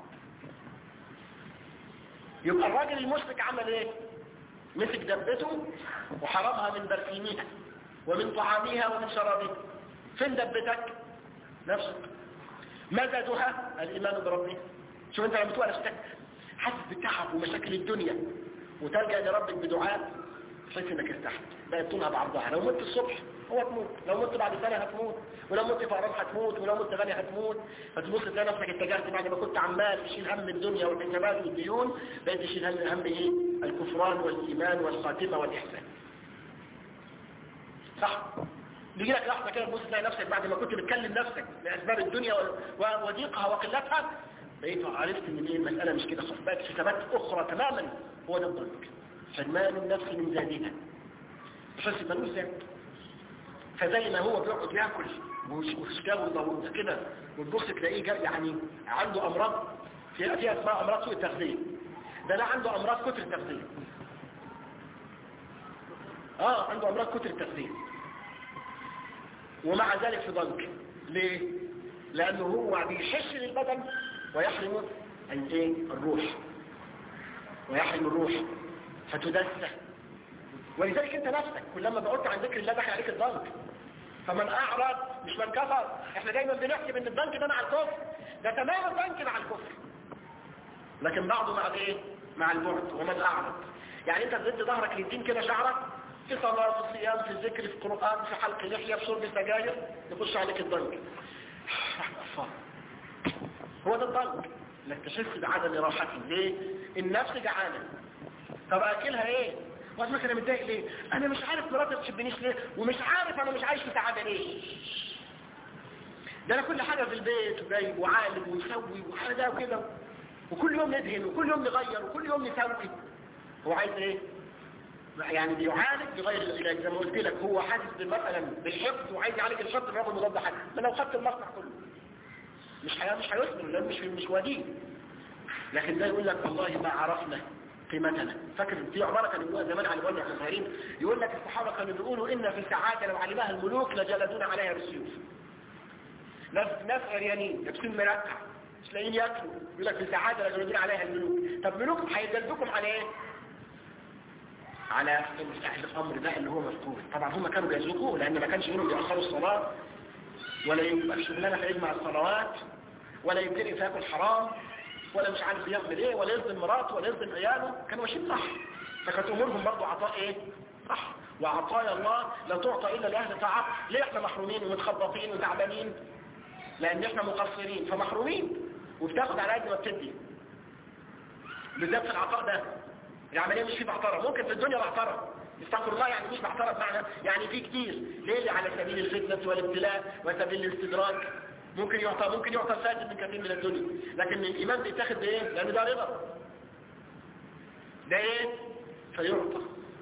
Speaker 1: يبقى الراجل المشرك عمل ايه؟ مسك دبته وحرمها من برسيمها ومن طعامها ومن شرابها. فين دبتك؟ نفسك. مددها الإيمان بربه شوف انت لما تبقى نفسك حاسس بالتعب ومشاكل الدنيا وتلجأ لربك بدعاء، تحس انك ارتحت، بقت طولها بعرضها. لو مت الصبح هو تموت، لو مت بعد سنة هتموت، ولو مت فقران هتموت، ولو مت غني هتموت. فتبص تلاقي نفسك اتجهت بعد ما كنت عمال تشيل هم الدنيا والحسابات والديون، بقيت تشيل هم ايه؟ الكفران والايمان والخاتمة والاحسان. صح؟ بيجي لك لحظة كده تبص تلاقي نفسك بعد ما كنت بتكلم نفسك لأسباب الدنيا وضيقها وقلتها، بقيت عرفت ان ايه المسألة مش كده خالص، بقت حسابات أخرى تماما. هو ده الضنك، حرمان النفس من زادها، تحس بمنوس ذات. فزي ما هو بيقعد ياكل وشكاوي ضوضة كده، وتبص تلاقيه يعني عنده أمراض، فيها اسمها أمراض سوء التغذية. ده لا عنده أمراض كتر التغذية. عنده أمراض كتر التغذية، ومع ذلك في ضنك. ليه؟ لأنه هو بيحش للبدن ويحرم الروح، ويحرم الروح فتدسه. ولذلك انت نفسك كلما بعدت عن ذكر الله دخل عليك الضنك. فمن أعرض مش من كفر. احنا دايما بنحسب ان الضنك ده مع الكفر، ده تمام الضنك مع الكفر، لكن بعضه مع ايه؟ مع البعد. ومن أعرض يعني انت ضد ظهرك للدين كده، شعرك في صلاة، في صيام، في ذكر، في قرآن، في حلق لحية، في شرب سجاير، يخش عليك الضنك. هو ده الضنك، انك تحس بعدم راحتي. ليه؟ النفس جعانة. طب اكلها ايه؟ واسمك انا متضايق ليه؟ انا مش عارف مراتي ما تحبنيش ليه، ومش عارف انا مش عايش في سعاده ليه. ده انا كل حاجه في البيت وجايب وعالج ويسوي وحاجه وكده، وكل يوم ندهن وكل يوم نغير وكل يوم نسوي. هو عايز ايه؟ يعني بيعالج بغير العلاج. زي ما قلت لك هو حاسس مثلا بالحقد وعايز يعالج الحقد بياخد مضاد حيوي. ما لو خدت المصنع كله مش هيصبر، لانه مش وديه. لكن ده يقول لك والله ما عرفنا قيمتنا. فاكر في عباره كانوا بيقولوها زمان على الولي احنا صغيرين، يقول لك الصحابه كانوا بيقولوا ان في سعاده لو علمها الملوك لجلدونا عليها بالسيوف. ناس عريانين لابسين مرقع مش لاقيين ياكلوا، يقول لك في سعاده لجلدونا عليها الملوك. طب ملوك هيجلدوكم على ايه؟ على الامر ده اللي هو مذكور. طبعا هم كانوا بيسلكوه لان ما كانش منهم بيأخروا الصلاه، ولا يبقى الشغلانه في يجمع الصلوات، ولا يبتدي ياكل حرام، ولا مش عارف يعمل ايه، ولا يظلم مراته ولا يظلم عياله. كانوا ماشيين صح. فكانت امورهم برضه عطاء ايه؟ صح. وعطايا الله لا تعطى الا لاهل طاعه. ليه احنا محرومين ومتخبطين وتعبانين؟ لان احنا مقصرين فمحرومين، وبتاخد على قد ما بتدي. بالذات في العطاء ده العمليه مش فيه بعطره. ممكن في الدنيا بعطره، استغفر الله، يعني مش بعطره بمعنى يعني في كتير. ليه؟ على سبيل الفتنه والابتلاء وسبيل الاستدراك. ممكن يعطى فاتن من كثير من الدنيا، لكن الإيمان بيتاخد بإيه؟ لأن ده رضا. ده إيه؟ فيعطى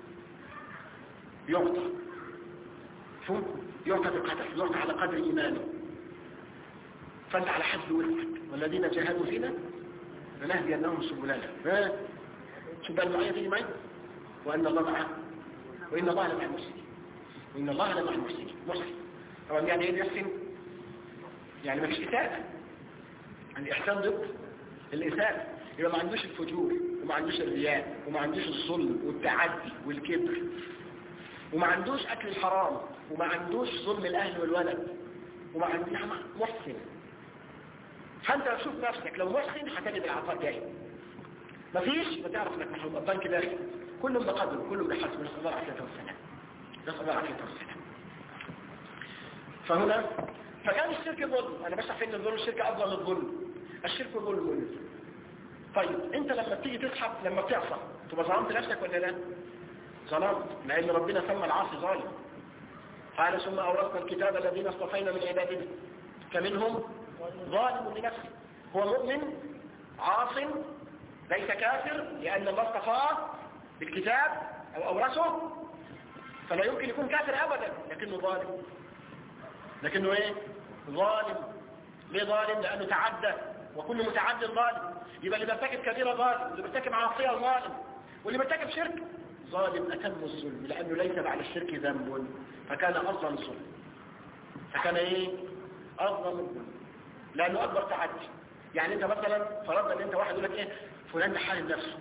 Speaker 1: يعطى بقدر، يعطى على قدر إيمانه. فأنت على حسب وسعك، والذين جاهدوا فينا لنهدينهم سبلنا. شو بقى المعية في معي؟ وأن الله معه، وإن الله لمع المحسنين، وإن الله لمع المحسنين. محسن طبعا يعني إيه يحسن؟ يعني ما فيش إساءة. الإحسان ضد الإساءة. يبقى ما عندوش الفجور، وما عندوش الرياء، وما عندوش الظلم والتعدي والكبر، وما عندوش أكل الحرام، وما عندوش ظلم الأهل والولد، وما عندوش محسن. فأنت تشوف نفسك لو محسن هتجد العطاء جاي. ما فيش بتعرف انك محروم. البنك داخل كلهم بقدر، كلهم بحسب. نسأل الله العافية والسلام، نسأل الله العافية والسلام. فهنا فكان الشرك ظلم. انا بشرح ان الظلم الشرك افضل من الظلم. الشرك ظلم. طيب انت لما بتيجي تسحب، لما بتعصى تبقى ظلمت نفسك ولا لا؟ ظلمت، لان ربنا سمى العاصي ظالم. قال ثم اورثنا الكتاب الذين اصطفينا من عبادنا فمنهم ظالم لنفسه. هو مؤمن عاص ليس كافر، لان الله اصطفاه بالكتاب او اورثه، فلا يمكن يكون كافر ابدا، لكنه ظالم. لكنه ايه؟ ظالم. ليه ظالم؟ لانه تعدى، وكل متعد ظالم. يبقى اللي بيرتكب كبيره ظالم، اللي بيرتكب معصيه ظالم، واللي بيرتكب شرك ظالم اتم الظلم، لانه ليس بعد الشرك ذنب، فكان اظلم ظلم. فكان ايه؟ اظلم الظلم، لانه اكبر تعدي. يعني انت مثلا فرضنا ان انت واحد يقول لك ايه؟ فلان ده حارب نفسه،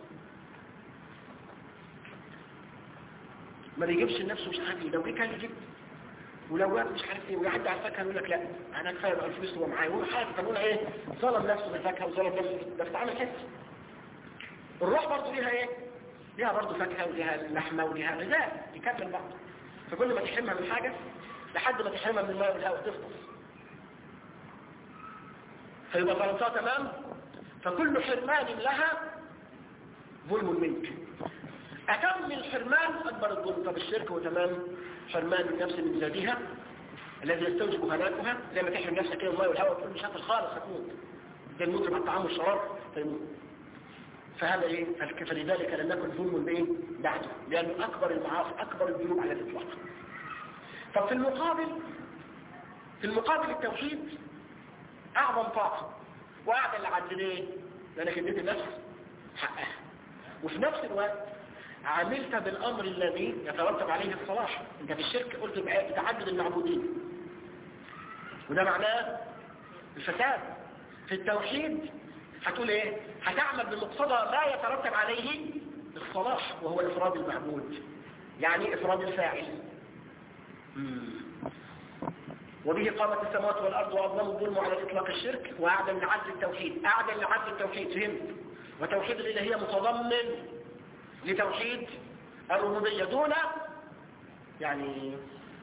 Speaker 1: ما بيجيبش لنفسه، مش عارف ايه، لو جه كان يجيب. ولو واحد مش عارف ايه ويعدي على الفاكهه يقول لك لا انا كفايه بقى الفلوس هو معايا، وهو حاسس طب ايه ظلم نفسه بالفاكهه وظلم نفسه ده بتعمل حس. الروح برضه ليها ايه؟ ليها برضه فاكهه وليها لحمه وليها غذاء يكمل بعض. فكل ما تحرمها من حاجه لحد ما تحرمها من الماء والهواء تفطس، فيبقى ظلمتها تمام. فكل حرمان لها ظلم منك. أتم الحرمان أكبر الظلم. طب الشرك هو تمام حرمان النفس من ذاتها الذي يستوجب هلاكها، زي ما تحرم نفسك كده الماء والهواء وتقول مش هاكل خالص هتموت، ده الموت مع الطعام والشراب فيموت. فهذا ايه؟ فلذلك لم يكن ظلم بايه؟ بعده، لأنه أكبر المعاصي أكبر الذنوب على الإطلاق. طب في المقابل التوحيد أعظم طاعة وأعدل العدل. ليه؟ لأنك اديت النفس حقها، وفي نفس الوقت عملت بالأمر الذي يترتب عليه الصلاح. انت في الشرك قلت بتعدد المعبودين وده معناه الفساد. في التوحيد هتقول ايه؟ هتعمل بمقتضى ما يترتب عليه الصلاح وهو إفراد المعبود، يعني إفراد الفاعل. وبه قامت السماوات والأرض وأظلم الظلم على إطلاق الشرك وأعدل لعدل التوحيد. أعدل لعدل التوحيد فهمت؟ وتوحيد الإلهية متضمن لتوحيد الربوبية دون يعني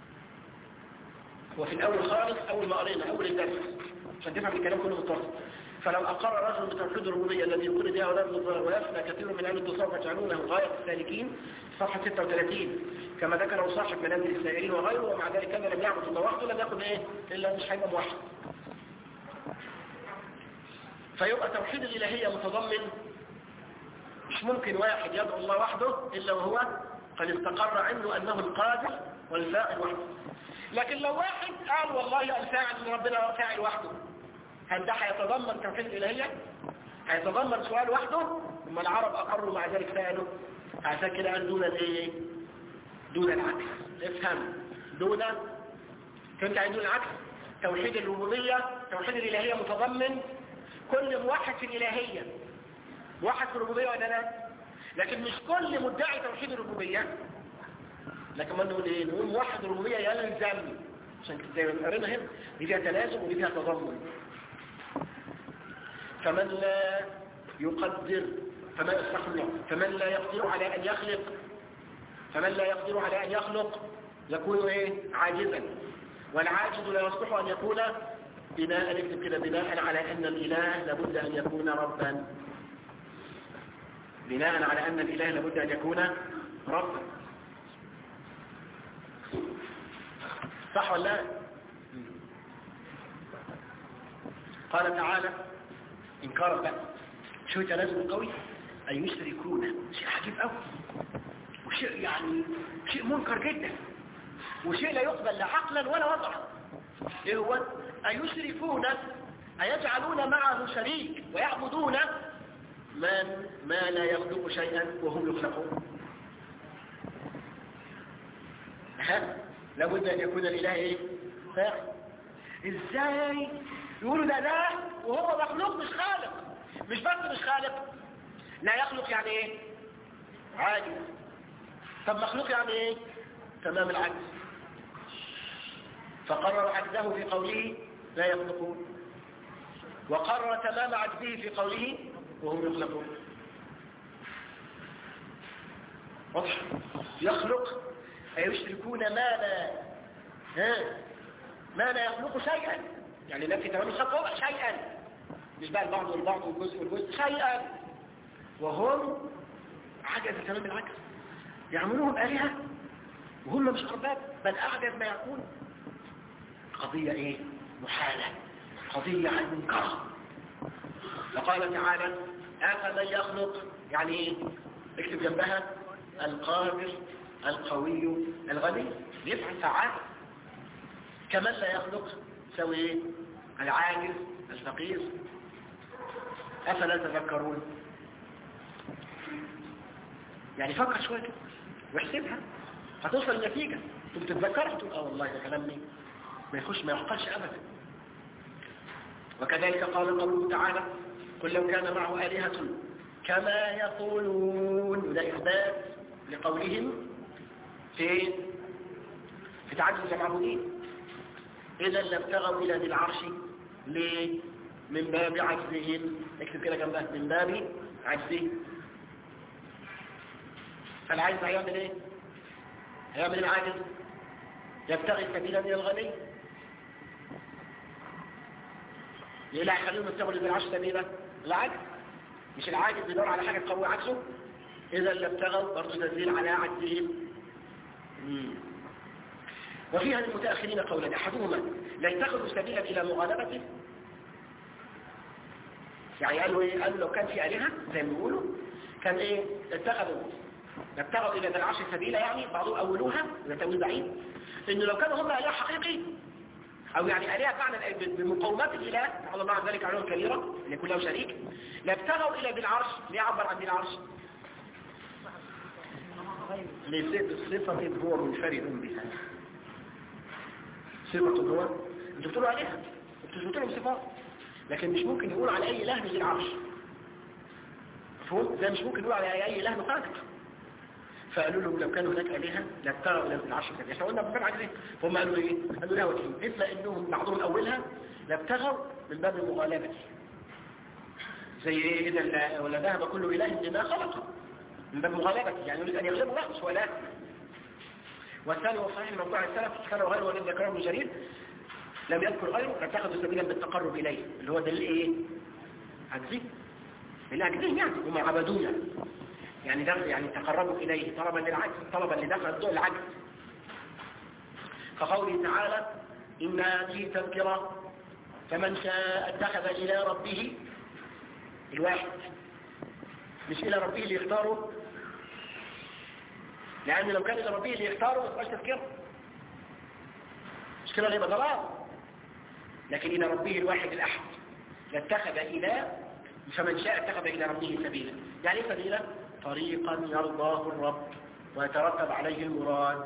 Speaker 1: وفي الأول خالص أول ما قرينا أول الدرس عشان تفهم الكلام كله متصل. فلو أقر رجل بتوحيد الربوبية الذي يقول بها ولد ويفنى كثير من أهل التصوف يجعلونه غاية السالكين صفحة 36 كما ذكره صاحب منازل السائلين وغيره. ومع ذلك كان لم يعبد الله وحده لم يكن ايه إلا مش هيبقى موحد. فيبقى توحيد الإلهية متضمن مش ممكن واحد يدعو الله وحده إلا وهو قد استقر عنده أنه القادر والفاعل وحده. لكن لو واحد قال والله الفاعل من ربنا فاعل وحده، هل ده هيتضمن توحيد الإلهية؟ هيتضمن سؤال وحده؟ ثم العرب أقروا مع ذلك سألوا عشان كده قال دون الايه؟ دون العكس. افهم دون فهمت عن دون العكس. توحيد الربوبية توحيد الإلهية متضمن كل موحد في الإلهية موحد في الربوبية ولا لا؟ لكن مش كل مدعي توحيد الربوبية. لكن ما نقول ايه؟ نقول موحد الربوبية يلزم عشان كده زي ما قرينا هنا دي فيها تلازم ودي فيها تضمن. فمن لا يقدر فمن لا يقدر على أن يخلق يكون ايه؟ عاجزا. والعاجز لا يصلح أن يكون بناء نكتب كده بناء على أن الإله لابد أن يكون ربا. بناء على أن الإله لابد أن يكون ربا. صح ولا لا؟ قال تعالى إنكارا بقى شو تلازم قوي أن يشركون شيء عجيب قوي وشيء يعني شيء منكر جدا وشيء لا يقبل لا عقلا ولا وضعا. إيه هو؟ أن يشركون أيجعلون معه شريك ويعبدون ما لا يخلق شيئا وهم يخلقون. لابد أن يكون الإله إيه؟ فاعل. إزاي يقولوا ده وهو مخلوق مش خالق؟ مش بس مش خالق لا يخلق يعني إيه؟ عاجز. طب مخلوق يعني إيه؟ تمام العجز. فقرر عجزه في قوله لا يخلقون وقرر تمام عجزه في قوله وهم يخلقون. واضح؟ يخلق أي يشركون ما لا يخلق شيئا، يعني لا في تمام الخلق شيئا مش بقى البعض والبعض والجزء شيئا وهم عجز تمام العجز. يعملوهم آلهة وهم مش أرباب بل أعجز ما يكون. قضية إيه؟ محالة، قضية عن منكر. فقال تعالى أفمن يخلق يعني إيه؟ اكتب جنبها القادر القوي الغني يفعل فعال. كمن لا يخلق سوي إيه؟ العاجز الفقير. أفلا تذكرون؟ يعني فكر شوية كده واحسبها هتوصل النتيجة. ثم تتذكرها تقول والله ده كلام مين ما يحقلش أبدا. وكذلك قال قوله تعالى قل لو كان معه آلهة كما يقولون. ده إثبات لقولهم في تعدد المعبودين. إذا لابتغوا إلى ذي العرش ليه؟ من باب عجزهم. اكتب كده جنبها، من باب عجزهم. فالعاجز هيعمل ايه؟ هيعمل العاجز يبتغي سبيلا إلى الغني. ليه لا يخليهم يبتغوا لذي العرش سبيلا؟ العاجز. مش العاجز بيدور على حاجة تقوي عجزه. إذا لابتغوا برضه تدليل على عجزهم. وفيها للمتأخرين قولان، أحدهما لا يتخذوا سبيلا إلى مغالبته. يعني قالوا إيه؟ قالوا لو كان في آلهة زي ما بيقولوا كان إيه؟ ابتغوا إلى ذي العرش سبيلا، يعني بعضهم أولوها إذا تأويل بعيد إنه لو كانوا هم آلهة حقيقي أو يعني آلهة بمعنى بمقومات الإله تعالى الله عن ذلك علوم كبيرة اللي كلها شريك، لابتغوا إلى ذي العرش. ليه عبر عن ذي العرش؟ لصفة هو منفرد بها. صفة هو انتوا بتقولوا عليها، انتوا بتقولوا صفات، لكن مش ممكن يقولوا على أي إله من العرش. مفهوم؟ زي مش ممكن يقولوا على أي إله مخالف. فقالوا لهم لو كانوا هناك آلهة لابتغوا إلى العرش سبيلا. احنا قلنا بفرع عجزين، فهم قالوا إيه؟ قالوا لها وجهين، إما إنهم بعضهم أولها لابتغوا من باب المغالبة، زي إيه؟ إذا ولا ذهب كل إله بما خلق، من باب المغالبة، يعني يريد أن يغلبوا نفسه ولا. والثاني وصحيح موضوع السلف كان غيره والذي ذكره ابن جرير لم يذكر غيره فاتخذوا سبيلا بالتقرب إليه، اللي هو دليل إيه؟ عجزين. العجزين يعني هم عبدونا، يعني ده يعني تقربوا إليه طلبا للعجز، طلبا لدفع الضوء العجز. فقوله تعالى إن هذه تذكرة فمن شاء اتخذ إلى ربه الواحد، مش إلى ربه اللي يختاره، لأن لو كان إلى ربه اللي يختاره ما تبقاش تذكره، مش كده غير ضلال. لكن إلى ربه الواحد الأحد لاتخذ إلى، فمن شاء اتخذ إلى ربه سبيلا. يعني ايه سبيلا؟ طريقا يرضاه الرب ويترتب عليه المراد.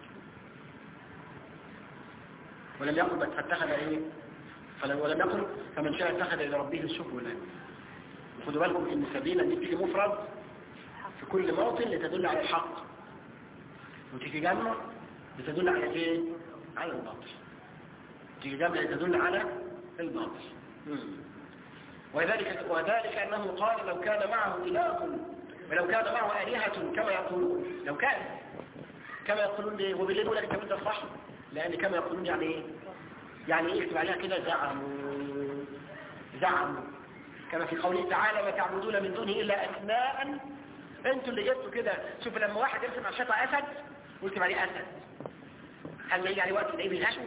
Speaker 1: ولم يقل بس فاتخذ ايه؟ ولم يقل فمن شاء اتخذ الى ربه سبلا. خدوا بالكم ان سبيلا دي بتيجي مفرد في كل موطن لتدل على الحق، وتيجي جمع لتدل على ايه؟ على الباطل. تيجي جمع لتدل على الباطل. وذلك انه قال لو كان معه اله ولو كان معه آلهة كما يقولون، لو كان كما يقولون ليه؟ وبالليل يقول لك الكلام ده صح، لأن كما يقولون يعني إيه؟ يعني إيه؟ يكتب عليها كده زعموا كما في قوله تعالى ما تعبدون من دونه إلا أسماء. أنتوا اللي جبتوا كده. شوف لما واحد يرسم على الشيطة أسد ويكتب عليه أسد، هل يجي عليه وقت تلاقيه بيغشوا؟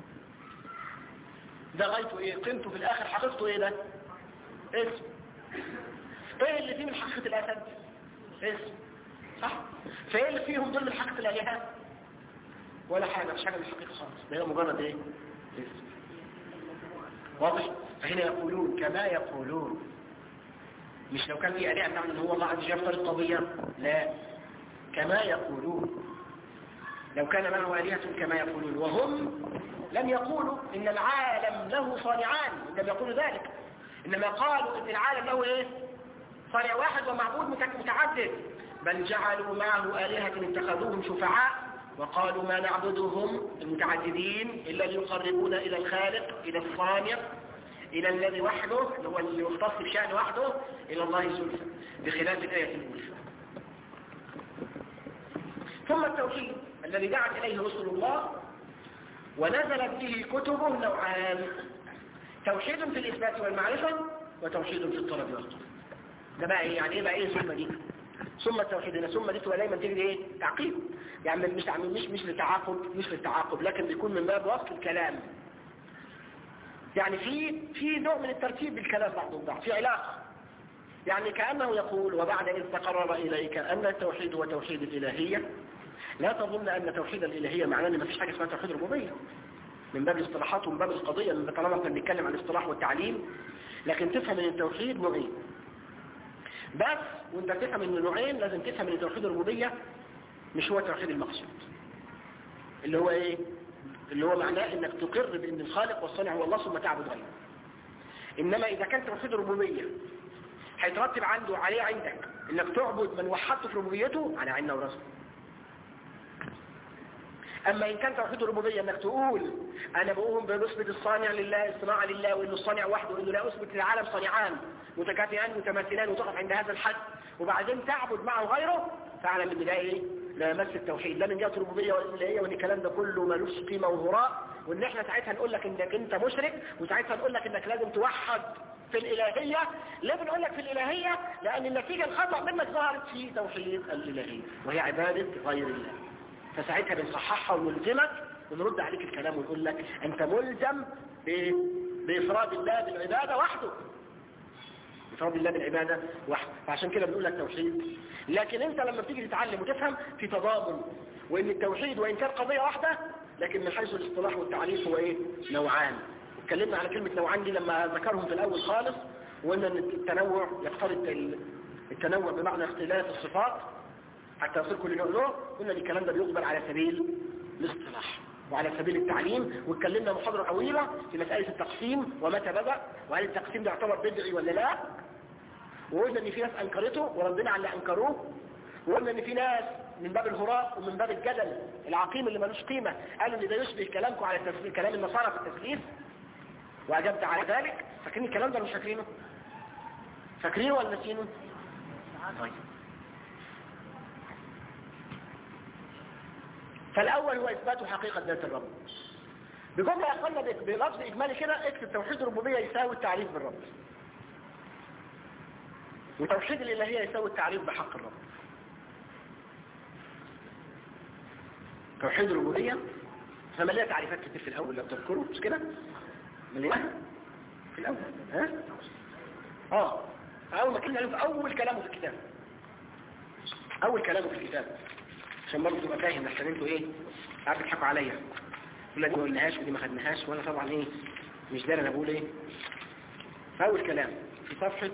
Speaker 1: ده غايته إيه؟ قيمته في الآخر حقيقته إيه ده؟ اسم. إيه اللي فيه من حقيقة الأسد؟ اسم، صح؟ فايه اللي فيهم دول من حقيقة الآلهة؟ ولا حاجة، مش حاجة من الحقيقة خالص، ده هي مجرد ايه؟ اسم. واضح؟ فهنا يقولون كما يقولون، مش لو كان في آلهة تعمل ان هو الله عز وجل يفترض قضية، لا، كما يقولون. لو كان معه آلهة كما يقولون، وهم لم يقولوا ان العالم له صانعان، لم يقولوا ذلك، انما قالوا ان العالم له ايه؟ صانع واحد ومعبود متعدد، بل جعلوا معه آلهة اتخذوهم شفعاء وقالوا ما نعبدهم المتعددين إلا ليقربونا إلى الخالق، إلى الصانع، إلى الذي وحده اللي هو اللي يختص بشأن وحده، إلى الله زلفى، بخلاف الآية الأولى. ثم التوحيد الذي دعت إليه رسل الله ونزلت به كتبه نوعان، توحيد في الإثبات والمعرفة وتوحيد في الطلب والطلب. ده بقى ايه؟ يعني ايه بقى ايه ثم دي؟ ثم التوحيد هنا، ثم دي تبقى دايما تيجي ايه؟ تعقيب، يعني مش للتعاقب، لكن بيكون من باب وصف الكلام. يعني في نوع من الترتيب بالكلام بعض البعض، في علاقه. يعني كأنه يقول وبعد إذ تقرر إليك أن التوحيد هو توحيد الإلهية، لا تظن أن توحيد الإلهية معناه أن ما فيش حاجة اسمها توحيد الربوبية، من باب الاصطلاحات ومن باب القضية، من طالما كنا بنتكلم عن الاصطلاح والتعليم. لكن تفهم ان التوحيد نوعين بس، وانت تفهم ان النوعين لازم تفهم ان توحيد الربوبية مش هو توحيد المقصود، اللي هو ايه؟ اللي هو معناه انك تقر بان الخالق والصانع هو الله ثم تعبد غيره. انما اذا كان توحيد الربوبية هيترتب عليه عندك انك تعبد من وحدته في ربوبيته على عيننا وراسنا. اما ان كان توحيد الربوبيه انك تقول انا بقوم بنسبه الصانع لله، الصناعه لله، وانه الصانع وحده، وانه لا اثبت للعالم صانعان متكافئان متماثلان، وتقف عند هذا الحد وبعدين تعبد معه غيره، فاعلم ان ده ايه؟ لا يمس التوحيد لا من جهه الربوبيه ولا الالهيه، وان الكلام ده كله ملوش قيمه وهراء، وان احنا ساعتها نقول لك انك انت مشرك، وساعتها نقول لك انك لازم توحد في الالهيه. ليه بنقول لك في الالهيه؟ لان النتيجه الخطا منك ظهرت في توحيد الالهيه وهي عباده غير الله، فساعتها بنصححها ونلزمك ونرد عليك الكلام ونقول لك انت ملزم بافراد الله بالعباده وحده، بفرض الله بالعبادة وحده. فعشان كده بنقول لك توحيد. لكن انت لما بتيجي تتعلم وتفهم في تضامن، وان التوحيد وان كان قضية واحدة لكن من حيث الاصطلاح والتعريف هو ايه؟ نوعان. اتكلمنا على كلمة نوعان دي لما ذكرهم في الاول خالص، وان التنوع يقتضي التنوع بمعنى اختلاف الصفات حتى يصير كل نوع نوع. قلنا الكلام ده بيقبل على سبيل الاصطلاح وعلى سبيل التعليم، واتكلمنا محاضرة طويلة في مسألة التقسيم ومتى بدأ، وهل التقسيم ده يعتبر بدعي ولا لا، وقلنا ان في ناس انكرته وردنا على اللي انكروه، وقلنا ان في ناس من باب الهراء ومن باب الجدل العقيم اللي ملوش قيمة قالوا ان ده يشبه كلامكم على كلام النصارى في التثليث، واجبت على ذلك. فاكرين الكلام ده مش فاكرينه؟ فاكرينه ولا نسينه؟ طيب. فالاول هو اثبات حقيقة ذات الرب. بجملة اقلنا بلفظ اجمالي كده اكتب توحيد الربوبية يساوي التعريف بالرب، وتوحيد الالهية يساوي التعريف بحق الرب. توحيد الربوبية فمليها تعريفات كتير في الاول لو تذكروا، مش كده؟ مليها في الاول اول ما كنا في اول كلامه في الكتاب، اول كلامه في الكتاب، عشان برضه تبقى فاهم عشان انتوا ايه قاعدين تضحكوا عليا ولا دي ما قلناهاش ودي ما خدناهاش، وانا طبعا ايه مش داري انا بقول ايه. فاول كلام في صفحه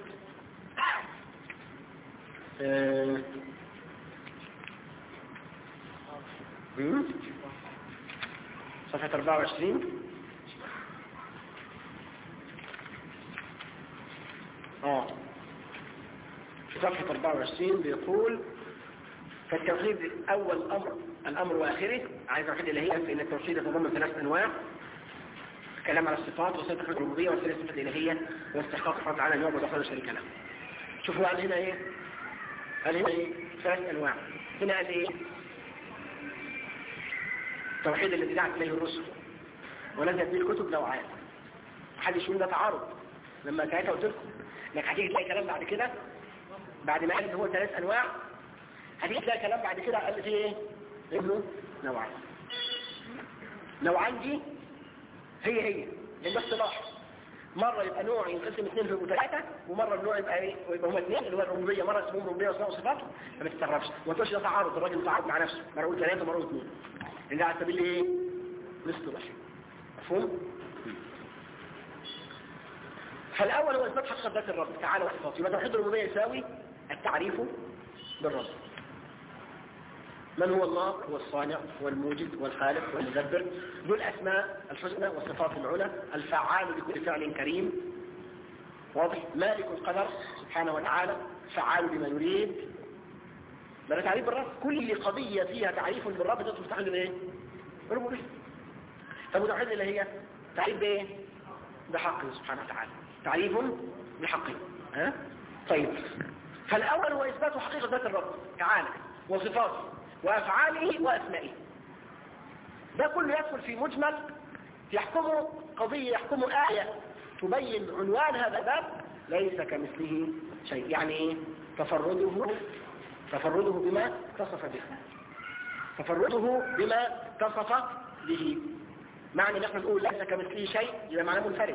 Speaker 1: صفحه 24 في صفحه 24 بيقول فالتوحيد اول الامر واخره، عايز توحيد الالهيه فان التوحيد يتضمن 3 انواع: الكلام على الصفات وصفه الربوبيه وصفه الالهيه واستحقاق سبحانه وتعالى ان يعبد وحده شريك له. شوفوا قال هنا ايه؟ قال هنا ايه؟ 3 انواع. هنا قال ايه؟ التوحيد الذي دعت اليه الرسل ونزلت به الكتب نوعان. محدش يقول ده تعارض لما ساعتها قلت لكم انك هتيجي تلاقي كلام بعد كده بعد ما قال ان هو 3 انواع هتيجي تلاقي كلام بعد كده قال فيه ايه؟ انه نوعان. نوعان دي هي لان اصطلاح مرة يبقى نوع ينقسم 2 في 3، ومرة النوع يبقى ايه؟ ويبقى هما 2 اللي هو الربوبية، مرة اسمهم ربوبية واسماء وصفات. فما تستغربش وما تقولش ده تعارض، الراجل متعارض مع نفسه، مرة يقول 3 ومرة 2، لان ده على سبيل ايه؟ الاصطلاح. مفهوم؟ فالاول هو اثبات حقيقة ذات الرب تعالى وصفاته. يبقى توحيد الربوبية يساوي التعريف بالرب. من هو الله؟ هو الصانع والموجد والخالق والمدبر، ذو الأسماء الحسنى والصفات العلى، الفعال بكل فعل كريم. واضح؟ مالك القدر سبحانه وتعالى، فعال بما يريد. ده تعريف بالرب. كل قضية فيها تعريف بالرب تدخل في تحليل ايه؟ ربوبية. طب توحيد الالهية تعريف بايه؟ بحقه سبحانه وتعالى، تعريف بحقه. طيب، فالاول هو اثبات حقيقة ذات الرب تعالى وصفاته وأفعاله وأسمائه. ده كله يدخل في مجمل يحكمه قضية، يحكمه آية تبين عنوان هذا الباب: ليس كمثله شيء. يعني ايه؟ تفرده بما اتصف به، تفرده بما اتصف به. معنى ان احنا نقول ليس كمثله شيء يبقى معناه منفرد.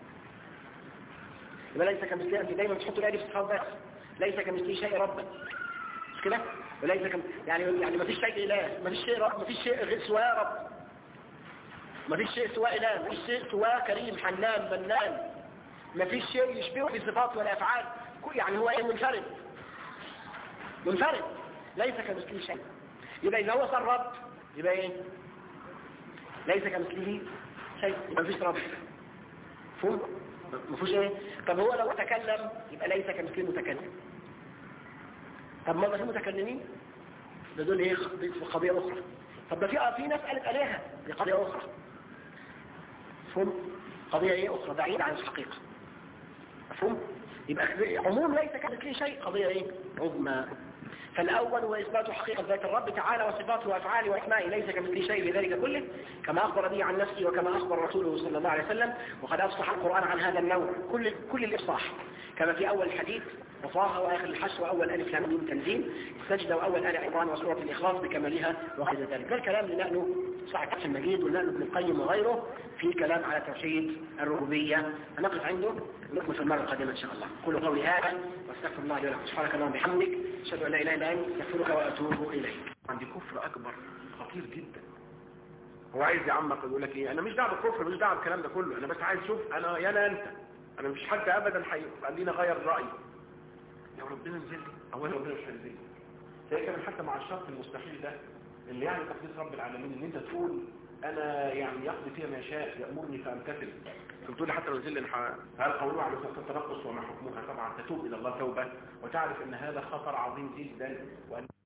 Speaker 1: يبقى ليس كمثله، انت دايما تحط الآية في الصفات بس، ليس كمثله شيء ربا، مش كده؟ وليس يعني ما فيش شيء إله، ما فيش شيء رب، ما فيش شيء سواه رب، ما فيش شيء سواه إله، ما فيش شيء سواه كريم حنان منان، ما فيش شيء يشبهه في الصفات والأفعال. يعني هو ايه؟ منفرد ليس كمثله شيء. يبقى إذا هو صار رب يبقى ايه؟ ليس كمثله شيء، يبقى ما فيش رب. فهم؟ ما فيش ايه؟ طب هو لو تكلم يبقى ليس كمثله متكلم. طب ما في متكلمين ده دول ايه؟ قضية أخرى. طب ده في ناس قالت عليها، دي قضية أخرى. مفهوم؟ قضية ايه أخرى بعيدة عن الحقيقة. مفهوم؟ يبقى عموم ليس كمثله شيء، قضية ايه؟ عظمى. فالأول هو إثبات حقيقة ذات الرب تعالى وصفاته وأفعاله وأسمائه ليس كمثله شيء بذلك كله، كما أخبر به عن نفسه وكما أخبر رسوله صلى الله عليه وسلم، وقد أفصح القرآن عن هذا النوع كل الإفصاح، كما في أول الحديث وطه وآخر الحشر وأول ألف لام ميم تنزيل السجدة وأول آل عمران وسورة الإخلاص بكمالها وغير ذلك. ده الكلام لنقله صاحب فتح المجيد ونقله ابن القيم وغيره في كلام على توحيد الربوبية. هنقف عنده نكمل في المرة القادمة إن شاء الله. كل قولي هذا واستغفر الله لي ولكم. سبحانك اللهم وبحمدك أشهد أن لا إله إلا أنت أستغفرك وأتوب إليك. عندي كفر أكبر خطير جدا. هو عايز يعمق يقول لك إيه؟ أنا مش دعوة بالكفر، مش دعوة بالكلام ده كله، أنا بس عايز أشوف أنا يا أنت، أنا مش حد أبدا هيخليني أغير رأيي. لو ربنا نزل لي أولا ربنا مش هينزل لي. زي كمان حتى مع الشرط المستحيل ده اللي يعني تقديس رب العالمين، ان انت تقول انا يعني يقضي فيها ما يشاء يأمرني فامتثل. تقول لي حتى لو نزل لي هل قولوا على سبيل التنقص وما حكمها؟ طبعا تتوب الى الله توبة وتعرف ان هذا خطر عظيم جدا وان